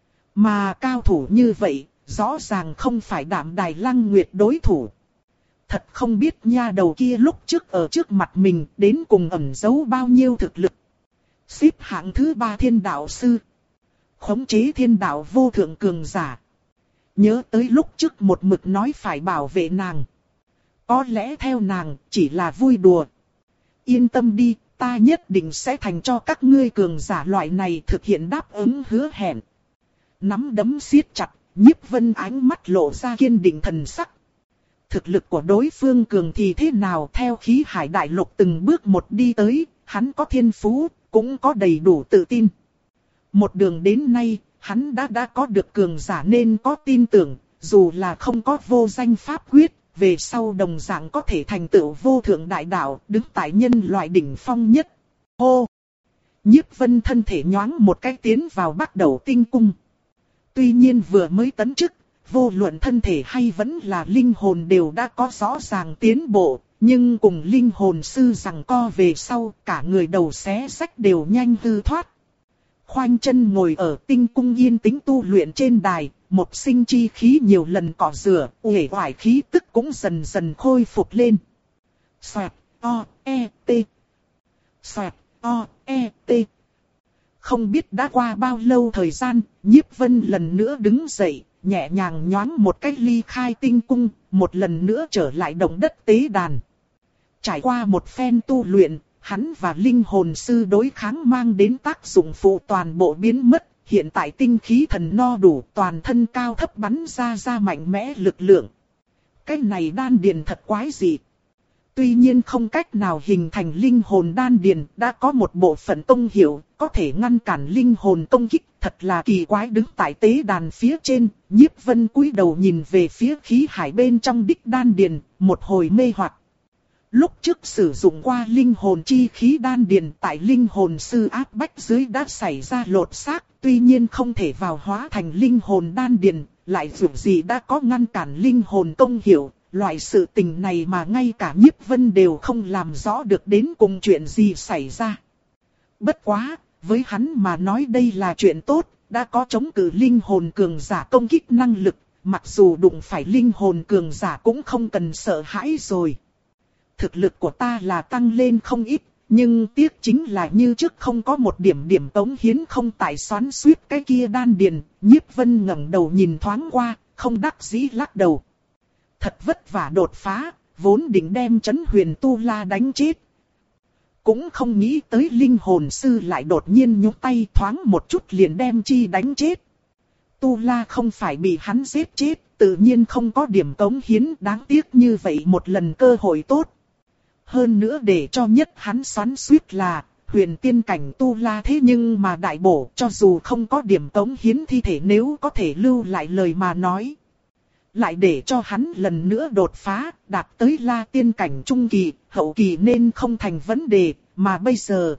Mà cao thủ như vậy, rõ ràng không phải Đạm Đài Lăng Nguyệt đối thủ. Thật không biết nha đầu kia lúc trước ở trước mặt mình đến cùng ẩn giấu bao nhiêu thực lực. Xếp hạng thứ ba thiên đạo sư. Khống chế thiên đạo vô thượng cường giả. Nhớ tới lúc trước một mực nói phải bảo vệ nàng. Có lẽ theo nàng chỉ là vui đùa. Yên tâm đi, ta nhất định sẽ thành cho các ngươi cường giả loại này thực hiện đáp ứng hứa hẹn. Nắm đấm siết chặt, Nhiếp Vân ánh mắt lộ ra kiên định thần sắc. Thực lực của đối phương cường thì thế nào, theo khí hải đại lục từng bước một đi tới, hắn có thiên phú, cũng có đầy đủ tự tin. Một đường đến nay, hắn đã đã có được cường giả nên có tin tưởng, dù là không có vô danh pháp quyết, về sau đồng dạng có thể thành tựu vô thượng đại đạo, đứng tại nhân loại đỉnh phong nhất. Hô! Nhiếp Vân thân thể nhoáng một cái tiến vào bắt đầu tinh cung. Tuy nhiên vừa mới tấn chức, vô luận thân thể hay vẫn là linh hồn đều đã có rõ ràng tiến bộ, nhưng cùng linh hồn sư giằng co về sau, cả người đầu xé xách đều nhanh hư thoát. Khoanh chân ngồi ở tinh cung yên tĩnh tu luyện trên đài, một sinh chi khí nhiều lần cọ rửa, uể oải khí tức cũng dần dần khôi phục lên. Xoẹt, o, e, t. Xoẹt, o, e, t. Không biết đã qua bao lâu thời gian, Nhiếp Vân lần nữa đứng dậy, nhẹ nhàng nhoáng một cách ly khai tinh cung, một lần nữa trở lại động đất tế đàn. Trải qua một phen tu luyện, hắn và linh hồn sư đối kháng mang đến tác dụng phụ toàn bộ biến mất, hiện tại tinh khí thần no đủ, toàn thân cao thấp bắn ra ra mạnh mẽ lực lượng. Cái này đan điền thật quái dị. Tuy nhiên không cách nào hình thành linh hồn đan điền, đã có một bộ phận công hiệu, có thể ngăn cản linh hồn công kích, thật là kỳ quái. Đứng tại tế đàn phía trên, Nhiếp Vân cúi đầu nhìn về phía khí hải bên trong đích đan điền, một hồi mê hoặc. Lúc trước sử dụng qua linh hồn chi khí đan điền tại linh hồn sư áp bách dưới đã xảy ra lột xác, tuy nhiên không thể vào hóa thành linh hồn đan điền, lại dù gì đã có ngăn cản linh hồn công hiệu. Loại sự tình này mà ngay cả Nhiếp Vân đều không làm rõ được đến cùng chuyện gì xảy ra. Bất quá, với hắn mà nói đây là chuyện tốt, đã có chống cự linh hồn cường giả công kích năng lực, mặc dù đụng phải linh hồn cường giả cũng không cần sợ hãi rồi. Thực lực của ta là tăng lên không ít, nhưng tiếc chính là như trước không có một điểm điểm tống hiến không tại xoắn suýt cái kia đan điền. Nhiếp Vân ngẩng đầu nhìn thoáng qua, không đắc dĩ lắc đầu. Thật vất vả đột phá, vốn định đem Trấn Huyền Tu La đánh chết. Cũng không nghĩ tới linh hồn sư lại đột nhiên nhúc tay thoáng một chút liền đem chi đánh chết. Tu La không phải bị hắn giết chết, tự nhiên không có điểm cống hiến, đáng tiếc như vậy một lần cơ hội tốt. Hơn nữa để cho nhất hắn xoắn suýt là, huyền tiên cảnh Tu La thế nhưng mà đại bổ, cho dù không có điểm cống hiến thi thể nếu có thể lưu lại lời mà nói. Lại để cho hắn lần nữa đột phá, đạt tới La tiên cảnh trung kỳ, hậu kỳ nên không thành vấn đề, mà bây giờ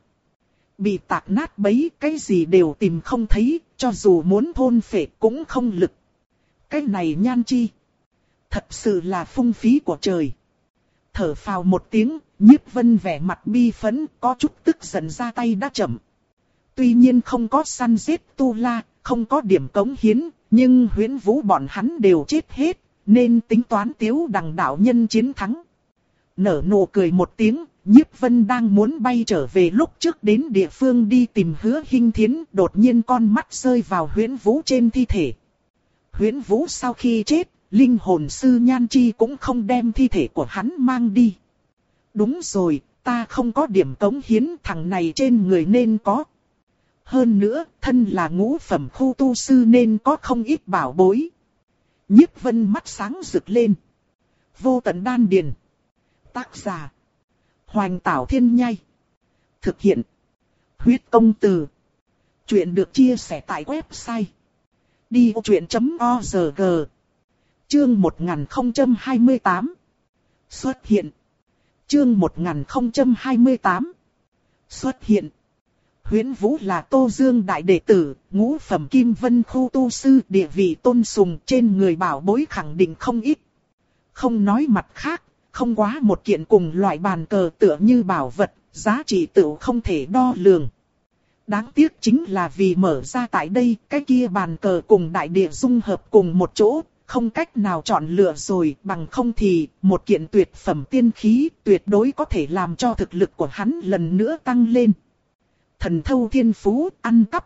bị tạc nát bấy, cái gì đều tìm không thấy, cho dù muốn thôn phệ cũng không lực. Cái này nhan chi, thật sự là phung phí của trời. Thở phào một tiếng, Nhiếp Vân vẻ mặt bi phẫn, có chút tức giận ra tay đã chậm. Tuy nhiên không có săn giết Tu La, không có điểm cống hiến, nhưng Huyễn Vũ bọn hắn đều chết hết, nên tính toán Tiếu Đằng đạo nhân chiến thắng. Nở nụ cười một tiếng, Nhiếp Vân đang muốn bay trở về lúc trước đến địa phương đi tìm Hứa Hinh Thiến, đột nhiên con mắt rơi vào Huyễn Vũ trên thi thể. Huyễn Vũ sau khi chết, linh hồn sư Nhan Chi cũng không đem thi thể của hắn mang đi. Đúng rồi, ta không có điểm cống hiến, thằng này trên người nên có. Hơn nữa, thân là ngũ phẩm khu tu sư nên có không ít bảo bối. Nhiếp Vân mắt sáng rực lên. Vô tận đan điền. Tác giả: Hoành Tảo Thiên Nhai. Thực hiện: Huyết Công Từ. Chuyện được chia sẻ tại website đi ô chuyện chấm org. Chương một nghìn không trăm hai mươi tám. Xuất hiện. Chương một nghìn không trăm hai mươi tám. Xuất hiện. Huyễn Vũ là Tô Dương đại đệ tử, ngũ phẩm Kim Vân khu tu sư, địa vị tôn sùng, trên người bảo bối khẳng định không ít. Không nói mặt khác, không quá một kiện cùng loại bàn cờ tựa như bảo vật, giá trị tựu không thể đo lường. Đáng tiếc chính là vì mở ra tại đây, cái kia bàn cờ cùng đại địa dung hợp cùng một chỗ, không cách nào chọn lựa rồi, bằng không thì một kiện tuyệt phẩm tiên khí tuyệt đối có thể làm cho thực lực của hắn lần nữa tăng lên. Thần thâu thiên phú, ăn cắp.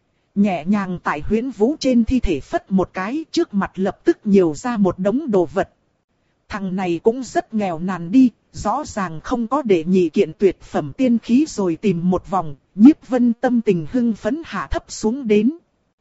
Nhẹ nhàng tại Huyễn Vũ trên thi thể phất một cái, trước mặt lập tức nhiều ra một đống đồ vật. Thằng này cũng rất nghèo nàn đi, rõ ràng không có để nhị kiện tuyệt phẩm tiên khí rồi tìm một vòng, Nhiếp Vân tâm tình hưng phấn hạ thấp xuống đến.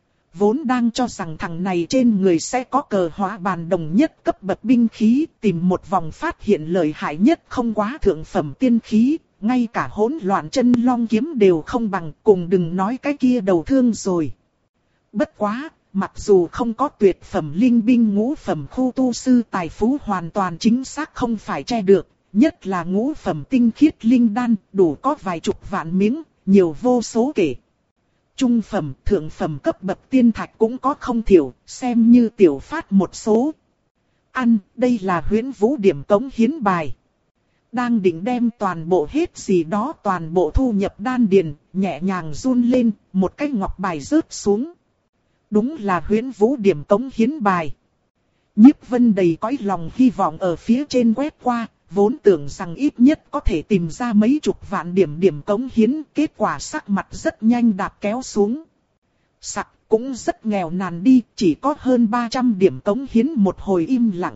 Vốn đang cho rằng thằng này trên người sẽ có cờ hóa bàn đồng nhất cấp bậc binh khí, tìm một vòng phát hiện lợi hại nhất không quá thượng phẩm tiên khí, ngay cả hỗn loạn chân long kiếm đều không bằng, cùng đừng nói cái kia đầu thương rồi. Bất quá, mặc dù không có tuyệt phẩm linh binh, ngũ phẩm khu tu sư tài phú hoàn toàn chính xác không phải che được, nhất là ngũ phẩm tinh khiết linh đan, đủ có vài chục vạn miếng, nhiều vô số kể. Trung phẩm, thượng phẩm cấp bậc tiên thạch cũng có không thiểu, xem như tiểu phát một số. Ăn, đây là Huyễn Vũ điểm cống hiến bài. Đang định đem toàn bộ hết gì đó toàn bộ thu nhập đan điền, nhẹ nhàng run lên, một cái ngọc bài rớt xuống. Đúng là Huyễn Vũ điểm cống hiến bài. Nhiếp Vân đầy cõi lòng hy vọng ở phía trên quét qua, vốn tưởng rằng ít nhất có thể tìm ra mấy chục vạn điểm điểm cống hiến, kết quả sắc mặt rất nhanh đạp kéo xuống. Sặc cũng rất nghèo nàn đi, chỉ có hơn ba trăm điểm cống hiến, một hồi im lặng.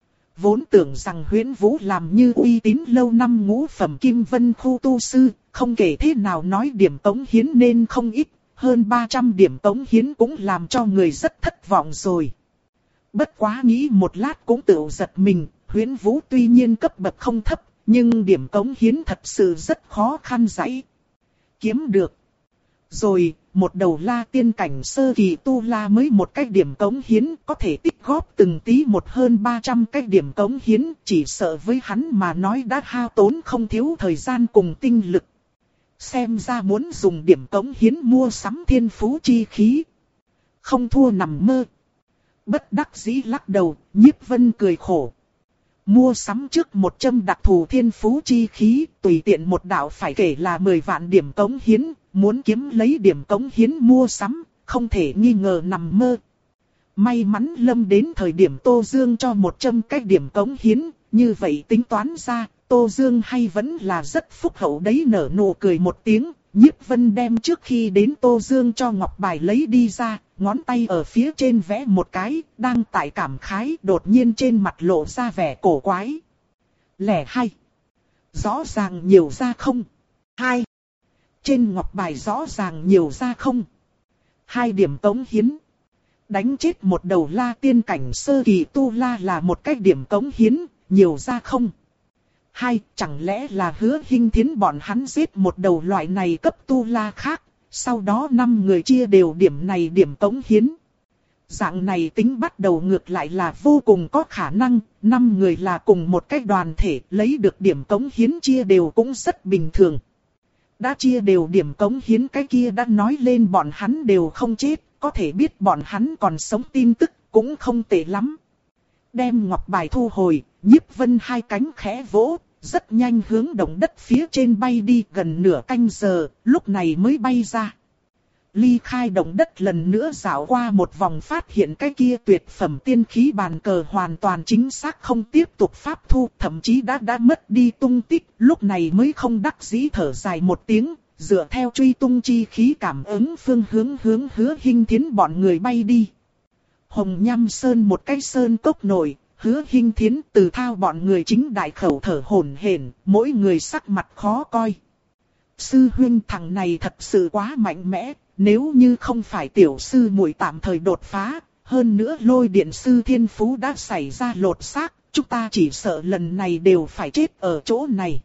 Vốn tưởng rằng Huyễn Vũ làm như uy tín lâu năm ngũ phẩm Kim Vân khu tu sư, không kể thế nào nói điểm cống hiến nên không ít, hơn ba trăm điểm cống hiến cũng làm cho người rất thất vọng rồi. Bất quá nghĩ một lát cũng tự giật mình, Huyễn Vũ tuy nhiên cấp bậc không thấp, nhưng điểm cống hiến thật sự rất khó khăn dãy kiếm được. Rồi, một đầu la tiên cảnh sơ kỳ tu la mới một cái điểm cống hiến, có thể tích góp từng tí một hơn ba trăm cái điểm cống hiến, chỉ sợ với hắn mà nói đã hao tốn không thiếu thời gian cùng tinh lực. Xem ra muốn dùng điểm cống hiến mua sắm thiên phú chi khí, không thua nằm mơ. Bất đắc dĩ lắc đầu, Nhiếp Vân cười khổ. Mua sắm trước một châm đặc thù thiên phú chi khí, tùy tiện một đạo phải kể là mười vạn điểm cống hiến, muốn kiếm lấy điểm cống hiến mua sắm, không thể nghi ngờ nằm mơ. May mắn lâm đến thời điểm Tô Dương cho một châm cách điểm cống hiến, như vậy tính toán ra, Tô Dương hay vẫn là rất phúc hậu đấy, nở nụ cười một tiếng. Nhiếp Vân đem trước khi đến Tô Dương cho ngọc bài lấy đi ra, ngón tay ở phía trên vẽ một cái, đang tại cảm khái, đột nhiên trên mặt lộ ra vẻ cổ quái. Lẻ hay. Rõ ràng nhiều ra không? Hai. Trên ngọc bài rõ ràng nhiều ra không? Hai điểm cống hiến. Đánh chết một đầu la tiên cảnh sơ kỳ tu la là một cái điểm cống hiến, nhiều ra không? Hai, chẳng lẽ là Hứa Hinh Thiến bọn hắn giết một đầu loại này cấp tu la khác, sau đó năm người chia đều điểm này điểm cống hiến. Dạng này tính bắt đầu ngược lại là vô cùng có khả năng, năm người là cùng một cái đoàn thể, lấy được điểm cống hiến chia đều cũng rất bình thường. Đã chia đều điểm cống hiến, cái kia đã nói lên bọn hắn đều không chết, có thể biết bọn hắn còn sống tin tức cũng không tệ lắm. Đem ngọc bài thu hồi, Nhiếp Vân hai cánh khẽ vỗ, rất nhanh hướng động đất phía trên bay đi, gần nửa canh giờ, lúc này mới bay ra. Ly khai động đất lần nữa dạo qua một vòng, phát hiện cái kia tuyệt phẩm tiên khí bàn cờ hoàn toàn chính xác không tiếp tục pháp thu, thậm chí đã đã mất đi tung tích, lúc này mới không đắc dĩ thở dài một tiếng, dựa theo truy tung chi khí cảm ứng phương hướng hướng Hứa Hinh Thiến bọn người bay đi. Hồng Nham Sơn một cái sơn cốc nổi, Hứa Hinh Thiến, Từ Thao bọn người chính đại khẩu thở hổn hển, mỗi người sắc mặt khó coi. Sư huynh, thằng này thật sự quá mạnh mẽ, nếu như không phải tiểu sư muội tạm thời đột phá, hơn nữa lôi điện sư thiên phú đã xảy ra lột xác, chúng ta chỉ sợ lần này đều phải chết ở chỗ này.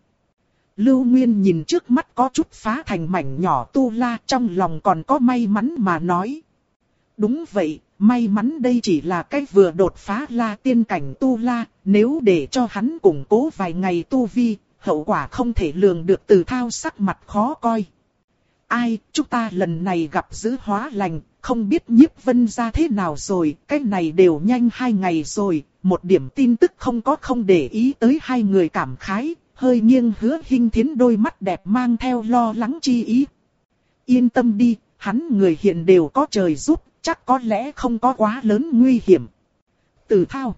Lưu Nguyên nhìn trước mắt có chút phá thành mảnh nhỏ Tu La, trong lòng còn có may mắn mà nói. Đúng vậy, may mắn đây chỉ là cái vừa đột phá La tiên cảnh Tu La, nếu để cho hắn củng cố vài ngày tu vi, hậu quả không thể lường được. Từ Thao sắc mặt khó coi. Ai, chúng ta lần này gặp dữ hóa lành, không biết Nhiếp Vân gia thế nào rồi, cái này đều nhanh hai ngày rồi, một điểm tin tức không có, không để ý tới. Hai người cảm khái, hơi nghiêng Hứa Hinh Thiến đôi mắt đẹp mang theo lo lắng chi ý. Yên tâm đi, hắn người hiện đều có trời giúp, chắc có lẽ không có quá lớn nguy hiểm. Từ Thao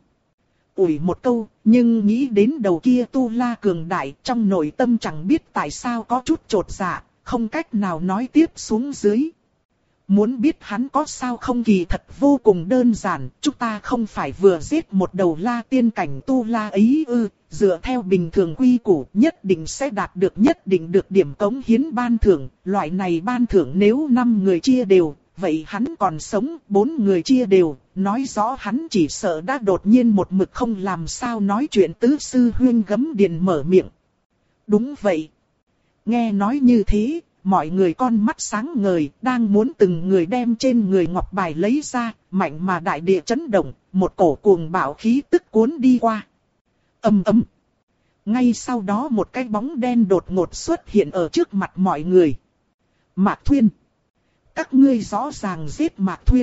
ủi một câu, nhưng nghĩ đến đầu kia Tu La cường đại, trong nội tâm chẳng biết tại sao có chút chột dạ, không cách nào nói tiếp xuống dưới. Muốn biết hắn có sao không, kỳ thật vô cùng đơn giản, chúng ta không phải vừa giết một đầu La tiên cảnh Tu La ấy ư, dựa theo bình thường quy củ nhất định sẽ đạt được nhất định được điểm cống hiến ban thưởng, loại này ban thưởng nếu năm người chia đều, vậy hắn còn sống, bốn người chia đều, nói rõ hắn chỉ sợ đã đột nhiên một mực không làm sao nói chuyện. Tứ sư huyên Gấm Điền mở miệng. Đúng vậy. Nghe nói như thế, mọi người con mắt sáng ngời, đang muốn từng người đem trên người ngọc bài lấy ra, mạnh mà đại địa chấn động, một cổ cuồng bạo khí tức cuốn đi qua. Ầm ầm. Ngay sau đó một cái bóng đen đột ngột xuất hiện ở trước mặt mọi người. Mạc Thuyên. Các ngươi rõ ràng giết Mạc Thuyên.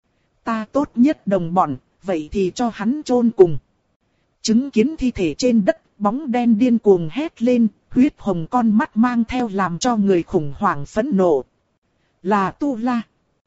Ta tốt nhất đồng bọn, vậy thì cho hắn chôn cùng. Chứng kiến thi thể trên đất, bóng đen điên cuồng hét lên, huyết hồng con mắt mang theo làm cho người khủng hoảng phẫn nộ. Là Tu La.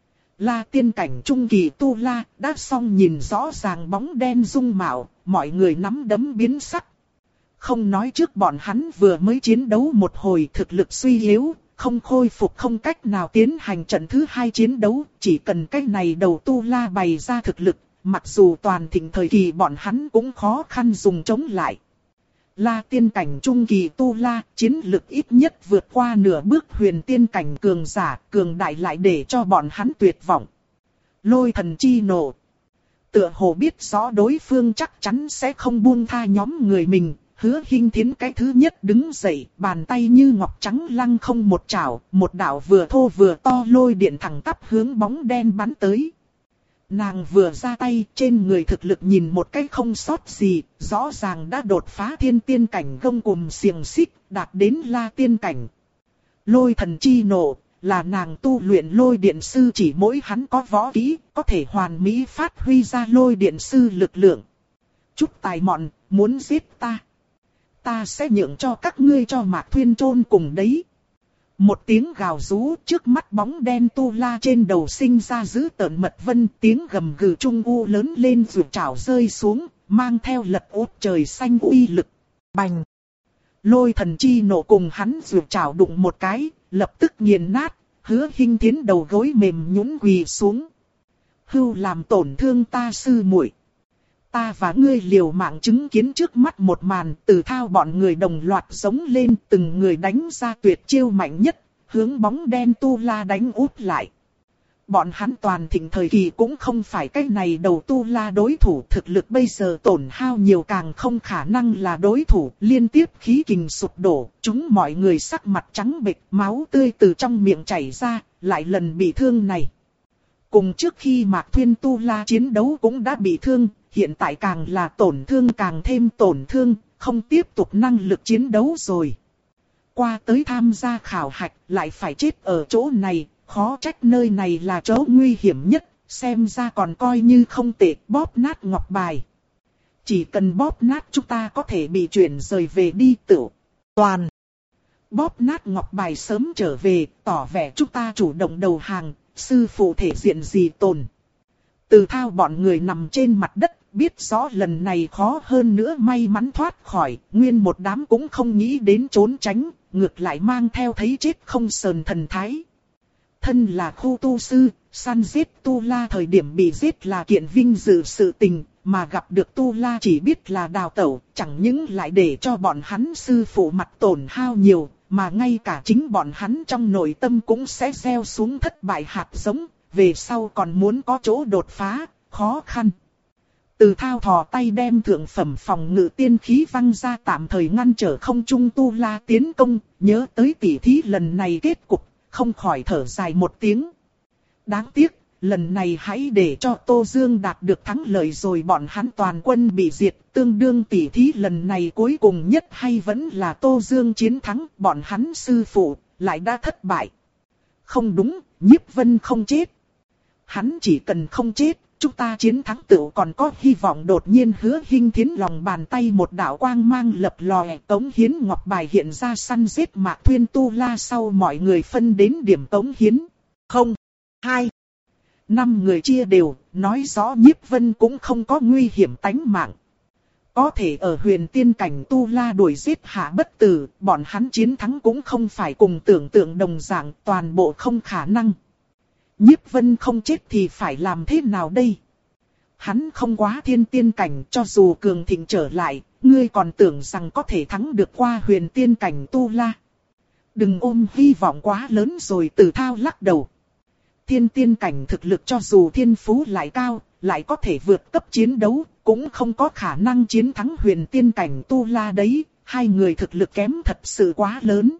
La tiên cảnh trung kỳ Tu La, đã xong nhìn rõ ràng bóng đen dung mạo, mọi người nắm đấm biến sắc. Không nói trước bọn hắn vừa mới chiến đấu một hồi thực lực suy yếu, không khôi phục, không cách nào tiến hành trận thứ hai chiến đấu, chỉ cần cái này đầu Tu La bày ra thực lực, mặc dù toàn thịnh thời kỳ bọn hắn cũng khó khăn dùng chống lại. La tiên cảnh trung kỳ Tu La, chiến lực ít nhất vượt qua nửa bước huyền tiên cảnh cường giả, cường đại lại để cho bọn hắn tuyệt vọng. Lôi thần chi nộ. Tựa hồ biết rõ đối phương chắc chắn sẽ không buông tha nhóm người mình. Hứa Hinh Thiến cái thứ nhất đứng dậy, bàn tay như ngọc trắng lăng không một chảo, một đạo vừa thô vừa to lôi điện thẳng tắp hướng bóng đen bắn tới. Nàng vừa ra tay, trên người thực lực nhìn một cái không sót gì, rõ ràng đã đột phá thiên tiên cảnh gông cùm xiềng xích, đạt đến La tiên cảnh. Lôi thần chi nộ, là nàng tu luyện lôi điện sư, chỉ mỗi hắn có võ kỹ, có thể hoàn mỹ phát huy ra lôi điện sư lực lượng. Chút tài mọn, muốn giết ta. Ta sẽ nhượng cho các ngươi cho Mạc Thuyên chôn cùng đấy. Một tiếng gào rú, trước mắt bóng đen Tu La trên đầu sinh ra dữ tợn mật vân, tiếng gầm gừ trung u lớn lên rụt trảo rơi xuống, mang theo lật úp trời xanh uy lực. Bành! Lôi thần chi nộ cùng hắn rụt trảo đụng một cái, lập tức nghiền nát, Hứa Hinh Thiến đầu gối mềm nhũn quỳ xuống. Hưu làm tổn thương ta sư muội. Ta và ngươi liều mạng chứng kiến trước mắt một màn, Từ Thao bọn người đồng loạt giống lên, từng người đánh ra tuyệt chiêu mạnh nhất, hướng bóng đen Tu La đánh úp lại. Bọn hắn toàn thịnh thời kỳ cũng không phải cái này đầu Tu La đối thủ, thực lực bây giờ tổn hao nhiều càng không khả năng là đối thủ, liên tiếp khí kình sụp đổ, chúng mọi người sắc mặt trắng bệch, máu tươi từ trong miệng chảy ra, lại lần bị thương này. Cùng trước khi Mạc Thuyên Tu La chiến đấu cũng đã bị thương, hiện tại càng là tổn thương càng thêm tổn thương, không tiếp tục năng lực chiến đấu rồi. Qua tới tham gia khảo hạch, lại phải chết ở chỗ này, khó trách nơi này là chỗ nguy hiểm nhất, xem ra còn coi như không tệ. Bóp nát ngọc bài. Chỉ cần bóp nát chúng ta có thể bị chuyển rời về đi tự toàn. Bóp nát ngọc bài sớm trở về, tỏ vẻ chúng ta chủ động đầu hàng, sư phụ thể diện gì tồn. Từ Thao bọn người nằm trên mặt đất, biết rõ lần này khó hơn nữa may mắn thoát khỏi, nguyên một đám cũng không nghĩ đến trốn tránh, ngược lại mang theo thấy chết không sờn thần thái. Thân là khu tu sư, săn giết tu la thời điểm bị giết là kiện vinh dự sự tình, mà gặp được tu la chỉ biết là đào tẩu, chẳng những lại để cho bọn hắn sư phụ mặt tổn hao nhiều, mà ngay cả chính bọn hắn trong nội tâm cũng sẽ gieo xuống thất bại hạt giống, về sau còn muốn có chỗ đột phá, khó khăn. Từ Thao thò tay đem thượng phẩm phòng ngự tiên khí văng ra tạm thời ngăn trở không trung tu la tiến công, nhớ tới tỉ thí lần này kết cục, không khỏi thở dài một tiếng. Đáng tiếc, lần này hãy để cho Tô Dương đạt được thắng lợi rồi bọn hắn toàn quân bị diệt, tương đương tỉ thí lần này cuối cùng nhất hay vẫn là Tô Dương chiến thắng, bọn hắn sư phụ lại đã thất bại. Không đúng, Nhiếp Vân không chết. Hắn chỉ cần không chết, chúng ta chiến thắng tựu còn có hy vọng. Đột nhiên Hứa Hinh Thiến lòng bàn tay một đạo quang mang lập lòe, Tống Hiến ngọc bài hiện ra săn giết Mạc Thuyên tu la sau mọi người phân đến điểm Tống Hiến. Không, hai, năm người chia đều, nói rõ Nhiếp Vân cũng không có nguy hiểm tánh mạng. Có thể ở huyền tiên cảnh tu la đuổi giết hạ bất tử, bọn hắn chiến thắng cũng không phải cùng tưởng tượng đồng dạng, toàn bộ không khả năng. Nhiếp Vân không chết thì phải làm thế nào đây? Hắn không quá thiên tiên cảnh, cho dù cường thịnh trở lại, ngươi còn tưởng rằng có thể thắng được qua huyền tiên cảnh tu la. Đừng ôm hy vọng quá lớn rồi. Từ Thao lắc đầu. Thiên tiên cảnh thực lực cho dù thiên phú lại cao, lại có thể vượt cấp chiến đấu, cũng không có khả năng chiến thắng huyền tiên cảnh tu la đấy, hai người thực lực kém thật sự quá lớn.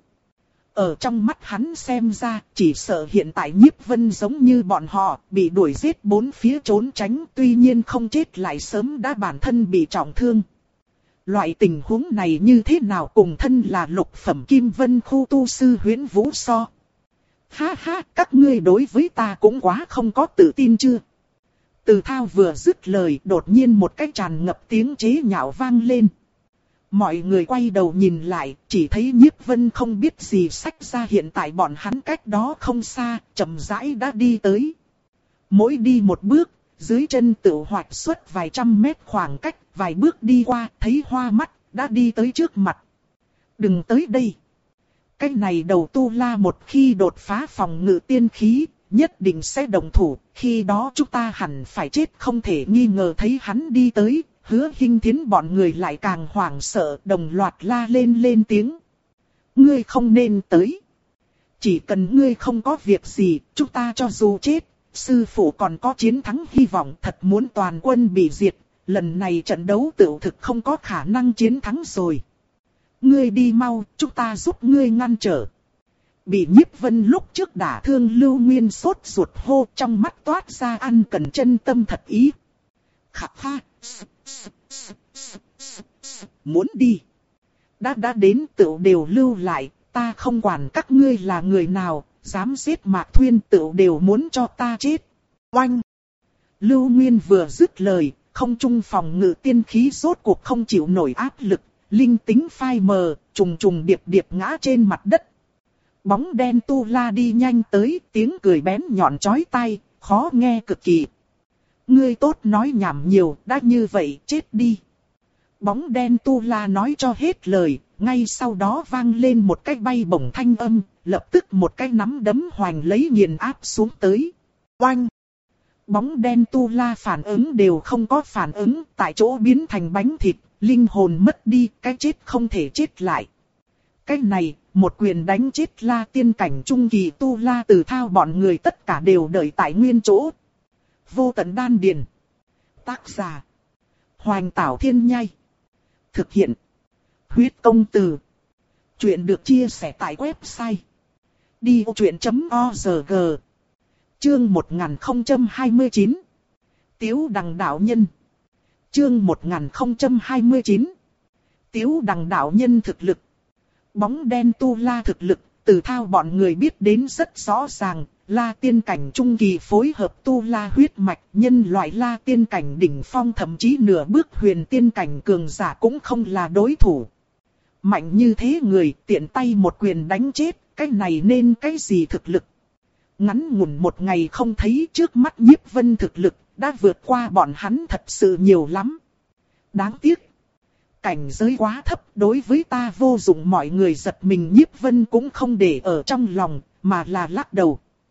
Ở trong mắt hắn xem ra, chỉ sợ hiện tại Nhiếp Vân giống như bọn họ, bị đuổi giết bốn phía trốn tránh, tuy nhiên không chết lại sớm đã bản thân bị trọng thương. Loại tình huống này như thế nào cùng thân là lục phẩm Kim Vân khu tu sư Huyễn Vũ so? Ha ha, các ngươi đối với ta cũng quá không có tự tin chưa? Từ Thao vừa dứt lời, đột nhiên một cái tràn ngập tiếng chế nhạo vang lên. Mọi người quay đầu nhìn lại, chỉ thấy Nhiếp Vân không biết gì xách ra hiện tại bọn hắn cách đó không xa, chậm rãi đã đi tới. Mỗi đi một bước, dưới chân tự hoạch xuất vài trăm mét khoảng cách, vài bước đi qua, thấy hoa mắt, đã đi tới trước mặt. Đừng tới đây. Cái này đầu tu la một khi đột phá phòng ngự tiên khí, nhất định sẽ động thủ, khi đó chúng ta hẳn phải chết không thể nghi ngờ. Thấy hắn đi tới, Hứa Hinh Thiến bọn người lại càng hoảng sợ, đồng loạt la lên lên tiếng. Ngươi không nên tới. Chỉ cần ngươi không có việc gì, chúng ta cho dù chết, sư phụ còn có chiến thắng hy vọng. Thật muốn toàn quân bị diệt, lần này trận đấu tựu thực không có khả năng chiến thắng rồi. Ngươi đi mau, chúng ta giúp ngươi ngăn trở. Bị Nhiếp Vân lúc trước đả thương Lưu Nguyên sốt ruột hô, trong mắt toát ra ăn cần chân tâm thật ý. Khạp ha, muốn đi. Đã đã đến tựu đều lưu lại, ta không quản các ngươi là người nào, dám giết Mạc Thuyên tựu đều muốn cho ta chết. Oanh! Lưu Nguyên vừa dứt lời, không trung phòng ngự tiên khí rốt cuộc không chịu nổi áp lực, linh tính phai mờ, trùng trùng điệp điệp ngã trên mặt đất. Bóng đen tu la đi nhanh tới, tiếng cười bén nhọn chói tai, khó nghe cực kỳ. Ngươi tốt nói nhảm nhiều, đã như vậy chết đi. Bóng đen tu la nói cho hết lời, ngay sau đó vang lên một cái bay bổng thanh âm, lập tức một cái nắm đấm hoành lấy nghiền áp xuống tới. Oanh! Bóng đen tu la phản ứng đều không có phản ứng, tại chỗ biến thành bánh thịt, linh hồn mất đi, cái chết không thể chết lại. Cái này, một quyền đánh chết La tiên cảnh trung kỳ tu la. Từ Thao bọn người tất cả đều đợi tại nguyên chỗ. Vô tận đan điền. Tác giả: Hoành Tảo Thiên Nhai. Thực hiện: Huyết Công Từ. Chuyện được chia sẻ tại website đi ô chuyện chấm org. Chương một nghìn không trăm hai mươi chín. Tiếu Đằng đạo nhân. Chương một nghìn không trăm hai mươi chín. Tiếu Đằng đạo nhân thực lực. Bóng đen tu la thực lực, Từ Thao bọn người biết đến rất rõ ràng. La tiên cảnh trung kỳ phối hợp tu la huyết mạch, nhân loại la tiên cảnh đỉnh phong, thậm chí nửa bước huyền tiên cảnh cường giả cũng không là đối thủ. Mạnh như thế người, tiện tay một quyền đánh chết, cái này nên cái gì thực lực? Ngắn ngủn một ngày không thấy, trước mắt Nhiếp Vân thực lực đã vượt qua bọn hắn thật sự nhiều lắm. Đáng tiếc, cảnh giới quá thấp, đối với ta vô dụng. Mọi người giật mình, Nhiếp Vân cũng không để ở trong lòng, mà là lắc đầu.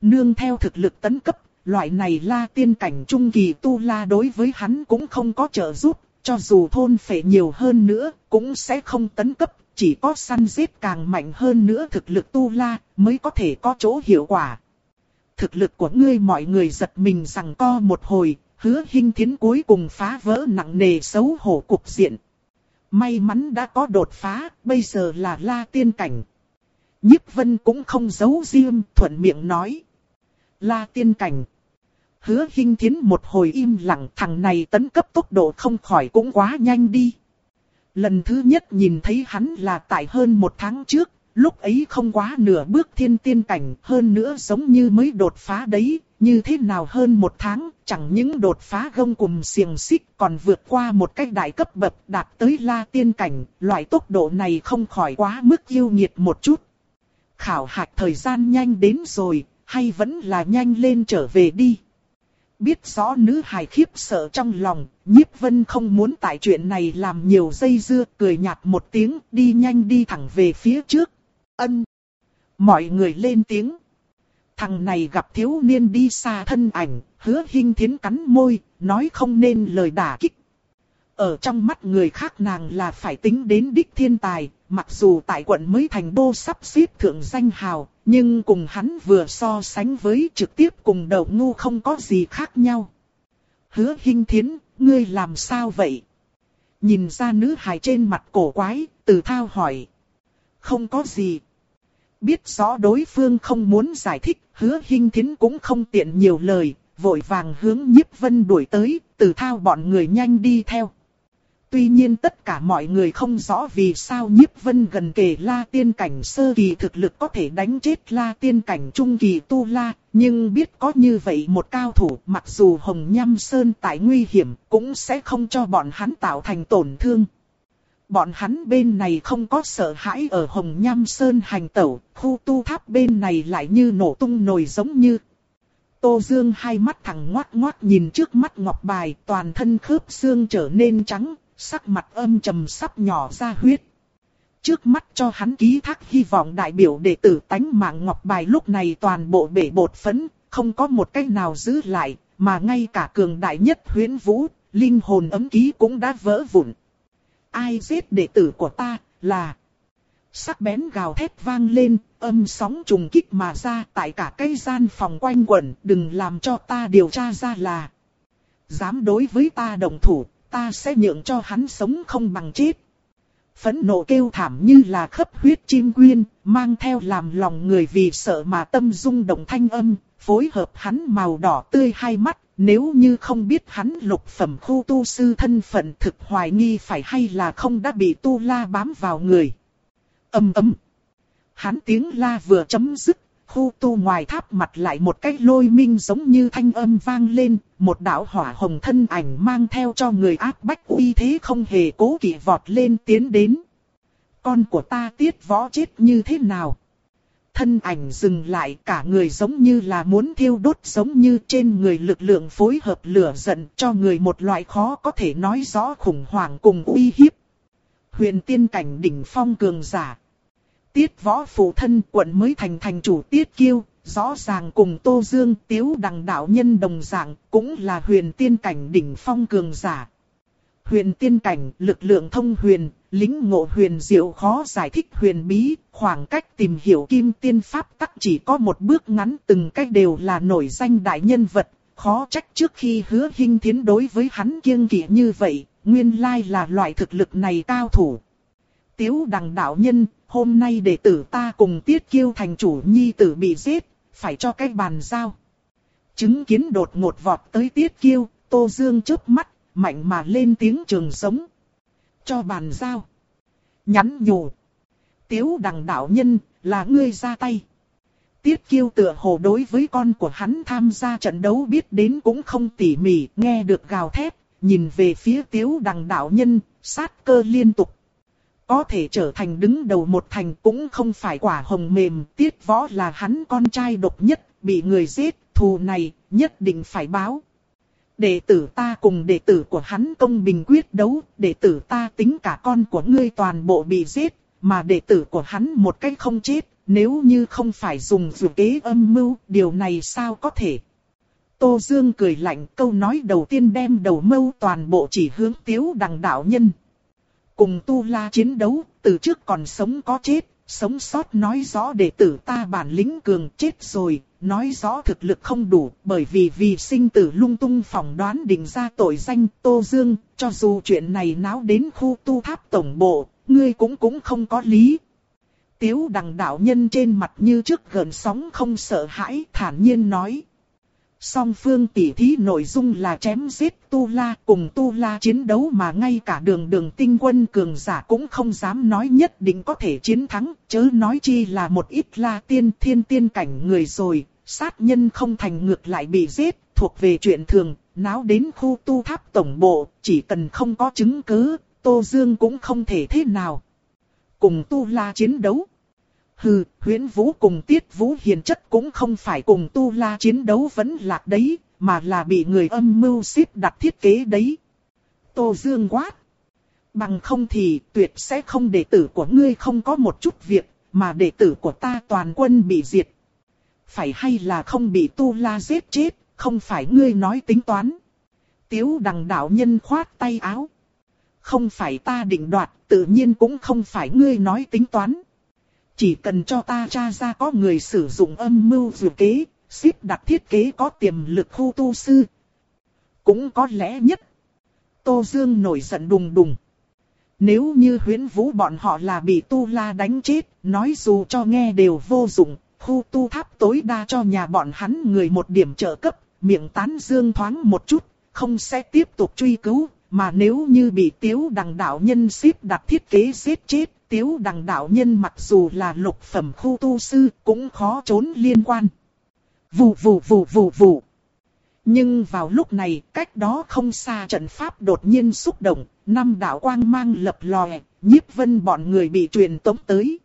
Nương theo thực lực tấn cấp, loại này la tiên cảnh trung kỳ tu la đối với hắn cũng không có trợ giúp, cho dù thôn phệ nhiều hơn nữa, cũng sẽ không tấn cấp, chỉ có săn giết càng mạnh hơn nữa thực lực tu la, mới có thể có chỗ hiệu quả. Thực lực của ngươi mọi người giật mình rằng co một hồi, Hứa Hinh Thiến cuối cùng phá vỡ nặng nề xấu hổ cục diện. May mắn đã có đột phá, bây giờ là la tiên cảnh. Nhiếp Vân cũng không giấu riêng, thuận miệng nói. La tiên cảnh. Hứa Hinh Thiến một hồi im lặng, thằng này tấn cấp tốc độ không khỏi cũng quá nhanh đi. Lần thứ nhất nhìn thấy hắn là tại hơn một tháng trước, lúc ấy không quá nửa bước thiên tiên cảnh, hơn nữa giống như mới đột phá đấy, như thế nào hơn một tháng, chẳng những đột phá gông cùm xiềng xích còn vượt qua một cách đại cấp bậc đạt tới la tiên cảnh, loại tốc độ này không khỏi quá mức yêu nghiệt một chút. Khảo hạch thời gian nhanh đến rồi, hay vẫn là nhanh lên trở về đi. Biết rõ nữ hài khiếp sợ trong lòng, Nhiếp Vân không muốn tại chuyện này làm nhiều dây dưa, cười nhạt một tiếng, đi nhanh đi thẳng về phía trước. Ân. Mọi người lên tiếng. Thằng này gặp thiếu niên đi xa thân ảnh, Hứa Hinh Thiến cắn môi, nói không nên lời đả kích. Ở trong mắt người khác nàng là phải tính đến đích thiên tài, mặc dù tại quận mới thành đô sắp xếp thượng danh hào, nhưng cùng hắn vừa so sánh với trực tiếp cùng đầu ngu không có gì khác nhau. Hứa Hinh Thiến, ngươi làm sao vậy? Nhìn ra nữ hài trên mặt cổ quái, Từ Thao hỏi. Không có gì. Biết rõ đối phương không muốn giải thích, Hứa Hinh Thiến cũng không tiện nhiều lời, vội vàng hướng Nhiếp Vân đuổi tới, Từ Thao bọn người nhanh đi theo. Tuy nhiên tất cả mọi người không rõ vì sao Nhiếp Vân gần kề la tiên cảnh sơ kỳ thực lực có thể đánh chết la tiên cảnh trung kỳ tu la, nhưng biết có như vậy một cao thủ, mặc dù Hồng Nham Sơn tại nguy hiểm, cũng sẽ không cho bọn hắn tạo thành tổn thương. Bọn hắn bên này không có sợ hãi ở Hồng Nham Sơn hành tẩu, khu tu tháp bên này lại như nổ tung nồi giống như. Tô Dương hai mắt thẳng ngoác ngoác nhìn trước mắt ngọc bài, toàn thân khớp xương trở nên trắng, sắc mặt âm trầm sắp nhỏ ra huyết. Trước mắt cho hắn ký thác hy vọng đại biểu đệ tử tánh mạng ngọc bài lúc này toàn bộ bể bột phấn, không có một cách nào giữ lại, mà ngay cả cường đại nhất Huyễn Vũ, linh hồn ấm ký cũng đã vỡ vụn. Ai giết đệ tử của ta, là... Sắc bén gào thét vang lên, âm sóng trùng kích mà ra tại cả cái gian phòng quanh quẩn, đừng làm cho ta điều tra ra là... Dám đối với ta đồng thủ, ta sẽ nhượng cho hắn sống không bằng chết. Phẫn nộ kêu thảm như là khấp huyết chim quyên, mang theo làm lòng người vì sợ mà tâm rung động thanh âm, phối hợp hắn màu đỏ tươi hai mắt, nếu như không biết hắn lục phẩm khu tu sư thân phận thực hoài nghi phải hay là không đã bị tu la bám vào người. Ầm ầm. Hắn tiếng la vừa chấm dứt, khu tu ngoài tháp mặt lại một cái lôi minh giống như thanh âm vang lên, một đạo hỏa hồng thân ảnh mang theo cho người áp bách uy thế không hề cố kỵ vọt lên tiến đến. Con của ta Tiết Võ chết như thế nào? Thân ảnh dừng lại, cả người giống như là muốn thiêu đốt, giống như trên người lực lượng phối hợp lửa giận, cho người một loại khó có thể nói rõ khủng hoảng cùng uy hiếp. Huyền tiên cảnh đỉnh phong cường giả. Tiết Võ phụ thân quận mới thành thành chủ Tiết Kiêu, rõ ràng cùng Tô Dương Tiếu Đằng đạo nhân đồng dạng, cũng là huyền tiên cảnh đỉnh phong cường giả. Huyền tiên cảnh, lực lượng thông huyền, lĩnh ngộ huyền diệu khó giải thích huyền bí, khoảng cách tìm hiểu kim tiên pháp tắc chỉ có một bước ngắn, từng cách đều là nổi danh đại nhân vật, khó trách trước khi Hứa Hinh Thiến đối với hắn kiêng kỵ như vậy, nguyên lai là loại thực lực này cao thủ. Tiếu Đằng đạo nhân, hôm nay đệ tử ta cùng Tiết Kiêu thành chủ nhi tử bị giết, phải cho cái bàn giao. Chứng kiến đột ngột vọt tới Tiết Kiêu, Tô Dương chớp mắt, mạnh mà lên tiếng trường sống. Cho bàn giao. Nhắn nhủ. Tiếu Đằng đạo nhân, là ngươi ra tay. Tiết Kiêu tựa hồ đối với con của hắn tham gia trận đấu biết đến cũng không tỉ mỉ, nghe được gào thét, nhìn về phía Tiếu Đằng đạo nhân, sát cơ liên tục. Có thể trở thành đứng đầu một thành cũng không phải quả hồng mềm, Tiết Võ là hắn con trai độc nhất, bị người giết, thù này nhất định phải báo. Đệ tử ta cùng đệ tử của hắn công bình quyết đấu, đệ tử ta tính cả con của ngươi toàn bộ bị giết, mà đệ tử của hắn một cách không chết, nếu như không phải dùng dụ kế âm mưu, điều này sao có thể. Tô Dương cười lạnh, câu nói đầu tiên đem đầu mâu toàn bộ chỉ hướng Tiếu Đằng đạo nhân. Cùng Tu La chiến đấu, từ trước còn sống có chết, sống sót nói rõ đệ tử ta bản lĩnh cường, chết rồi, nói rõ thực lực không đủ, bởi vì vì sinh tử lung tung phỏng đoán định ra tội danh. Tô Dương, cho dù chuyện này náo đến khu tu tháp tổng bộ, ngươi cũng cũng không có lý. Tiếu Đằng đạo nhân trên mặt như trước gợn sóng không sợ hãi, thản nhiên nói. Song phương tỉ thí nội dung là chém giết Tu La, cùng Tu La chiến đấu mà ngay cả đường đường tinh quân cường giả cũng không dám nói nhất định có thể chiến thắng, chớ nói chi là một ít La tiên thiên tiên cảnh người rồi, sát nhân không thành ngược lại bị giết, thuộc về chuyện thường, náo đến khu tu tháp tổng bộ, chỉ cần không có chứng cứ, Tô Dương cũng không thể thế nào. Cùng Tu La chiến đấu. Hừ, Huyễn Vũ cùng Tiết Vũ hiền chất cũng không phải cùng Tu La chiến đấu vẫn lạc đấy, mà là bị người âm mưu xếp đặt thiết kế đấy. Tô Dương quát. Bằng không thì tuyệt sẽ không đệ tử của ngươi không có một chút việc, mà đệ tử của ta toàn quân bị diệt. Phải hay là không bị Tu La giết chết, không phải ngươi nói tính toán. Tiếu Đằng đạo nhân khoát tay áo. Không phải ta định đoạt, tự nhiên cũng không phải ngươi nói tính toán. Chỉ cần cho ta tra ra có người sử dụng âm mưu dụ kế, xếp đặt thiết kế có tiềm lực khu tu sư. Cũng có lẽ nhất. Tô Dương nổi giận đùng đùng. Nếu như Huyễn Vũ bọn họ là bị Tu La đánh chết, nói dù cho nghe đều vô dụng, khu tu tháp tối đa cho nhà bọn hắn người một điểm trợ cấp, miệng tán dương thoáng một chút, không sẽ tiếp tục truy cứu. Mà nếu như bị Tiếu Đằng đạo nhân xếp đặt thiết kế giết chết, Tiếu Đằng đạo nhân mặc dù là lục phẩm khu tu sư cũng khó trốn liên quan. Vù vù vù vù vù. Nhưng vào lúc này, cách đó không xa trận pháp đột nhiên xúc động, năm đạo quang mang lập lòe, Nhiếp Vân bọn người bị truyền tống tới.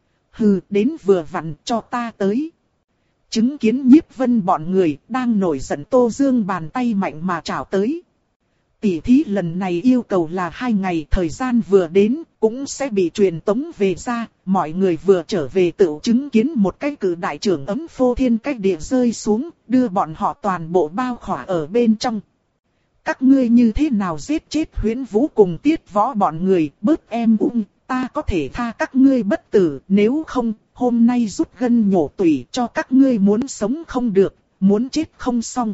Hừ, đến vừa vặn cho ta tới. Chứng kiến Nhiếp Vân bọn người đang nổi giận, Tô Dương bàn tay mạnh mà chảo tới. Tỷ thí lần này yêu cầu là hai ngày, thời gian vừa đến, cũng sẽ bị truyền tống về ra, mọi người vừa trở về tự chứng kiến một cái cử đại trưởng ấm phô thiên cách địa rơi xuống, đưa bọn họ toàn bộ bao khỏa ở bên trong. Các ngươi như thế nào giết chết Huyễn Vũ cùng Tiết Võ bọn người, bớt em ung, ta có thể tha các ngươi bất tử, nếu không, hôm nay rút gân nhổ tủy cho các ngươi muốn sống không được, muốn chết không xong.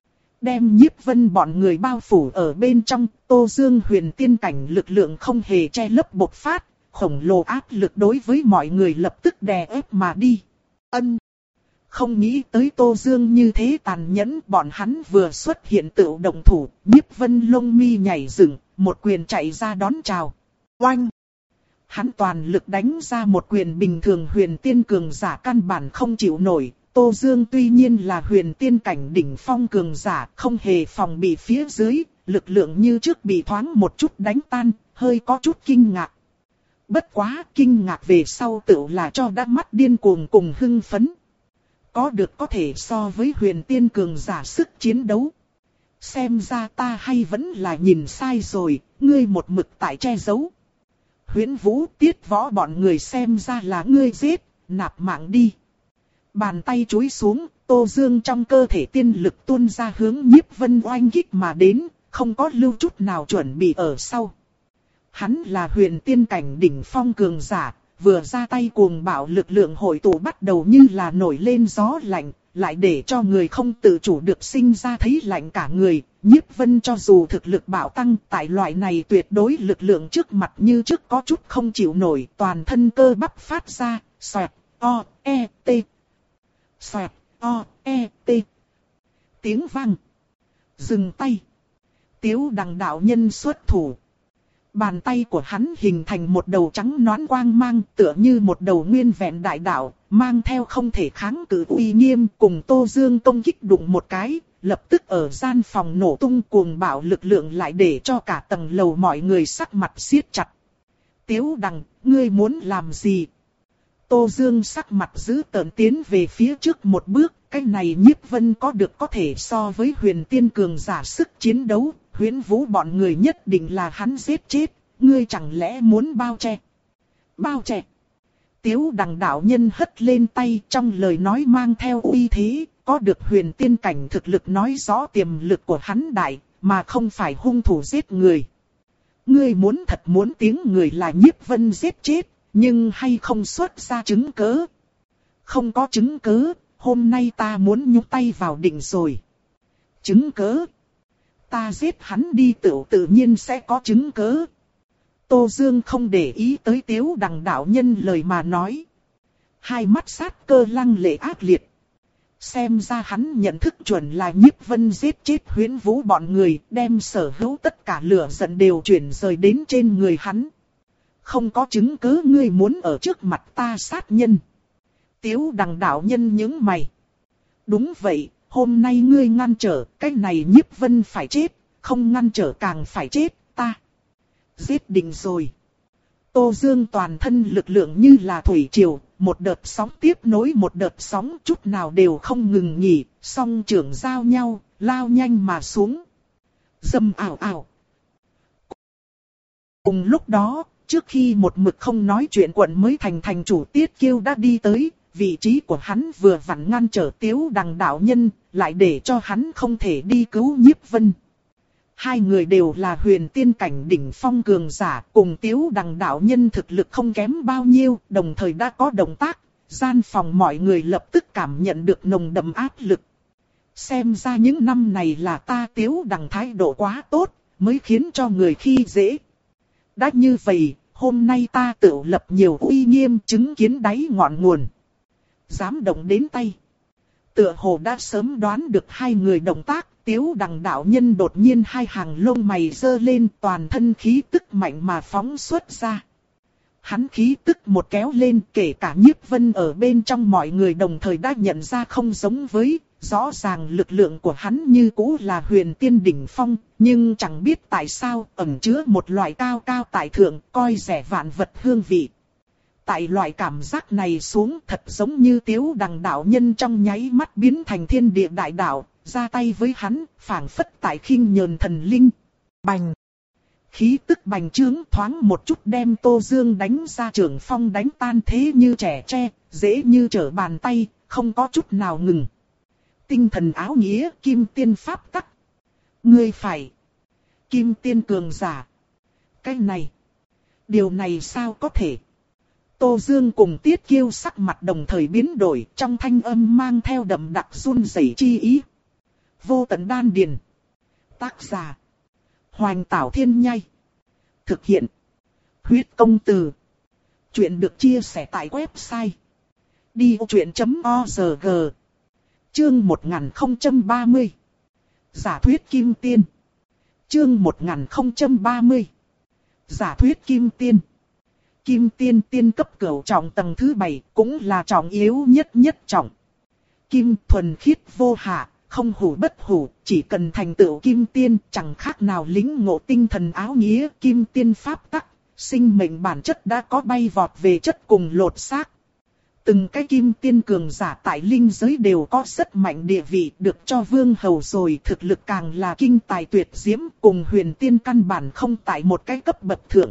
Đem Nhiếp Vân bọn người bao phủ ở bên trong, Tô Dương huyền tiên cảnh lực lượng không hề che lấp bộc phát, khổng lồ áp lực đối với mọi người lập tức đè ép mà đi. Ân. Không nghĩ tới Tô Dương như thế tàn nhẫn, bọn hắn vừa xuất hiện tự động thủ, Nhiếp Vân lông mi nhảy dựng, một quyền chạy ra đón chào. Oanh! Hắn toàn lực đánh ra một quyền bình thường huyền tiên cường giả căn bản không chịu nổi. Tô Dương tuy nhiên là huyền tiên cảnh đỉnh phong cường giả, không hề phòng bị phía dưới, lực lượng như trước bị thoáng một chút đánh tan, hơi có chút kinh ngạc. Bất quá kinh ngạc về sau tựu là cho đã mắt điên cuồng cùng hưng phấn. Có được có thể so với huyền tiên cường giả sức chiến đấu. Xem ra ta hay vẫn là nhìn sai rồi, ngươi một mực tại che giấu. Huyễn Vũ, Tiết Võ bọn người xem ra là ngươi giết, nạp mạng đi. Bàn tay chúi xuống, Tô Dương trong cơ thể tiên lực tuôn ra hướng Nhiếp Vân oanh kích mà đến, không có lưu chút nào chuẩn bị ở sau. Hắn là huyền tiên cảnh đỉnh phong cường giả, vừa ra tay cuồng bạo lực lượng hội tụ bắt đầu như là nổi lên gió lạnh, lại để cho người không tự chủ được sinh ra thấy lạnh cả người. Nhiếp Vân cho dù thực lực bạo tăng, tại loại này tuyệt đối lực lượng trước mặt như trước có chút không chịu nổi, toàn thân cơ bắp phát ra, xoẹt, o, e, t. Xoẹt, o, e, t. Tiếng vang. Dừng tay. Tiếu Đằng đạo nhân xuất thủ. Bàn tay của hắn hình thành một đầu trắng nõn quang mang, tựa như một đầu nguyên vẹn đại đạo, mang theo không thể kháng cự uy nghiêm, cùng Tô Dương công kích đụng một cái, lập tức ở gian phòng nổ tung, cuồng bạo lực lượng lại để cho cả tầng lầu mọi người sắc mặt siết chặt. Tiếu Đằng, ngươi muốn làm gì? Tô Dương sắc mặt giữ tợn tiến về phía trước một bước, cái này Nhiếp Vân có được có thể so với huyền tiên cường giả sức chiến đấu, Huyễn Vũ bọn người nhất định là hắn giết chết, ngươi chẳng lẽ muốn bao che? Bao che? Tiếu Đằng đạo nhân hất lên tay, trong lời nói mang theo uy thế, có được huyền tiên cảnh thực lực nói rõ tiềm lực của hắn đại, mà không phải hung thủ giết người. Ngươi muốn thật muốn tiếng người là Nhiếp Vân giết chết, nhưng hay không xuất ra chứng cớ. Không có chứng cớ, hôm nay ta muốn nhúng tay vào định rồi. Chứng cớ? Ta giết hắn đi tự tự nhiên sẽ có chứng cớ. Tô Dương không để ý tới Tiếu Đằng đạo nhân lời mà nói. Hai mắt sát cơ lăng lệ ác liệt. Xem ra hắn nhận thức chuẩn là Nhiếp Vân giết chết Huyễn Vũ bọn người, đem sở hữu tất cả lửa giận đều chuyển rời đến trên người hắn. Không có chứng cứ ngươi muốn ở trước mặt ta sát nhân. Tiếu Đằng đạo nhân nhướng mày. Đúng vậy, hôm nay ngươi ngăn trở, cái này Nhiếp Vân phải chết, không ngăn trở càng phải chết, ta giết định rồi. Tô Dương toàn thân lực lượng như là thủy triều, một đợt sóng tiếp nối một đợt sóng, chút nào đều không ngừng nghỉ, song trưởng giao nhau, lao nhanh mà xuống. Dầm ảo ảo. Cùng lúc đó, trước khi một mực không nói chuyện quận mới thành thành chủ Tiết Kiêu đã đi tới, vị trí của hắn vừa vặn ngăn trở Tiếu Đằng đạo nhân, lại để cho hắn không thể đi cứu Nhiếp Vân. Hai người đều là huyền tiên cảnh đỉnh phong cường giả, cùng Tiếu Đằng đạo nhân thực lực không kém bao nhiêu, đồng thời đã có động tác, gian phòng mọi người lập tức cảm nhận được nồng đậm áp lực. Xem ra những năm này là ta Tiếu Đằng thái độ quá tốt, mới khiến cho người khi dễ. Đã như vậy, hôm nay ta tự lập nhiều uy nghiêm chứng kiến đáy ngọn nguồn. Dám động đến tay. Tựa hồ đã sớm đoán được hai người động tác, Tiếu Đằng đạo nhân đột nhiên hai hàng lông mày giơ lên, toàn thân khí tức mạnh mà phóng xuất ra. Hắn khí tức một kéo lên, kể cả Nhiếp Vân ở bên trong mọi người đồng thời đã nhận ra không giống với, rõ ràng lực lượng của hắn như cũ là huyền tiên đỉnh phong, nhưng chẳng biết tại sao ẩn chứa một loại cao cao tại thượng, coi rẻ vạn vật hương vị. Tại loại cảm giác này xuống thật giống như Tiếu Đằng đạo nhân trong nháy mắt biến thành thiên địa đại đạo, ra tay với hắn, phảng phất tại khinh nhờn thần linh. Bành! Khí tức bành trướng thoáng một chút đem Tô Dương đánh ra trường phong đánh tan thế như trẻ tre, dễ như trở bàn tay, không có chút nào ngừng. Tinh thần áo nghĩa, kim tiên pháp tắc. Ngươi phải. Kim tiên cường giả. Cái này. Điều này sao có thể? Tô Dương cùng Tiết Kiêu sắc mặt đồng thời biến đổi, trong thanh âm mang theo đậm đặc run rẩy chi ý. Vô tận đan điền. Tác giả. Hoành Tảo Thiên Nhai. Thực hiện. Huyết công từ. Chuyện được chia sẻ tại website. đi ô chuyện chấm org. Chương một nghìn không trăm ba mươi. Giả thuyết Kim Tiên. Chương một nghìn không trăm ba mươi. Giả thuyết Kim Tiên. Kim Tiên tiên cấp cửu trọng tầng thứ bảy cũng là trọng yếu nhất nhất trọng. Kim thuần khiết vô hạ, không hủ bất hủ, chỉ cần thành tựu Kim Tiên chẳng khác nào lĩnh ngộ tinh thần áo nghĩa Kim Tiên pháp tắc, sinh mệnh bản chất đã có bay vọt về chất cùng lột xác. Từng cái Kim Tiên cường giả tại linh giới đều có rất mạnh địa vị, được cho vương hầu rồi, thực lực càng là kinh tài tuyệt diễm, cùng huyền tiên căn bản không tại một cái cấp bậc thượng.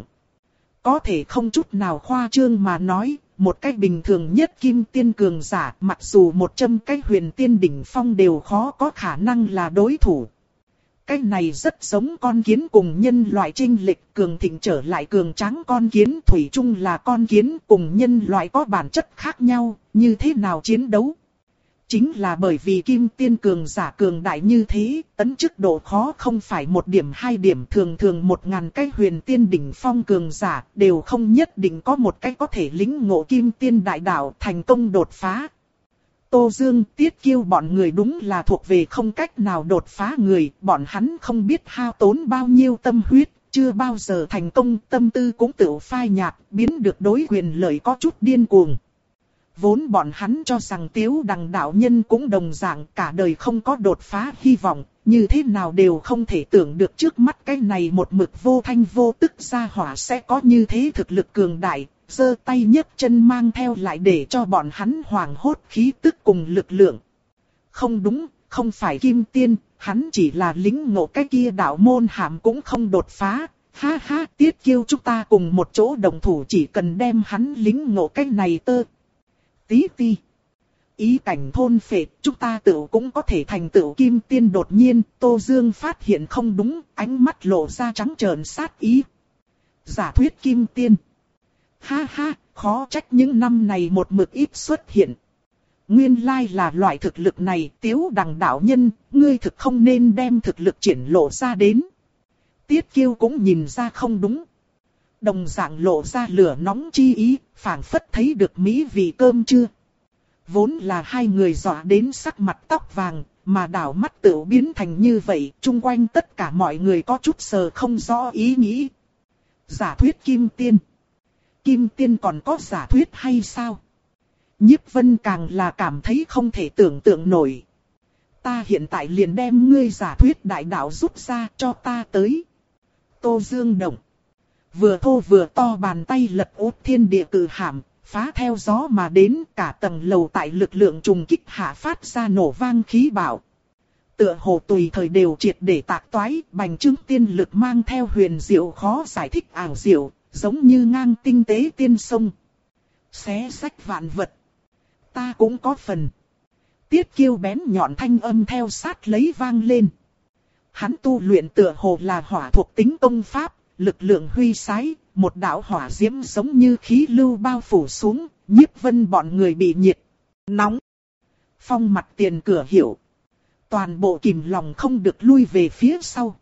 Có thể không chút nào khoa trương mà nói, một cách bình thường nhất Kim Tiên cường giả, mặc dù một trăm cái huyền tiên đỉnh phong đều khó có khả năng là đối thủ. Cái này rất giống con kiến cùng nhân loại chênh lệch, cường thịnh trở lại cường tráng con kiến, thủy chung là con kiến, cùng nhân loại có bản chất khác nhau, như thế nào chiến đấu? Chính là bởi vì Kim Tiên cường giả cường đại như thế, tấn chức độ khó không phải một điểm hai điểm, thường thường một ngàn cái huyền tiên đỉnh phong cường giả đều không nhất định có một cái có thể lĩnh ngộ Kim Tiên đại đạo thành công đột phá. Tô Dương, Tiết Kiêu bọn người đúng là thuộc về không cách nào đột phá người, bọn hắn không biết hao tốn bao nhiêu tâm huyết, chưa bao giờ thành công, tâm tư cũng tự phai nhạt, biến được đối quyền lợi có chút điên cuồng. Vốn bọn hắn cho rằng Tiếu Đằng đạo nhân cũng đồng dạng cả đời không có đột phá hy vọng, như thế nào đều không thể tưởng được trước mắt cái này một mực vô thanh vô tức ra hỏa sẽ có như thế thực lực cường đại, giơ tay nhấc chân mang theo lại để cho bọn hắn hoảng hốt khí tức cùng lực lượng. Không đúng, không phải Kim Tiên, hắn chỉ là lĩnh ngộ cái kia đạo môn hàm cũng không đột phá, Ha ha, Tiết Kiêu chúng ta cùng một chỗ đồng thủ, chỉ cần đem hắn lính ngộ cái này tơ. Tí ti. Ý cảnh thôn phệ, chúng ta tự cũng có thể thành tựu kim tiên. Đột nhiên, Tô Dương phát hiện không đúng, ánh mắt lộ ra trắng trợn sát ý. Giả thuyết kim tiên. Ha ha, khó trách những năm này một mực ít xuất hiện. Nguyên lai là loại thực lực này. Tiếu Đằng đạo nhân, ngươi thực không nên đem thực lực triển lộ ra đến. Tiết Kiêu cũng nhìn ra không đúng. Đồng dạng lộ ra lửa nóng chi ý, phảng phất thấy được mỹ vị cơm chưa. Vốn là hai người dọa đến sắc mặt tóc vàng, mà đảo mắt tự biến thành như vậy, chung quanh tất cả mọi người có chút sờ không rõ ý nghĩ. Giả thuyết kim tiên. Kim tiên còn có giả thuyết hay sao? Nhiếp Vân càng là cảm thấy không thể tưởng tượng nổi. Ta hiện tại liền đem ngươi giả thuyết đại đạo rút ra cho ta tới. Tô Dương động. Vừa thô vừa to bàn tay lật úp thiên địa cự hàm, phá theo gió mà đến, cả tầng lầu tại lực lượng trùng kích hạ phát ra nổ vang khí bạo. Tựa hồ tùy thời đều triệt để tạc toái, bành trướng tiên lực mang theo huyền diệu khó giải thích ảo diệu, giống như ngang tinh tế tiên sông. Xé sách vạn vật. Ta cũng có phần. Tiết Kiêu bén nhọn thanh âm theo sát lấy vang lên. Hắn tu luyện tựa hồ là hỏa thuộc tính công pháp, lực lượng huy sái, một đạo hỏa diễm giống như khí lưu bao phủ xuống, Nhiếp Vân bọn người bị nhiệt, nóng. Phong mặt tiền cửa hiểu. Toàn bộ kìm lòng không được lui về phía sau.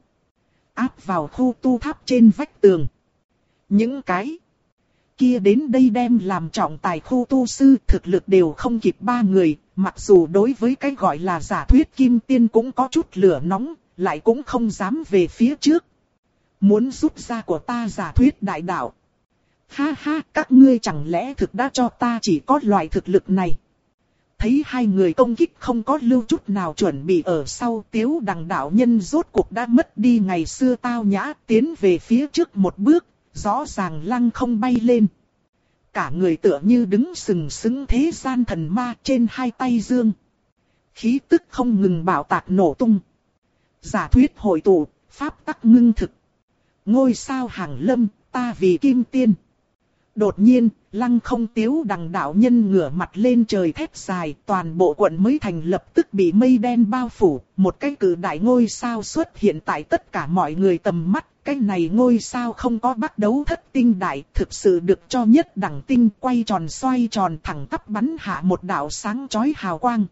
Áp vào khu tu tháp trên vách tường. Những cái kia đến đây đem làm trọng tài khu tu sư thực lực đều không kịp ba người, mặc dù đối với cái gọi là giả thuyết kim tiên cũng có chút lửa nóng, lại cũng không dám về phía trước. Muốn rút ra của ta giả thuyết đại đạo. Ha ha, các ngươi chẳng lẽ thực đã cho ta chỉ có loại thực lực này. Thấy hai người công kích không có lưu chút nào chuẩn bị ở sau, Tiếu Đằng đạo nhân rốt cuộc đã mất đi ngày xưa tao nhã, tiến về phía trước một bước, rõ ràng lăng không bay lên. Cả người tựa như đứng sừng sững thế gian thần ma, trên hai tay dương. Khí tức không ngừng bạo tạc nổ tung. Giả thuyết hội tụ, pháp tắc ngưng thực. Ngôi sao hàng lâm, ta vì kim tiên. Đột nhiên, lăng không Tiếu Đằng đạo nhân ngửa mặt lên trời thét dài, toàn bộ quận mới thành lập tức bị mây đen bao phủ, một cái cự đại ngôi sao xuất hiện tại tất cả mọi người tầm mắt. Cái này ngôi sao không có bắt đấu thất tinh đại, thực sự được cho nhất đẳng tinh, quay tròn xoay tròn thẳng tắp bắn hạ một đạo sáng chói hào quang.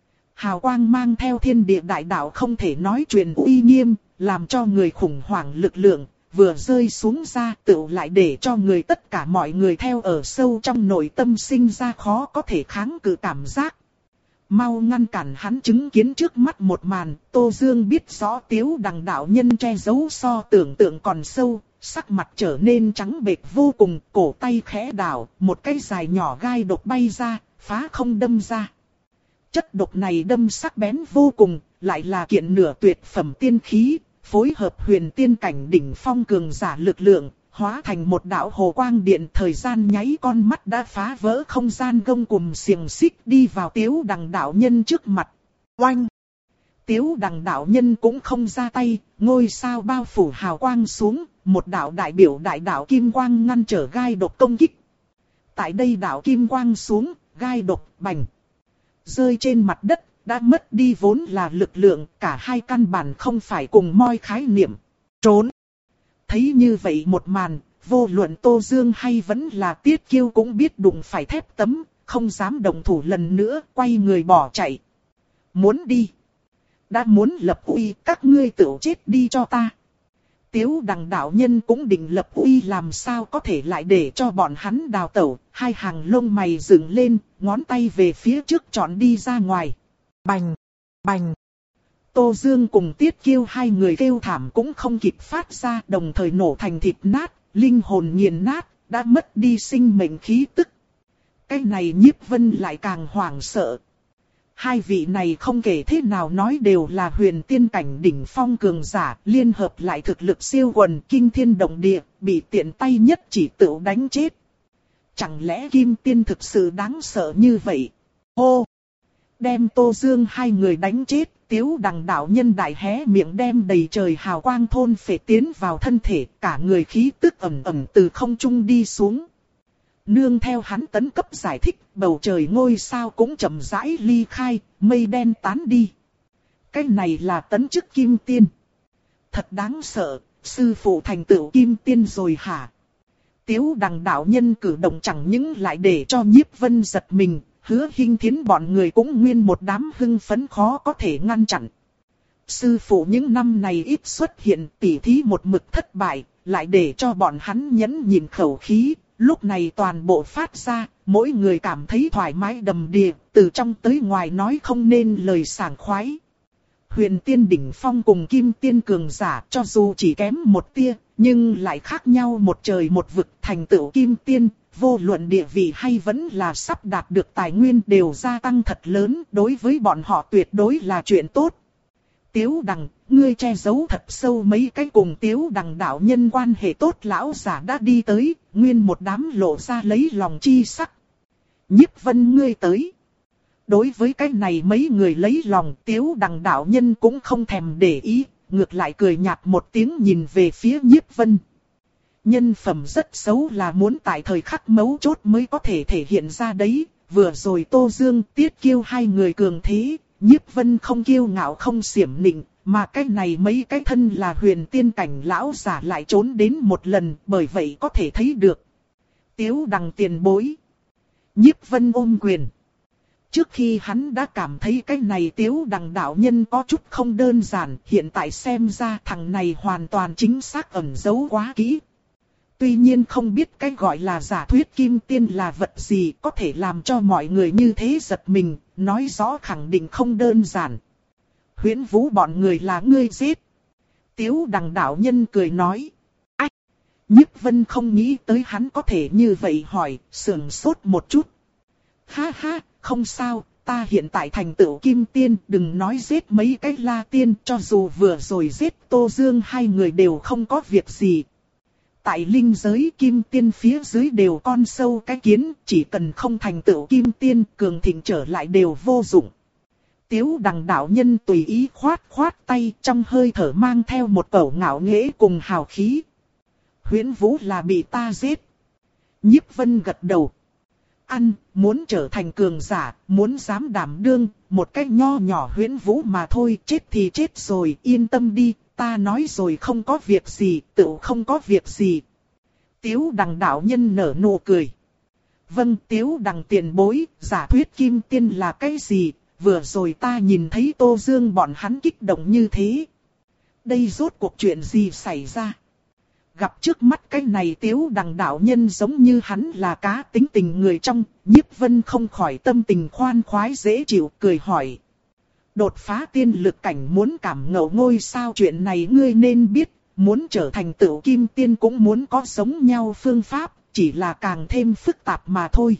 Hào quang mang theo thiên địa đại đạo không thể nói chuyện uy nghiêm, làm cho người khủng hoảng lực lượng, vừa rơi xuống ra tựu lại để cho người tất cả mọi người theo ở sâu trong nội tâm sinh ra khó có thể kháng cự cảm giác. Mau ngăn cản hắn chứng kiến trước mắt một màn, Tô Dương biết rõ Tiếu Đằng đạo nhân che giấu so tưởng tượng còn sâu, sắc mặt trở nên trắng bệch vô cùng, cổ tay khẽ đảo, một cái dài nhỏ gai độc bay ra, phá không đâm ra. Chất độc này đâm sắc bén vô cùng, lại là kiện nửa tuyệt phẩm tiên khí, phối hợp huyền tiên cảnh đỉnh phong cường giả lực lượng, hóa thành một đạo hồ quang điện, thời gian nháy con mắt đã phá vỡ không gian gông cùm xiềng xích đi vào Tiếu Đằng đạo nhân trước mặt. Oanh! Tiếu Đằng đạo nhân cũng không ra tay, ngôi sao bao phủ hào quang xuống, một đạo đại biểu đại đạo kim quang ngăn trở gai độc công kích. Tại đây đạo kim quang xuống, gai độc bành rơi trên mặt đất, đã mất đi vốn là lực lượng, cả hai căn bản không phải cùng moi khái niệm. Trốn! Thấy như vậy một màn, vô luận Tô Dương hay vẫn là Tiết Kiêu cũng biết đụng phải thép tấm, không dám động thủ lần nữa, quay người bỏ chạy. Muốn đi. Đã muốn lập uy, các ngươi tự chết đi cho ta. Tiếu Đằng đạo nhân cũng định lập uy, làm sao có thể lại để cho bọn hắn đào tẩu, hai hàng lông mày dựng lên, ngón tay về phía trước chọn đi ra ngoài. Bành! Bành! Tô Dương cùng Tiết Kiêu hai người kêu thảm cũng không kịp phát ra, đồng thời nổ thành thịt nát, linh hồn nghiền nát, đã mất đi sinh mệnh khí tức. Cái này Nhiếp Vân lại càng hoảng sợ. Hai vị này không kể thế nào nói đều là huyền tiên cảnh đỉnh phong cường giả, liên hợp lại thực lực siêu quần kinh thiên động địa, bị tiện tay nhất chỉ tự đánh chết. Chẳng lẽ kim tiên thực sự đáng sợ như vậy? Hô! Đem Tô Dương hai người đánh chết, Tiếu Đằng đạo nhân đại hé miệng đem đầy trời hào quang thôn phệ tiến vào thân thể, cả người khí tức ẩm ẩm từ không trung đi xuống. Nương theo hắn tấn cấp giải thích, bầu trời ngôi sao cũng chậm rãi ly khai, mây đen tán đi. Cái này là tấn chức kim tiên. Thật đáng sợ, sư phụ thành tựu kim tiên rồi hả? Tiếu Đằng đạo nhân cử động chẳng những lại để cho Nhiếp Vân giật mình, Hứa Hinh Thiến bọn người cũng nguyên một đám hưng phấn khó có thể ngăn chặn. Sư phụ những năm này ít xuất hiện, tỉ thí một mực thất bại, lại để cho bọn hắn nhẫn nhịn khẩu khí, lúc này toàn bộ phát ra, mỗi người cảm thấy thoải mái đầm đìa, từ trong tới ngoài nói không nên lời sảng khoái. Huyền tiên đỉnh phong cùng kim tiên cường giả cho dù chỉ kém một tia, nhưng lại khác nhau một trời một vực, thành tựu kim tiên, vô luận địa vị hay vẫn là sắp đạt được tài nguyên đều gia tăng thật lớn, đối với bọn họ tuyệt đối là chuyện tốt. Tiếu Đằng, ngươi che giấu thật sâu mấy cái cùng Tiếu Đằng đạo nhân quan hệ tốt lão giả đã đi tới, nguyên một đám lộ ra lấy lòng chi sắc. Nhiếp Vân ngươi tới. Đối với cái này mấy người lấy lòng, Tiếu Đằng đạo nhân cũng không thèm để ý, ngược lại cười nhạt một tiếng nhìn về phía Nhiếp Vân. Nhân phẩm rất xấu là muốn tại thời khắc mấu chốt mới có thể thể hiện ra đấy, vừa rồi Tô Dương Tiết Kiêu hai người cường thế, Nhiếp Vân không kiêu ngạo không xiểm nịnh, mà cái này mấy cái thân là huyền tiên cảnh lão giả lại trốn đến một lần, bởi vậy có thể thấy được. Tiếu Đằng tiền bối. Nhiếp Vân ôm quyền. Trước khi hắn đã cảm thấy cái này Tiếu Đằng đạo nhân có chút không đơn giản, hiện tại xem ra thằng này hoàn toàn chính xác ẩn giấu quá kỹ. Tuy nhiên không biết cái gọi là giả thuyết kim tiên là vật gì có thể làm cho mọi người như thế giật mình, nói rõ khẳng định không đơn giản. Huyễn Vũ bọn người là ngươi giết. Tiếu Đằng đạo nhân cười nói. Ách! Nhiếp Vân không nghĩ tới hắn có thể như vậy hỏi, sườn sốt một chút. Ha ha, không sao, ta hiện tại thành tựu kim tiên, đừng nói giết mấy cái la tiên, cho dù vừa rồi giết Tô Dương hai người đều không có việc gì. Tại linh giới kim tiên phía dưới đều con sâu cái kiến, chỉ cần không thành tựu kim tiên, cường thịnh trở lại đều vô dụng. Tiếu Đằng đạo nhân tùy ý khoát khoát tay, trong hơi thở mang theo một cẩu ngạo nghễ cùng hào khí. Huyễn Vũ là bị ta giết. Nhiếp Vân gật đầu. Ăn, muốn trở thành cường giả, muốn dám đảm đương, một cách nho nhỏ Huyễn Vũ mà thôi, chết thì chết rồi, yên tâm đi, ta nói rồi không có việc gì, tự không có việc gì. Tiếu Đằng đạo nhân nở nụ cười. Vâng, Tiếu Đằng tiền bối, giả thuyết kim tiên là cái gì, vừa rồi ta nhìn thấy Tô Dương bọn hắn kích động như thế. Đây rốt cuộc chuyện gì xảy ra? Gặp trước mắt cái này Tiếu Đằng đạo nhân giống như hắn là cá tính tình người trong, Nhiếp Vân không khỏi tâm tình khoan khoái dễ chịu, cười hỏi. Đột phá tiên lực cảnh muốn cảm ngộ ngôi sao chuyện này ngươi nên biết, muốn trở thành tựu kim tiên cũng muốn có giống nhau phương pháp, chỉ là càng thêm phức tạp mà thôi.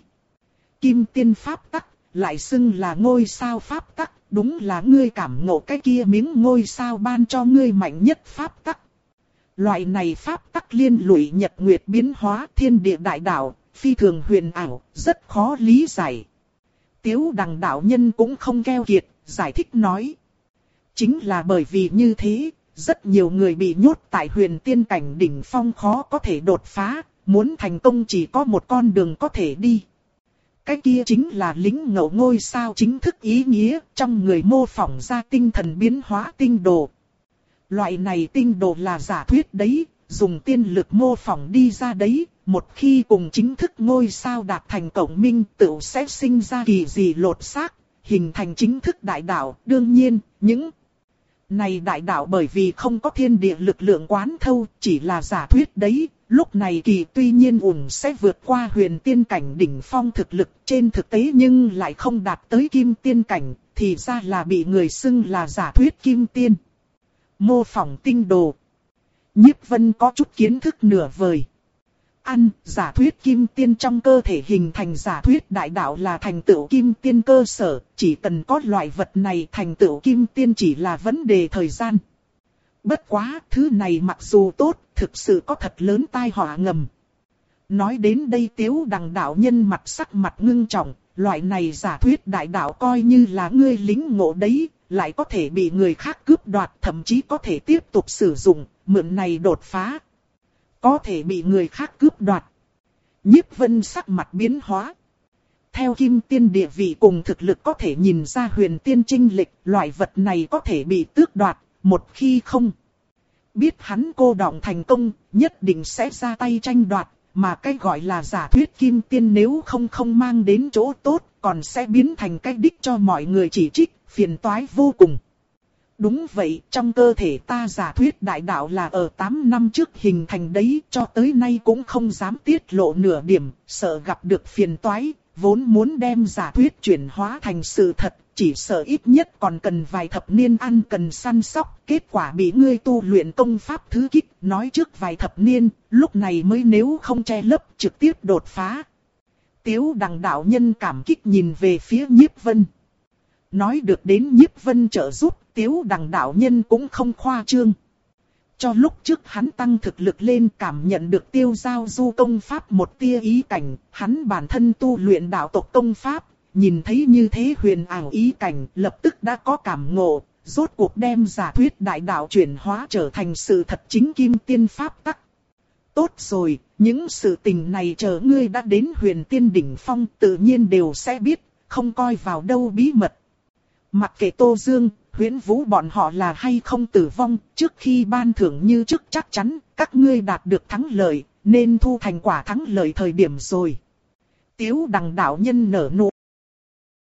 Kim tiên pháp tắc, lại xưng là ngôi sao pháp tắc, đúng là ngươi cảm ngộ cái kia miếng ngôi sao ban cho ngươi mạnh nhất pháp tắc. Loại này pháp tắc liên lụy nhật nguyệt biến hóa thiên địa đại đạo, phi thường huyền ảo, rất khó lý giải. Tiếu Đằng đạo nhân cũng không keo kiệt, giải thích nói. Chính là bởi vì như thế, rất nhiều người bị nhốt tại huyền tiên cảnh đỉnh phong khó có thể đột phá, muốn thành công chỉ có một con đường có thể đi. Cái kia chính là lĩnh ngộ ngôi sao chính thức ý nghĩa, trong người mô phỏng ra tinh thần biến hóa tinh đồ. Loại này tinh đồ là giả thuyết đấy, dùng tiên lực mô phỏng đi ra đấy, một khi cùng chính thức ngôi sao đạt thành cộng minh tự sẽ sinh ra kỳ dị lột xác, hình thành chính thức đại đạo. Đương nhiên, những này đại đạo bởi vì không có thiên địa lực lượng quán thâu, chỉ là giả thuyết đấy, lúc này kỳ tuy nhiên ủng sẽ vượt qua huyền tiên cảnh đỉnh phong thực lực trên thực tế nhưng lại không đạt tới kim tiên cảnh, thì ra là bị người xưng là giả thuyết kim tiên. Mô phỏng tinh đồ. Nhiếp Vân có chút kiến thức nửa vời. Ăn, giả thuyết kim tiên trong cơ thể hình thành giả thuyết đại đạo là thành tựu kim tiên cơ sở, chỉ cần có loại vật này thành tựu kim tiên chỉ là vấn đề thời gian. Bất quá, thứ này mặc dù tốt, thực sự có thật lớn tai họa ngầm. Nói đến đây Tiếu Đằng đạo nhân mặt sắc mặt ngưng trọng, loại này giả thuyết đại đạo coi như là ngươi lính ngộ đấy, lại có thể bị người khác cướp đoạt, thậm chí có thể tiếp tục sử dụng, mượn này đột phá. Có thể bị người khác cướp đoạt. Nhiếp Vân sắc mặt biến hóa. Theo kim tiên địa vị cùng thực lực có thể nhìn ra huyền tiên chênh lệch, loại vật này có thể bị tước đoạt, một khi không biết hắn cô đọng thành công, nhất định sẽ ra tay tranh đoạt, mà cái gọi là giả thuyết kim tiên nếu không không mang đến chỗ tốt, còn sẽ biến thành cái đích cho mọi người chỉ trích, phiền toái vô cùng. Đúng vậy, trong cơ thể ta giả thuyết đại đạo là ở tám năm trước hình thành đấy, cho tới nay cũng không dám tiết lộ nửa điểm, sợ gặp được phiền toái, vốn muốn đem giả thuyết chuyển hóa thành sự thật, chỉ sợ ít nhất còn cần vài thập niên ăn cần săn sóc, kết quả bị ngươi tu luyện công pháp thứ kích, nói trước vài thập niên, lúc này mới nếu không che lấp trực tiếp đột phá. Tiếu Đằng đạo nhân cảm kích nhìn về phía Nhiếp Vân. Nói được đến Nhiếp Vân trợ giúp, Tiếu Đằng đạo nhân cũng không khoa trương. Cho lúc trước hắn tăng thực lực lên cảm nhận được tiêu giao du công pháp một tia ý cảnh, hắn bản thân tu luyện đạo tộc công pháp, nhìn thấy như thế huyền ảo ý cảnh, lập tức đã có cảm ngộ, rốt cuộc đem giả thuyết đại đạo chuyển hóa trở thành sự thật chính kim tiên pháp tắc. Tốt rồi, những sự tình này chờ ngươi đã đến huyền tiên đỉnh phong tự nhiên đều sẽ biết, không coi vào đâu bí mật. Mặc kệ Tô Dương, Huyễn Vũ bọn họ là hay không tử vong, trước khi ban thưởng như trước chắc chắn, các ngươi đạt được thắng lợi, nên thu thành quả thắng lợi thời điểm rồi. Tiếu Đằng đạo nhân nở nụ